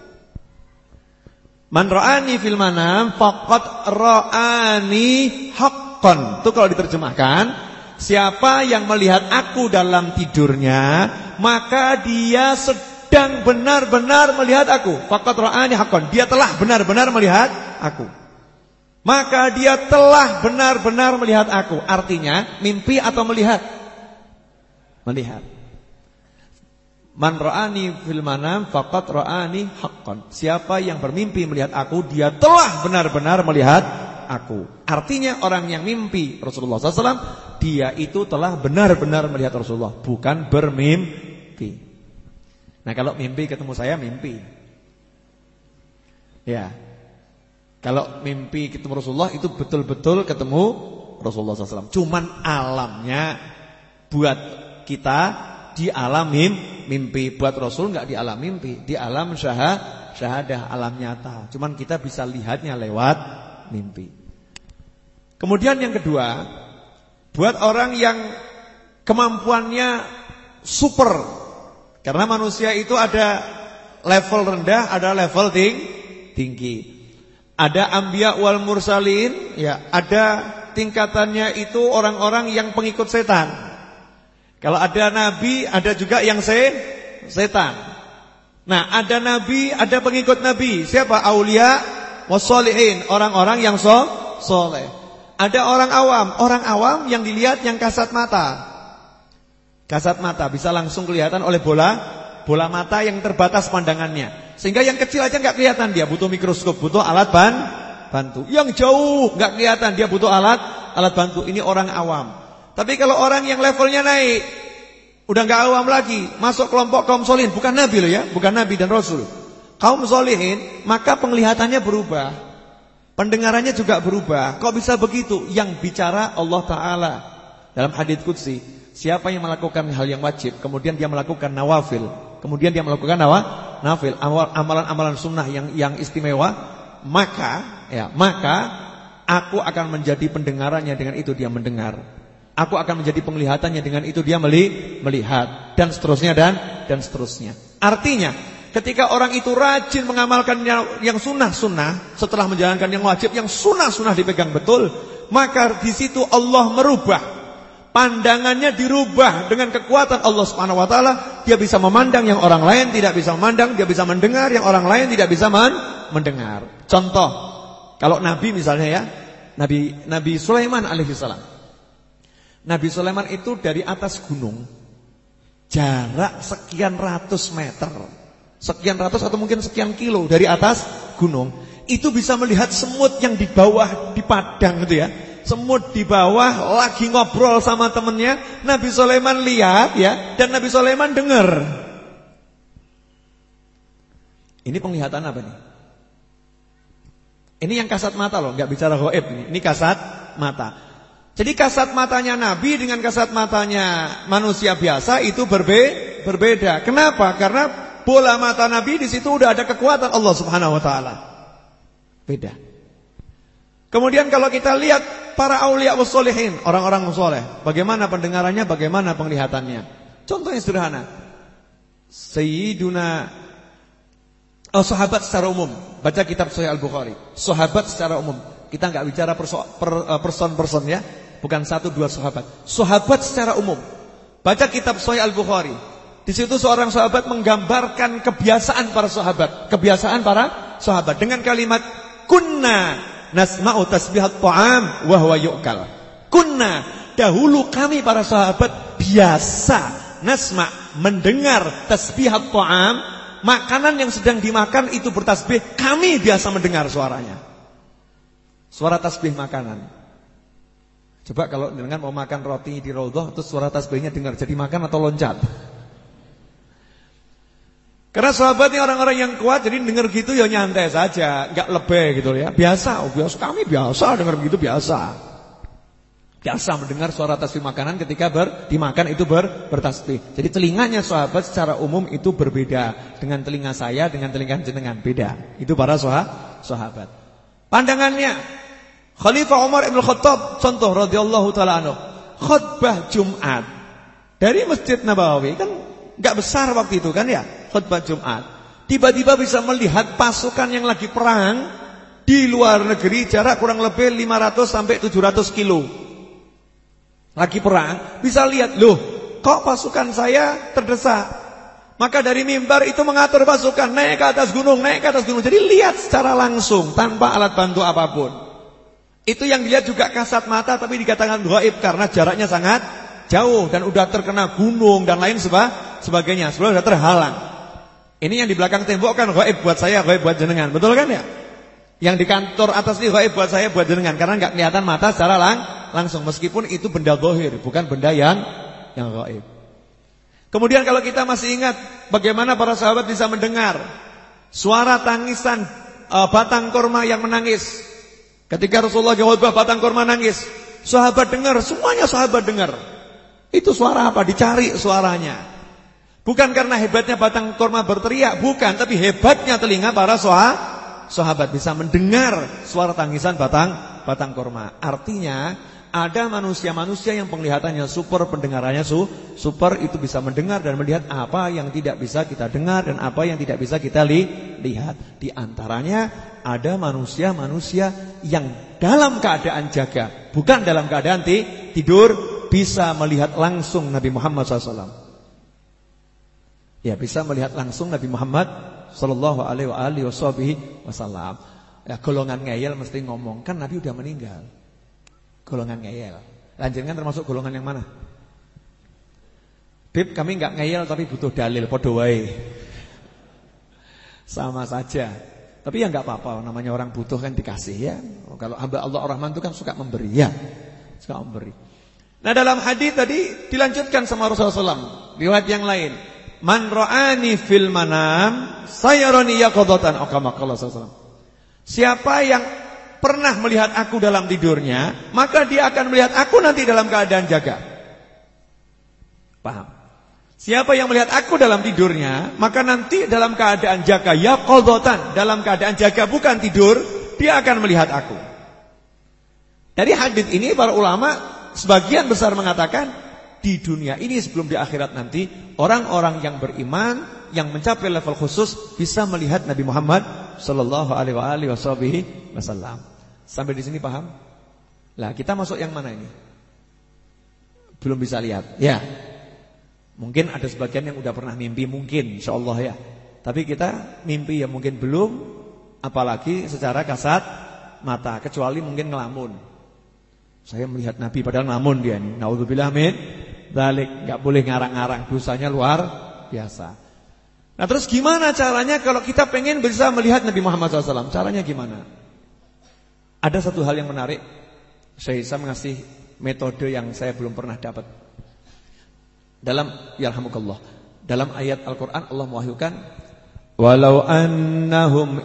Man ra'ani fil manam faqad ra'ani haqqan. Itu kalau diterjemahkan, siapa yang melihat aku dalam tidurnya, maka dia sedang dan benar-benar melihat aku. Faqad ra'ani haqqan. Dia telah benar-benar melihat aku. Maka dia telah benar-benar melihat aku. Artinya mimpi atau melihat? Melihat. Man ra'ani fil manam faqad ra'ani haqqan. Siapa yang bermimpi melihat aku, dia telah benar-benar melihat aku. Artinya orang yang mimpi Rasulullah shallallahu alaihi wasallam, dia itu telah benar-benar melihat Rasulullah, bukan bermimpi. Nah, kalau mimpi ketemu saya, mimpi. Ya. Kalau mimpi ketemu Rasulullah, itu betul-betul ketemu Rasulullah shallallahu alaihi wasallam. Cuman alamnya buat kita di alam mimpi. Buat Rasul enggak di alam mimpi, di alam syahad, syahadah, alam nyata. Cuman kita bisa lihatnya lewat mimpi. Kemudian yang kedua, Buat orang yang kemampuannya super. Karena manusia itu ada level rendah, ada level ting tinggi. Ada anbiya wal mursalin, ya, ada tingkatannya itu orang-orang yang pengikut setan. Kalau ada nabi, ada juga yang se setan. Nah, ada nabi, ada pengikut nabi. Siapa? Aulia wassolihin, orang-orang yang so soleh. Ada orang awam, orang awam yang dilihat yang kasat mata. Kasat mata bisa langsung kelihatan oleh bola bola mata yang terbatas pandangannya. Sehingga yang kecil aja nggak kelihatan, dia butuh mikroskop, butuh alat ban bantu. Yang jauh nggak kelihatan, dia butuh alat alat bantu. Ini orang awam. Tapi kalau orang yang levelnya naik, udah nggak awam lagi, masuk kelompok kaum solihin, bukan nabi loh ya, bukan nabi dan rasul. Kaum solihin, maka penglihatannya berubah, pendengarannya juga berubah. Kok bisa begitu? Yang bicara Allah Ta'ala dalam hadits qudsi. Siapa yang melakukan hal yang wajib, kemudian dia melakukan nawafil, kemudian dia melakukan nawa, nafil, amalan-amalan sunnah yang yang istimewa, maka ya, maka aku akan menjadi pendengarannya, dengan itu dia mendengar. Aku akan menjadi penglihatannya, dengan itu dia meli, melihat, dan seterusnya dan dan seterusnya. Artinya, ketika orang itu rajin mengamalkan yang sunnah-sunnah setelah menjalankan yang wajib, yang sunnah-sunnah dipegang betul, maka di situ Allah merubah, pandangannya dirubah dengan kekuatan Allah Subhanahu wa taala. Dia bisa memandang yang orang lain tidak bisa memandang, dia bisa mendengar yang orang lain tidak bisa mendengar. Contoh, kalau Nabi misalnya ya, Nabi Nabi Sulaiman alaihissalam. Nabi Sulaiman itu dari atas gunung, jarak sekian ratus meter, sekian ratus atau mungkin sekian kilo dari atas gunung, itu bisa melihat semut yang di bawah di padang gitu ya. Semut di bawah lagi ngobrol sama temennya, Nabi Sulaiman lihat ya, dan Nabi Sulaiman dengar. Ini penglihatan apa nih? Ini yang kasat mata loh, nggak bicara gaib nih. Ini kasat mata. Jadi kasat matanya Nabi dengan kasat matanya manusia biasa itu berbe berbeda. Kenapa? Karena bola mata Nabi di situ udah ada kekuatan Allah Subhanahu wa taala. Beda. Kemudian kalau kita lihat para aulia wassolihin, orang-orang soleh, bagaimana pendengarannya, bagaimana penglihatannya. Contohnya sederhana. Sayyiduna oh, sahabat secara umum, baca kitab Sahih Al-Bukhari. Sahabat secara umum. Kita enggak bicara person-person ya, bukan satu dua sahabat. Sahabat secara umum. Baca kitab Sahih Al-Bukhari. Di situ seorang sahabat menggambarkan kebiasaan para sahabat, kebiasaan para sahabat dengan kalimat kunna nasma'u tasbihat ta'am wa huwa yu'kal. Kunna, dahulu kami para sahabat biasa nasma' mendengar tasbihat ta'am, makanan yang sedang dimakan itu bertasbih, kami biasa mendengar suaranya. Suara tasbih makanan. Coba kalau dengan mau makan roti di raudhah terus suara tasbihnya dengar, jadi makan atau loncat? Karena sahabat ini orang-orang yang kuat, jadi dengar gitu ya nyantai saja, enggak lebay gitu ya. Biasa, oh biasa kami biasa dengar begitu biasa. Biasa mendengar suara tasbih makanan ketika ber, dimakan itu ber, bertasbih. Jadi telinganya sahabat secara umum itu berbeda dengan telinga saya, dengan telinga jenengan, beda. Itu para sahabat. Pandangannya Khalifah Umar Ibn Khattab, contoh radhiyallahu taala anhu, khutbah Jumat dari Masjid Nabawi kan enggak besar waktu itu kan ya, khutbah Jumat. Tiba-tiba bisa melihat pasukan yang lagi perang di luar negeri, jarak kurang lebih lima ratus sampai tujuh ratus kilo. Lagi perang, bisa lihat, loh, kok pasukan saya terdesak? Maka dari mimbar itu mengatur pasukan naik ke atas gunung, naik ke atas gunung. Jadi lihat secara langsung tanpa alat bantu apapun. Itu yang dilihat juga kasat mata, tapi dikatakan gaib karena jaraknya sangat jauh dan udah terkena gunung dan lain sebagainya. Sebelum sudah terhalang. Ini yang di belakang tembok kan gaib buat saya, gaib buat jenengan, betul kan ya? Yang di kantor atas ini gaib buat saya, buat jenengan, karena nggak kelihatan mata secara lang langsung. Meskipun itu benda zahir, bukan benda yang yang gaib. Kemudian kalau kita masih ingat bagaimana para sahabat bisa mendengar suara tangisan uh, batang kurma yang menangis. Ketika Rasulullah khutbah batang kurma nangis, sahabat dengar, semuanya sahabat dengar. Itu suara apa? Dicari suaranya. Bukan karena hebatnya batang kurma berteriak, bukan, tapi hebatnya telinga para sahabat bisa mendengar suara tangisan batang batang kurma. Artinya Ada manusia-manusia yang penglihatannya super, pendengarannya su, super, itu bisa mendengar dan melihat apa yang tidak bisa kita dengar dan apa yang tidak bisa kita li, lihat. Di antaranya ada manusia-manusia yang dalam keadaan jaga, bukan dalam keadaan ti, tidur, bisa melihat langsung Nabi Muhammad shallallahu alaihi wasallam. Ya, bisa melihat langsung Nabi Muhammad sallallahu alaihi wasallam. Ya, golongan ngeyel mesti ngomong, kan Nabi udah meninggal. Golongan ngeyel. Lanjutkan termasuk golongan yang mana? Bib, kami enggak ngeyel tapi butuh dalil, podo wae. Sama saja. Tapi ya enggak apa-apa, namanya orang butuh kan dikasih ya. Kalau hamba Allah Ar-Rahman itu kan suka memberi ya. Suka memberi. Nah, dalam hadis tadi dilanjutkan sama Rasulullah sallallahu alaihi wasallam. Riwayat yang lain, man ra'ani fil manam sayarani yaqadatan, oh kama qala sallallahu alaihi wasallam. Siapa yang pernah melihat aku dalam tidurnya, maka dia akan melihat aku nanti dalam keadaan jaga. Paham? Siapa yang melihat aku dalam tidurnya, maka nanti dalam keadaan jaga, yaqadatan, dalam keadaan jaga bukan tidur, dia akan melihat aku. Dari hadis ini para ulama sebagian besar mengatakan di dunia ini sebelum di akhirat nanti, orang-orang yang beriman yang mencapai level khusus bisa melihat Nabi Muhammad sallallahu alaihi wasallam. Sampai di sini paham? Lah, kita masuk yang mana ini? Belum bisa lihat. Ya. Mungkin ada sebagian yang udah pernah mimpi mungkin, insyaallah ya. Tapi kita mimpi ya mungkin belum, apalagi secara kasat mata, kecuali mungkin ngelamun. Saya melihat Nabi padahal ngelamun dia ini. Nauzubillah min dzalik, enggak boleh ngarang-ngarang, dosanya luar biasa. Nah, terus gimana caranya kalau kita pengen bisa melihat Nabi Muhammad shallallahu alaihi wasallam? Caranya gimana? Ada satu hal yang menarik. Saya bisa mengasih metode yang saya belum pernah dapat. Dalam yarhamukallah, dalam ayat Al-Qur'an Allah mewahyukan, walau annahum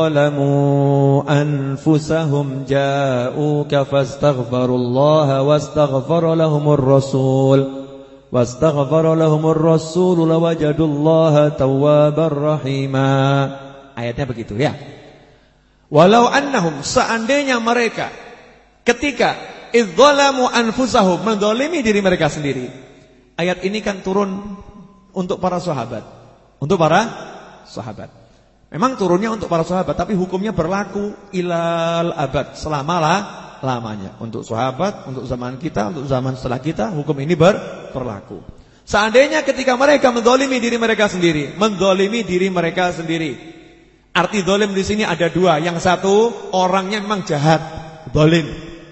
idzalamu anfusahum ja'uka fastaghfirullaha wastaghfara lahumur rasul wastaghfara lahumur rasul lawajadullaha tawwabar rahima. Ayatnya begitu ya. Walau annahum, seandainya mereka ketika idzalamu anfusahum, menzalimi diri mereka sendiri. Ayat ini kan turun untuk para sahabat. Untuk para sahabat. Memang turunnya untuk para sahabat, tapi hukumnya berlaku ilal abad, selamalah lamanya. Untuk sahabat, untuk zaman kita, untuk zaman setelah kita, hukum ini ber, berlaku. Seandainya ketika mereka menzalimi diri mereka sendiri, menzalimi diri mereka sendiri. Arti zalim di sini ada dua. Yang satu, orangnya memang jahat, zalim.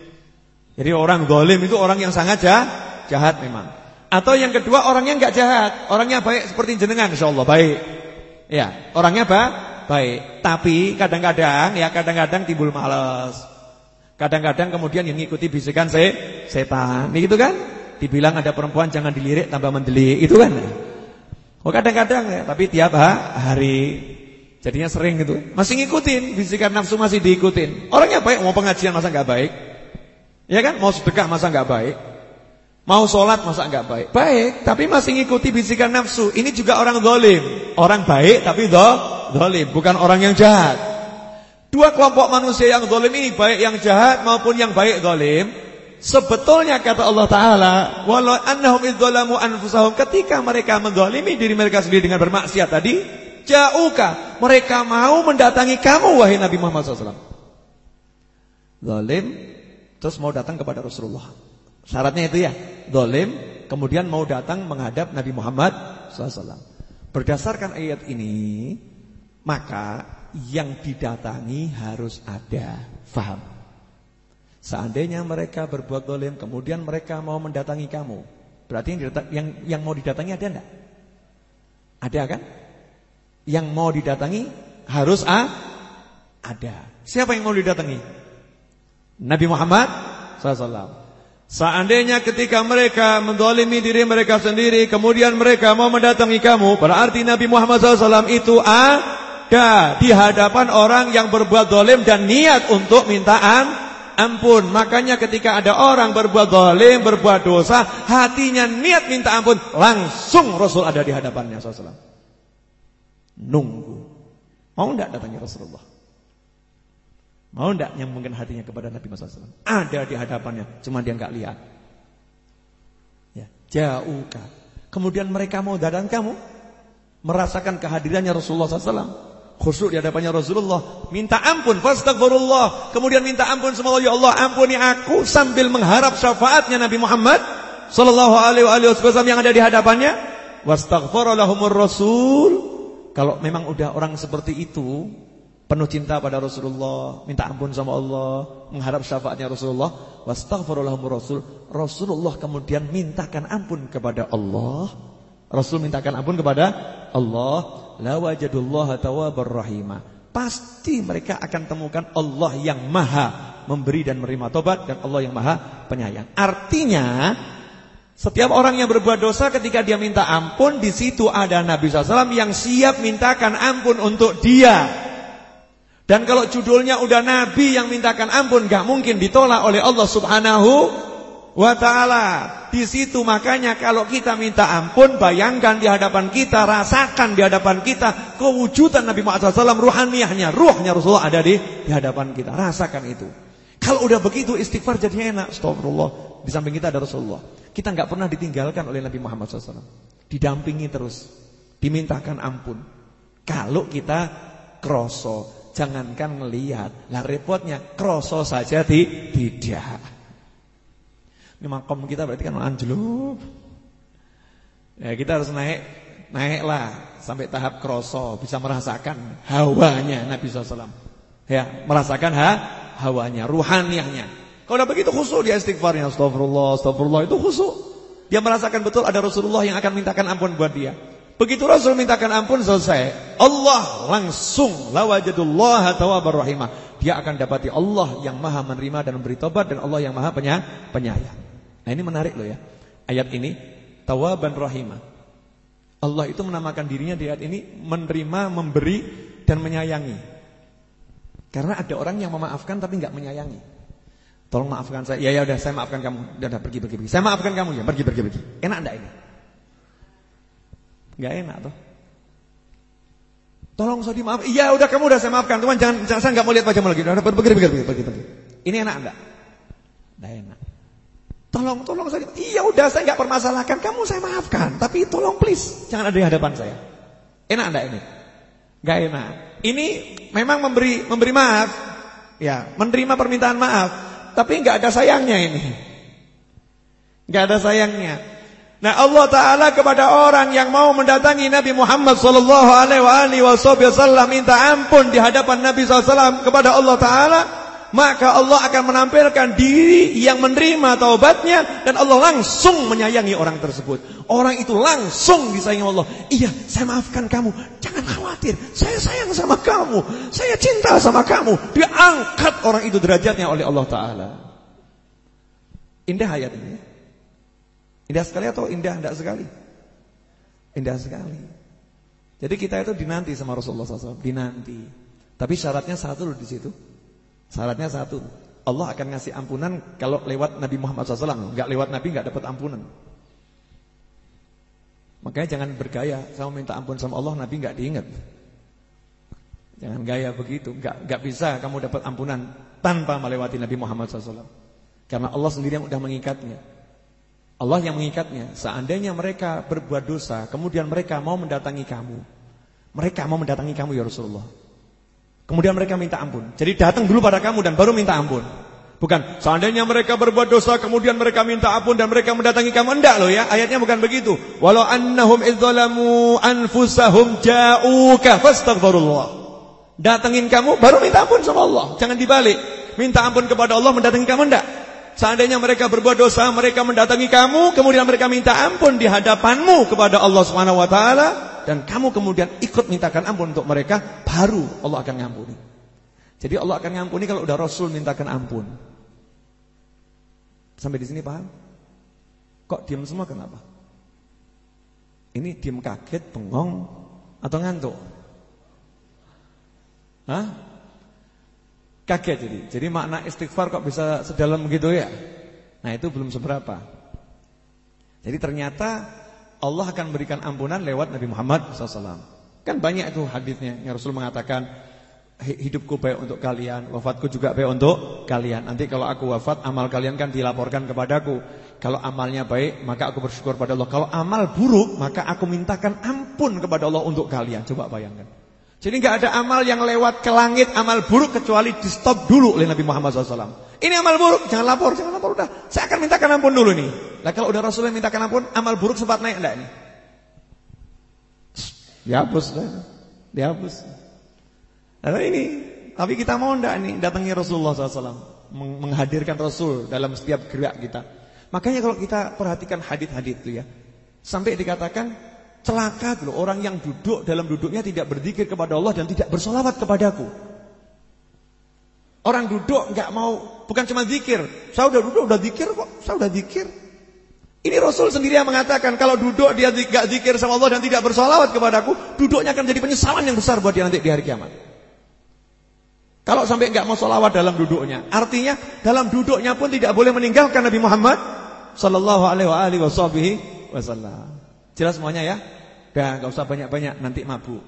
Jadi orang zalim itu orang yang sangat jahat, jahat memang. Atau yang kedua, orangnya enggak jahat, orangnya baik seperti jenengan insyaallah, baik. Ya, orangnya apa? Baik. Tapi kadang-kadang ya kadang-kadang timbul malas. Kadang-kadang kemudian yang ngikuti bisikan se setan. Begitu kan? Dibilang ada perempuan jangan dilirik tambah mendelik, itu kan. Oh, kadang-kadang ya, tapi tiap hari jadinya sering gitu. Masih ngikutin bisikan nafsu, masih diikutin. Orangnya baik, mau pengajian masa enggak baik? Ya kan? Mau sedekah masa enggak baik? Mau sholat masa enggak baik? Baik, tapi masih ngikuti bisikan nafsu. Ini juga orang zalim. Orang baik tapi zalim, bukan orang yang jahat. Dua kelompok manusia yang zalim ini, baik yang jahat maupun yang baik zalim, sebetulnya kata Allah Ta'ala, walau annahum idzalamu anfusahum, ketika mereka menzalimi diri mereka sendiri dengan bermaksiat tadi, ja'uka, mereka mau mendatangi kamu wahai Nabi Muhammad shallallahu alaihi wasallam. Zalim terus mau datang kepada Rasulullah. Syaratnya itu ya, zalim kemudian mau datang menghadap Nabi Muhammad shallallahu alaihi wasallam. Berdasarkan ayat ini, maka yang didatangi harus ada. Faham? Seandainya mereka berbuat zalim kemudian mereka mau mendatangi kamu, berarti yang yang, yang mau didatangi ada enggak? Ada kan? Yang mau didatangi harus ah, ada. Siapa yang mau didatangi? Nabi Muhammad shallallahu alaihi wasallam. Seandainya ketika mereka menzalimi diri mereka sendiri kemudian mereka mau mendatangi kamu, berarti Nabi Muhammad shallallahu alaihi wasallam itu ada di hadapan orang yang berbuat zalim dan niat untuk mintaan ampun. Makanya ketika ada orang berbuat zalim, berbuat dosa, hatinya niat minta ampun, langsung Rasul ada di hadapannya shallallahu alaihi wasallam. Nunggu. Mau enggak datangnya Rasulullah? Mau enggak nyambungkan hatinya kepada Nabi Muhammad shallallahu alaihi wasallam? Ada di hadapannya, cuma dia enggak lihat. Ya, jauhka. Kemudian mereka mau datang kamu, merasakan kehadirannya Rasulullah shallallahu alaihi wasallam, khusyuk di hadapannya Rasulullah, minta ampun, fastaghfirullah, kemudian minta ampun sama Allah, ya Allah ampuni aku, sambil mengharap syafaatnya Nabi Muhammad sallallahu alaihi wasallam yang ada di hadapannya. Wastaghfara lahumur rasul. Kalau memang udah orang seperti itu, penuh cinta pada Rasulullah, minta ampun sama Allah, mengharap syafaatnya Rasulullah, wastaghfara lahumur rasul, Rasulullah kemudian mintakan ampun kepada Allah. Rasul mintakan ampun kepada Allah, la wajadullaha tawwabar rahima. Pasti mereka akan temukan Allah yang maha memberi dan menerima tobat, dan Allah yang maha penyayang. Artinya setiap orang yang berbuat dosa ketika dia minta ampun, di situ ada Nabi shallallahu alaihi wasallam yang siap mintakan ampun untuk dia. Dan kalau judulnya udah Nabi yang mintakan ampun, gak mungkin ditolak oleh Allah Subhanahu wa ta'ala. Di situ makanya kalau kita minta ampun, bayangkan di hadapan kita, rasakan di hadapan kita kewujudan Nabi Muhammad shallallahu alaihi wasallam, ruhaniyahnya, ruhnya Rasulullah ada di, di hadapan kita. Rasakan itu. Kalau udah begitu istighfar jadinya enak. Astagfirullah. Di samping kita ada Rasulullah. Kita gak pernah ditinggalkan oleh Nabi Muhammad shallallahu alaihi wasallam. Didampingi terus, dimintakan ampun. Kalau kita kroso, jangankan ngelihat, lah repotnya kroso saja di, tidak. Ini makom kita berarti kan anjlok. Ya kita harus naik, naiklah sampai tahap kroso, bisa merasakan hawanya Nabi shallallahu alaihi wasallam. Ya, merasakan ha, hawanya, ruhaniyahnya. Kalau udah begitu khusyuk dia istighfarnya, astagfirullah, astagfirullah, itu khusyuk. Dia merasakan betul ada Rasulullah yang akan mintakan ampun buat dia. Begitu Rasul mintakan ampun, selesai. Allah langsung la wajadullaha tawwabar rahimah. Dia akan dapati Allah yang maha menerima dan memberi tobat, dan Allah yang maha penyayang. Nah ini menarik loh ya. Ayat ini tawwaban rahimah. Allah itu menamakan dirinya di ayat ini menerima, memberi dan menyayangi. Karena ada orang yang memaafkan tapi enggak menyayangi. Tolong maafkan saya. Ya ya udah saya maafkan kamu. Udah, udah pergi pergi pergi. Saya maafkan kamu ya, pergi pergi pergi. Enak enggak ini? Gak enak tuh. Tolong saya dimaaf. Iya udah kamu udah saya maafkan. Cuman jangan, jangan saya nggak mau lihat wajahmu lagi. Udah pergi pergi pergi pergi pergi. Ini enak enggak? Gak enak. Tolong tolong saya. Iya udah saya nggak permasalahkan. Kamu saya maafkan. Tapi tolong please jangan ada di hadapan saya. Enak enggak ini? Gak enak. Ini memang memberi memberi maaf. Ya menerima permintaan maaf. Tapi nggak ada sayangnya ini. Nggak ada sayangnya. Nah Allah Ta'ala kepada orang yang mau mendatangi Nabi Muhammad Sallallahu Alaihi Wasallam minta ampun di hadapan Nabi Sallallahu Alaihi Wasallam kepada Allah Ta'ala, maka Allah akan menampilkan diri yang menerima taubatnya, dan Allah langsung menyayangi orang tersebut. Orang itu langsung disayangi Allah. Iya saya maafkan kamu, jangan khawatir, saya sayang sama kamu, saya cinta sama kamu. Dia angkat orang itu derajatnya oleh Allah Ta'ala. Indah ayat ini. Indah sekali atau indah enggak sekali? Indah sekali. Jadi kita itu dinanti sama Rasulullah shallallahu alaihi wasallam, dinanti. Tapi syaratnya satu loh di situ. Syaratnya satu. Allah akan ngasih ampunan kalau lewat Nabi Muhammad shallallahu alaihi wasallam. Enggak lewat Nabi enggak dapat ampunan. Makanya jangan bergaya, saya minta ampun sama Allah, Nabi enggak diingat. Jangan gaya begitu. Enggak enggak bisa kamu dapat ampunan tanpa melewati Nabi Muhammad shallallahu alaihi wasallam. Karena Allah sendiri yang sudah mengikatnya. Allah yang mengikatnya. Seandainya mereka berbuat dosa, kemudian mereka mau mendatangi kamu, mereka mau mendatangi kamu ya Rasulullah, kemudian mereka minta ampun. Jadi datang dulu pada kamu dan baru minta ampun. Bukan seandainya mereka berbuat dosa kemudian mereka minta ampun dan mereka mendatangi kamu. Enggak loh ya, ayatnya bukan begitu. Walau annahum idzalamu anfusahum ja'uka fastaghfirullah. Datengin kamu baru minta ampun sama Allah. Jangan dibalik. Minta ampun kepada Allah mendatangi kamu, enggak. Seandainya mereka berbuat dosa, mereka mendatangi kamu, kemudian mereka minta ampun di hadapanmu kepada Allah Subhanahu wa taala, dan kamu kemudian ikut mintakan ampun untuk mereka, baru Allah akan ngampuni. Jadi Allah akan ngampuni kalau udah Rasul mintakan ampun. Sampai di sini paham? Kok diam semua kenapa? Ini diam kaget, bengong atau ngantuk? Hah? Kaget jadi. Jadi makna istighfar kok bisa sedalam begitu ya? Nah itu belum seberapa. Jadi ternyata Allah akan berikan ampunan lewat Nabi Muhammad shallallahu alaihi wasallam. Kan banyak itu hadisnya yang Rasul mengatakan, hidupku baik untuk kalian, wafatku juga baik untuk kalian. Nanti kalau aku wafat, amal kalian kan dilaporkan kepadaku. Kalau amalnya baik, maka aku bersyukur pada Allah. Kalau amal buruk, maka aku mintakan ampun kepada Allah untuk kalian. Coba bayangkan. Jadi nggak ada amal yang lewat ke langit, amal buruk kecuali di stop dulu oleh Nabi Muhammad shallallahu alaihi wasallam. Ini amal buruk, jangan lapor, jangan lapor, udah. Saya akan mintakan ampun dulu nih. Nah kalau udah Rasulullah mintakan ampun, amal buruk sempat naik enggak ini? Dihapus, dihapus. Nah ini, tapi kita mau enggak nih datangi Rasulullah shallallahu alaihi wasallam, menghadirkan Rasul dalam setiap gerak kita. Makanya kalau kita perhatikan hadits-hadits itu ya, sampai dikatakan celaka dulu orang yang duduk dalam duduknya tidak berzikir kepada Allah dan tidak bersolawat kepadaku. Orang duduk enggak mau, bukan cuma zikir. Saya udah duduk udah zikir kok, saya udah zikir. Ini Rasul sendiri yang mengatakan kalau duduk dia enggak zikir sama Allah dan tidak bersolawat kepadaku, duduknya akan jadi penyesalan yang besar buat dia nanti di hari kiamat. Kalau sampai enggak mau solawat dalam duduknya, artinya dalam duduknya pun tidak boleh meninggalkan Nabi Muhammad sallallahu alaihi wasallam. Jelas semuanya ya? Udah enggak usah banyak-banyak, nanti mabuk.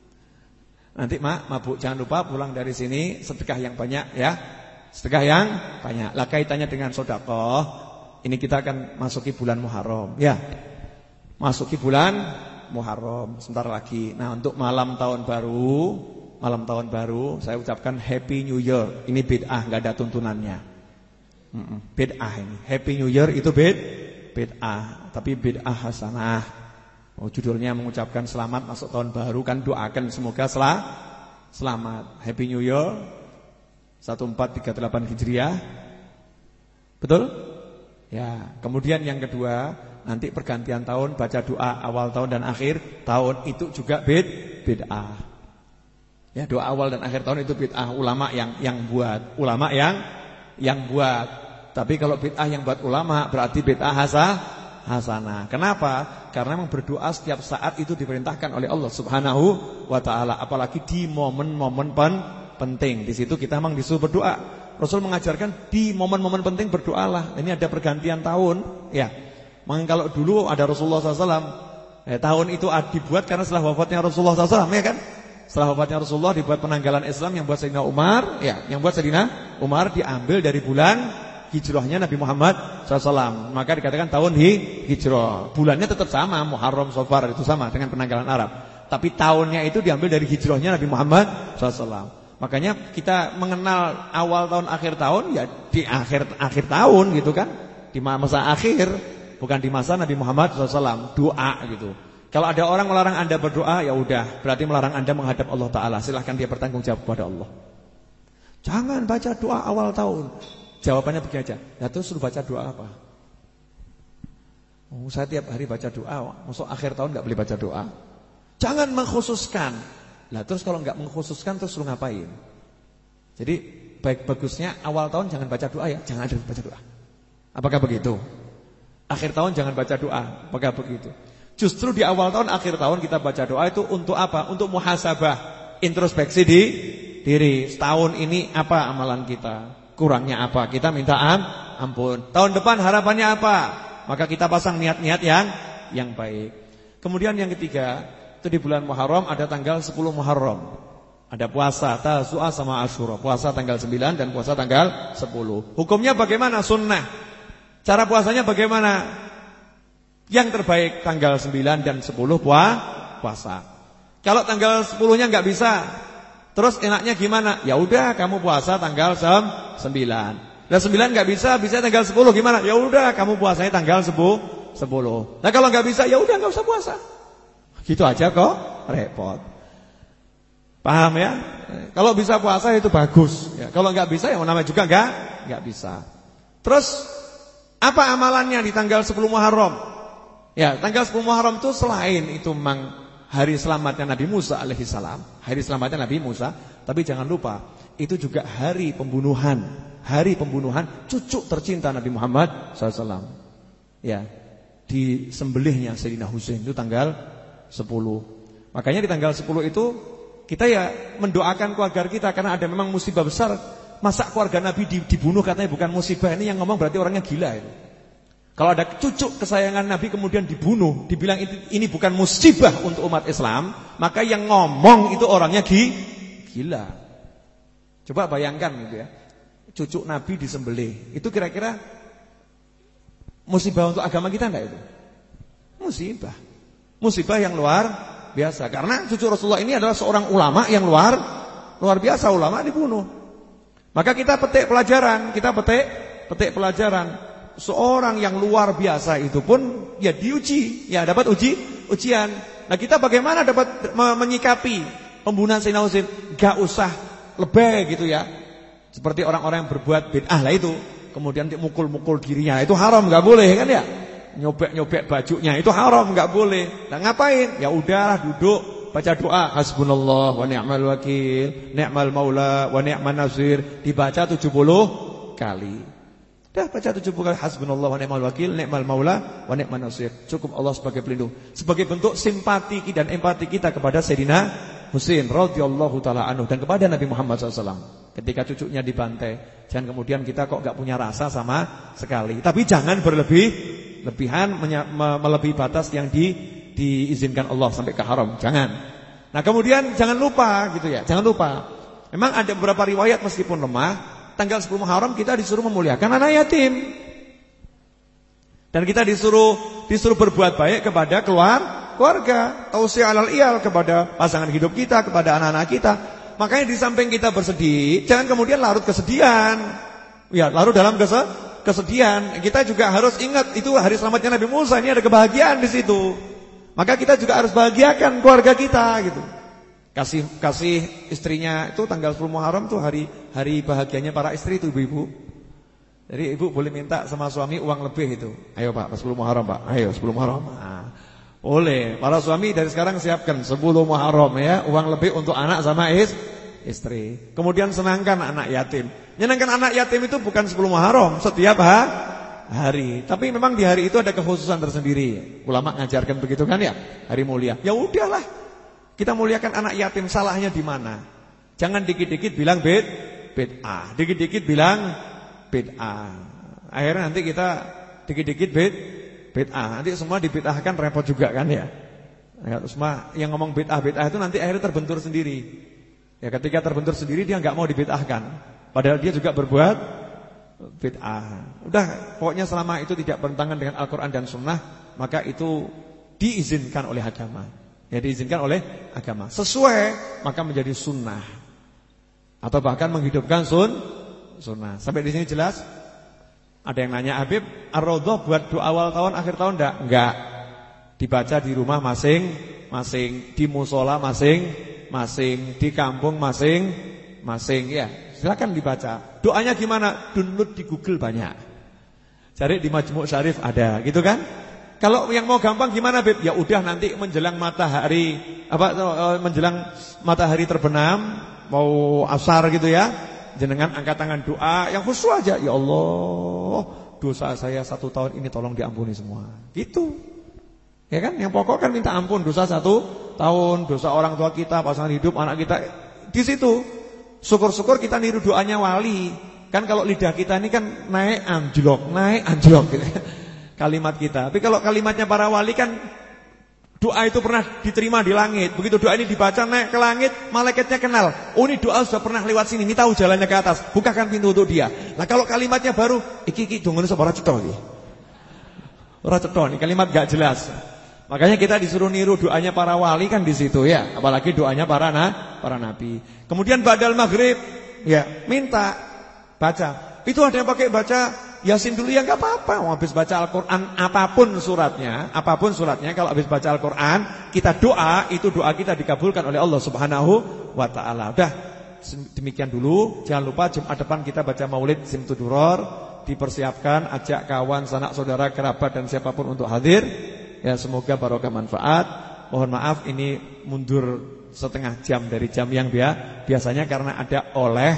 Nanti mak mabuk, jangan lupa pulang dari sini sedekah yang banyak ya. Sedekah yang banyak. Lah kaitannya dengan sedekah, ini kita akan masuki bulan Muharram ya. Masuki bulan Muharram sebentar lagi. Nah, untuk malam tahun baru, malam tahun baru saya ucapkan Happy New Year. Ini bid'ah, enggak ada tuntunannya. Mm-mm, bid'ah ini. Happy New Year itu bid bid'ah, tapi bid'ah hasanah. Oh, judulnya mengucapkan selamat masuk tahun baru, kan doakan semoga sel selamat. Happy New Year seribu empat ratus tiga puluh delapan Hijriah. Betul? Ya, kemudian yang kedua, nanti pergantian tahun baca doa awal tahun dan akhir tahun itu juga bid bid'ah. Ya, doa awal dan akhir tahun itu bid'ah, ulama yang yang buat, ulama yang yang buat. Tapi kalau bid'ah yang buat ulama berarti bid'ah hasanah. Hasanah. Kenapa? Karena memang berdoa setiap saat itu diperintahkan oleh Allah Subhanahu wa taala, apalagi di momen-momen pen penting. Di situ kita memang disuruh berdoa. Rasul mengajarkan di momen-momen penting berdoalah. Ini ada pergantian tahun, ya. Memang kalau dulu ada Rasulullah shallallahu alaihi wasallam, eh, tahun itu dibuat karena setelah wafatnya Rasulullah shallallahu alaihi wasallam, ya kan? Setelah wafatnya Rasulullah dibuat penanggalan Islam yang buat Sayyidina Umar, ya, yang buat Sayyidina Umar diambil dari bulan hijrahnya Nabi Muhammad shallallahu alaihi wasallam. Maka dikatakan tahun hi, hijrah. Bulannya tetap sama, Muharram, Safar, itu sama dengan penanggalan Arab. Tapi tahunnya itu diambil dari hijrahnya Nabi Muhammad shallallahu alaihi wasallam. Makanya kita mengenal awal tahun akhir tahun ya di akhir akhir tahun gitu kan. Di masa akhir, bukan di masa Nabi Muhammad shallallahu alaihi wasallam. Doa gitu. Kalau ada orang melarang Anda berdoa, ya udah, berarti melarang Anda menghadap Allah taala. Silahkan dia bertanggung jawab kepada Allah. Jangan baca doa awal tahun. Jawabannya begini aja. Ya terus suruh baca doa apa? Oh, saya tiap hari baca doa. Masuk akhir tahun enggak boleh baca doa. Jangan mengkhususkan. Lah terus kalau enggak mengkhususkan terus suruh ngapain? Jadi baik bagusnya awal tahun jangan baca doa ya, jangan ada baca doa. Apakah begitu? Akhir tahun jangan baca doa. Apakah begitu? Justru di awal tahun, akhir tahun kita baca doa itu untuk apa? Untuk muhasabah, introspeksi di diri. Setahun ini apa amalan kita? Kurangnya apa? Kita minta am, ampun. Tahun depan harapannya apa? Maka kita pasang niat-niat yang yang baik. Kemudian yang ketiga, itu di bulan Muharram ada tanggal sepuluh Muharram. Ada puasa Tasu'a sama Asyura. Puasa tanggal sembilan dan puasa tanggal sepuluh. Hukumnya bagaimana? Sunnah. Cara puasanya bagaimana? Yang terbaik tanggal sembilan dan sepuluh puasa. Kalau tanggal sepuluh-nya enggak bisa, terus enaknya gimana? Ya udah kamu puasa tanggal sembilan. Lah sembilan enggak bisa, bisa tanggal sepuluh gimana? Ya udah kamu puasanya tanggal sepuluh. Nah kalau enggak bisa ya udah enggak usah puasa. Gitu aja kok, repot. Paham ya? Kalau bisa puasa itu bagus. Ya, kalau enggak bisa ya namanya juga enggak enggak bisa. Terus apa amalannya di tanggal sepuluh Muharram? Ya, tanggal sepuluh Muharram itu selain itu memang hari selamatnya Nabi Musa alaihissalam, hari selamatnya Nabi Musa, tapi jangan lupa itu juga hari pembunuhan, hari pembunuhan cucu tercinta Nabi Muhammad shallallahu alaihi wasallam. Ya, disembelihnya Sayyidina Husain itu tanggal sepuluh. Makanya di tanggal sepuluh itu kita ya mendoakan keluarga kita karena ada memang musibah besar. Masa keluarga Nabi dibunuh katanya bukan musibah, ini yang ngomong berarti orangnya gila itu. Kalau ada cucu kesayangan Nabi kemudian dibunuh, dibilang ini bukan musibah untuk umat Islam, maka yang ngomong itu orangnya gila. Coba bayangkan gitu ya. Cucu Nabi disembelih. Itu kira-kira musibah untuk agama kita enggak itu? Musibah. Musibah yang luar biasa. Karena cucu Rasulullah ini adalah seorang ulama yang luar luar biasa, ulama dibunuh. Maka kita petik pelajaran, kita petik petik pelajaran. Seorang yang luar biasa itu pun ya diuji, ya dapat uji ujian. Nah, kita bagaimana dapat menyikapi pembunuhan Sayyidina Husain? Gak usah lebay gitu ya. Seperti orang-orang yang berbuat bid'ah lah itu, kemudian mukul-mukul dirinya, itu haram, gak boleh kan ya? Nyobek-nyobek bajunya itu haram, gak boleh. Nah, ngapain? Ya udahlah duduk, baca doa hasbunallah wa ni'mal wakil, ni'mal maula wa ni'man nasir, dibaca tujuh puluh kali. Dah baca tujuh puluh kali hasbunallah wa ni'mal wakil, ni'mal maula wa ni'man nasir. Cukup Allah sebagai pelindung. Sebagai bentuk simpati dan empati kita kepada Sayyidina Husain radhiyallahu taala anhu dan kepada Nabi Muhammad shallallahu alaihi wasallam ketika cucunya dibantai. Jangan kemudian kita kok enggak punya rasa sama sekali. Tapi jangan berlebih lebihan melebihi batas yang di, diizinkan Allah sampai ke haram. Jangan. Nah, kemudian jangan lupa gitu ya. Jangan lupa. Memang ada beberapa riwayat meskipun lemah, tanggal sepuluh Muharram kita disuruh memuliakan anak yatim. Dan kita disuruh disuruh berbuat baik kepada keluar, keluarga, tausiah alal iyal, kepada pasangan hidup kita, kepada anak-anak kita. Makanya di samping kita bersedih, jangan kemudian larut kesedihan. Ya, larut dalam kese, kesedihan. Kita juga harus ingat itu hari selamatnya Nabi Musa, ini ada kebahagiaan di situ. Maka kita juga harus bahagiakan keluarga kita gitu. Kasih kasih istrinya itu tanggal sepuluh Muharram tuh hari hari bahagianya para istri itu ibu-ibu. Jadi ibu boleh minta sama suami uang lebih itu. Ayo Pak, sepuluh Muharram Pak. Ayo sepuluh Muharram. Nah, boleh. Para suami dari sekarang siapkan sepuluh Muharram ya, uang lebih untuk anak sama is, istri. Kemudian senangkan anak yatim. Menyenangkan anak yatim itu bukan sepuluh Muharram, setiap ha, hari. Tapi memang di hari itu ada kekhususan tersendiri. Ulama ngajarkan begitu kan ya? Hari mulia. Ya udahlah. Kita muliakan anak yatim, salahnya di mana? Jangan dikit-dikit bilang bid, bid'ah, dikit-dikit bilang bid'ah. Akhirnya nanti kita dikit-dikit bid, bid'ah. Nanti semua dibid'ahkan repot juga kan ya. Ya semua yang ngomong bid'ah bid'ah itu nanti akhirnya terbentur sendiri. Ya ketika terbentur sendiri dia nggak mau dibid'ahkan. Padahal dia juga berbuat bid'ah. Udah, pokoknya selama itu tidak bertentangan dengan Al-Qur'an dan Sunnah, maka itu diizinkan oleh agama. Ya diizinkan oleh agama. Sesuai maka menjadi sunnah. Atau bahkan menghidupkan sun sunnah. Sampai di sini jelas? Ada yang nanya, Habib, Ar-Raudhah buat doa awal tahun akhir tahun enggak? Enggak. Dibaca di rumah masing-masing, di musola masing-masing, di kampung masing-masing ya. Silakan dibaca. Doanya gimana? Download di Google banyak. Cari di Majmu' Syarif ada, gitu kan? Kalau yang mau gampang gimana, Beb? Ya udah nanti menjelang matahari apa menjelang matahari terbenam, mau asar gitu ya. Jenengan angkat tangan doa yang khusyuk aja. Ya Allah, dosa saya satu tahun ini tolong diampuni semua. Gitu. Ya kan? Yang pokok kan minta ampun dosa satu tahun, dosa orang tua kita, pasangan hidup, anak kita. Di situ. Syukur-syukur kita niru doanya wali. Kan kalau lidah kita ini kan naik anjlok, naik anjlok gitu. Kalimat kita. Tapi kalau kalimatnya para wali kan doa itu pernah diterima di langit. Begitu doa ini dibaca naik ke langit, malaikatnya kenal. Oh ini doa sudah pernah lewat sini, ini tahu jalannya ke atas. Bukakan pintu untuk dia. Nah kalau kalimatnya baru iki iki dongone sapa ora cetha iki. Ora cetha, ini kalimat gak jelas. Makanya kita disuruh niru doanya para wali kan di situ ya. Apalagi doanya para na, para nabi. Kemudian ba'dal maghrib ya, minta baca. Itu ada yang pakai baca Yasin dulu ya enggak apa-apa. Habis baca Al-Qur'an apapun suratnya, apapun suratnya kalau habis baca Al-Qur'an, kita doa, itu doa kita dikabulkan oleh Allah Subhanahu wa taala. Udah, demikian dulu. Jangan lupa Jumat depan kita baca Maulid Simtuduror, dipersiapkan, ajak kawan, sanak saudara, kerabat dan siapapun untuk hadir. Ya semoga barokah manfaat. Mohon maaf ini mundur setengah jam dari jam yang biasanya karena ada oleh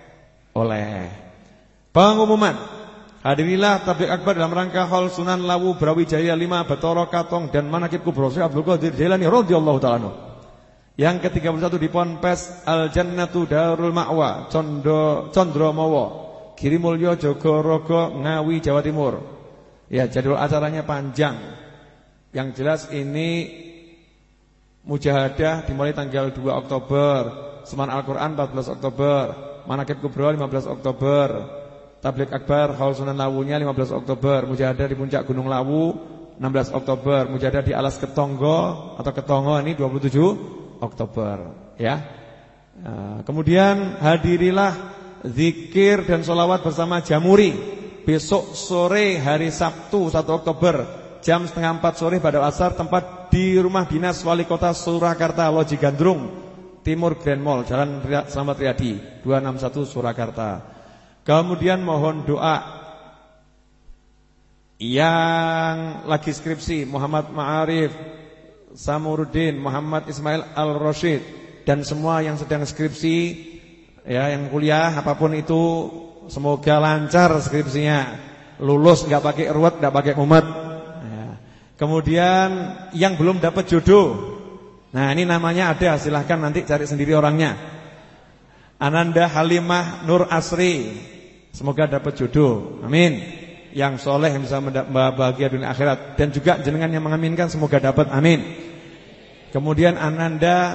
oleh pengumuman. Hadirilah tabligh akbar dalam rangka Haul Sunan Lawu Brawijaya lima Batara Katong dan Manaqib Kubra Syekh Abdul Qadir Jailani radhiyallahu taala anhu. Yang ke tiga puluh satu di Ponpes Al Jannatu Darul Ma'wa Condo Condromowo Girimulyo Jogorogo Ngawi Jawa Timur. Ya jadwal acaranya panjang. Yang jelas ini mujahadah dimulai tanggal dua Oktober, Semaman Al-Qur'an empat belas Oktober, Manaqib Kubra lima belas Oktober, Tabligh Akbar Haul Sunan Lawunya lima belas Oktober, Mujahadah di Puncak Gunung Lawu enam belas Oktober, Mujahadah di Alas Ketonggo atau Ketongo ini dua puluh tujuh Oktober, ya. Nah, kemudian hadirilah zikir dan sholawat bersama Jamuri besok sore hari Sabtu satu Oktober jam setengah empat sore pada asar, tempat di rumah dinas Wali Kota Surakarta, Loji Gandrung Timur Grand Mall, Jalan Slamet Riyadi dua enam satu Surakarta. Kemudian mohon doa yang lagi skripsi, Muhammad Ma'arif, Samuruddin, Muhammad Ismail Al-Rashid, dan semua yang sedang skripsi, ya, yang kuliah apapun itu, semoga lancar skripsinya, lulus nggak pakai ruwet, nggak pakai mumet. Ya. Kemudian yang belum dapat jodoh, nah ini namanya ada, silahkan nanti cari sendiri orangnya. Ananda Halimah Nur Asri, semoga dapat jodoh, amin. Yang soleh yang bisa bahagia dunia akhirat, dan juga jenengan yang mengaminkan semoga dapat, amin. Kemudian Ananda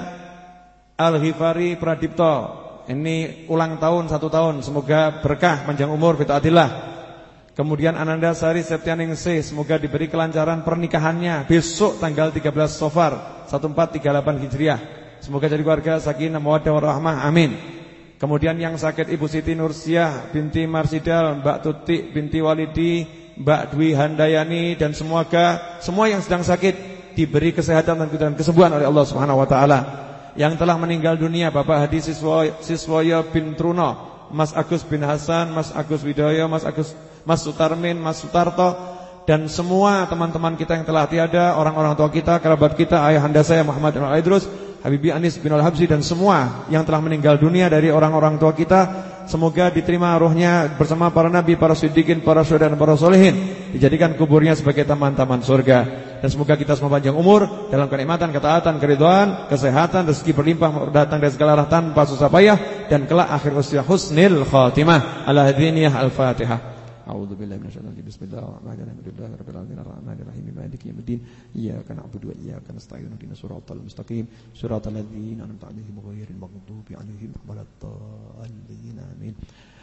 Al-Ghifari Pradipto, ini ulang tahun satu tahun, semoga berkah, panjang umur, bitaatillah. Kemudian Ananda Sari Septianingsih, semoga diberi kelancaran pernikahannya besok tanggal tiga belas Safar seribu empat ratus tiga puluh delapan Hijriah. Semoga jadi keluarga sakinah mawaddah warahmah, amin. Kemudian yang sakit Ibu Siti Nursiah binti Marsidal, Mbak Tutik binti Walidi, Mbak Dwi Handayani, dan semoga semua yang sedang sakit diberi kesehatan dan kesembuhan oleh Allah Subhanahu wa taala. Yang telah meninggal dunia Bapak Hadi Siswoyo bin Truno, Mas Agus bin Hasan, Mas Agus Widoyo, Mas Agus Mas Sutarmin, Mas Sutarto, dan semua teman-teman kita yang telah tiada, orang-orang tua kita, kerabat kita, ayahanda saya Muhammad bin Al-Idrus, Habibi Anis bin Al-Habsyi, dan semua yang telah meninggal dunia dari orang-orang tua kita, semoga diterima ruhnya bersama para nabi, para siddiqin, para syuhada, dan para solehin, dijadikan kuburnya sebagai taman-taman surga. Dan semoga kita semua panjang umur dalam kenikmatan, ketaatan, keridhaan, kesehatan, rezeki berlimpah datang dari segala arah tanpa susah payah, dan kelak akhir usia husnil khatimah. Al-hadiniyah al-fatihah. A'udzu billahi minasyaitonir rajim. Bismillahirrahmanirrahim. Alhamdulillahirabbil alamin arrahmanir rahim maliki yaumiddin. Iyyaka na'budu wa iyyaka nasta'in. Ihdinas siratal mustaqim. Siratal ladzina an'amta 'alaihim ghairil maghdubi 'alaihim waladdallin. Amin.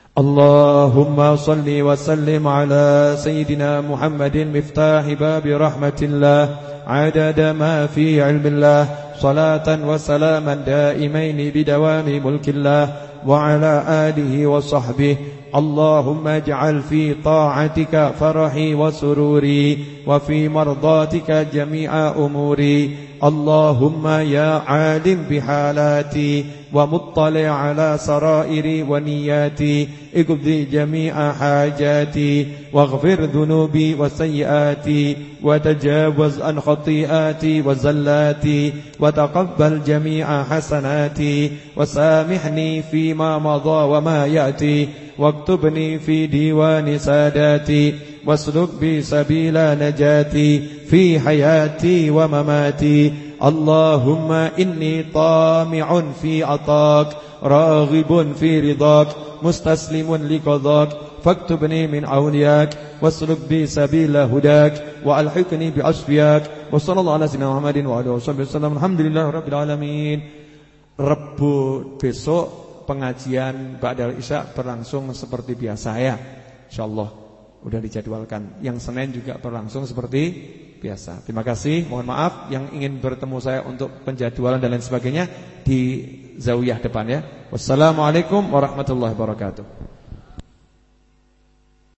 Allahumma salli wa sallim ala sayyidina Muhammadin miftahi babi rahmatillah adada ma fi ilmillah salatan wa salaman daimaini bidawami mulkillah wa ala alihi wa sahbihi. اللهم اجعل في طاعتك فرحي وسروري وفي مرضاتك جميع أموري. اللهم يا عالم بحالاتي ومطلع على سرائري ونياتي اقضي جميع حاجاتي واغفر ذنوبي وسيئاتي وتجاوز عن خطيئاتي وزلاتي وتقبل جميع حسناتي وسامحني فيما مضى وما يأتي واكتبني في ديوان ساداتي واسلك بي سبيل نجاتي في حياتي ومماتي. اللهم إني طامع في عطاك راغب في رضاك مستسلم لقضاك فاكتبني من أولياك واسلك بي سبيل هداك وألحقني بأصفياك. وصلى الله على سيدنا محمد وعلى آله وصحبه وسلم. Alhamdulillah rabbil alamin. Rabu besok pengajian Ba'dal Isya berlangsung seperti biasa ya, insyaallah udah dijadwalkan. Yang Senin juga berlangsung seperti biasa. Terima kasih, mohon maaf yang ingin bertemu saya untuk penjadwalan dan lain sebagainya di zawiyah depan ya. Wassalamualaikum warahmatullahi wabarakatuh.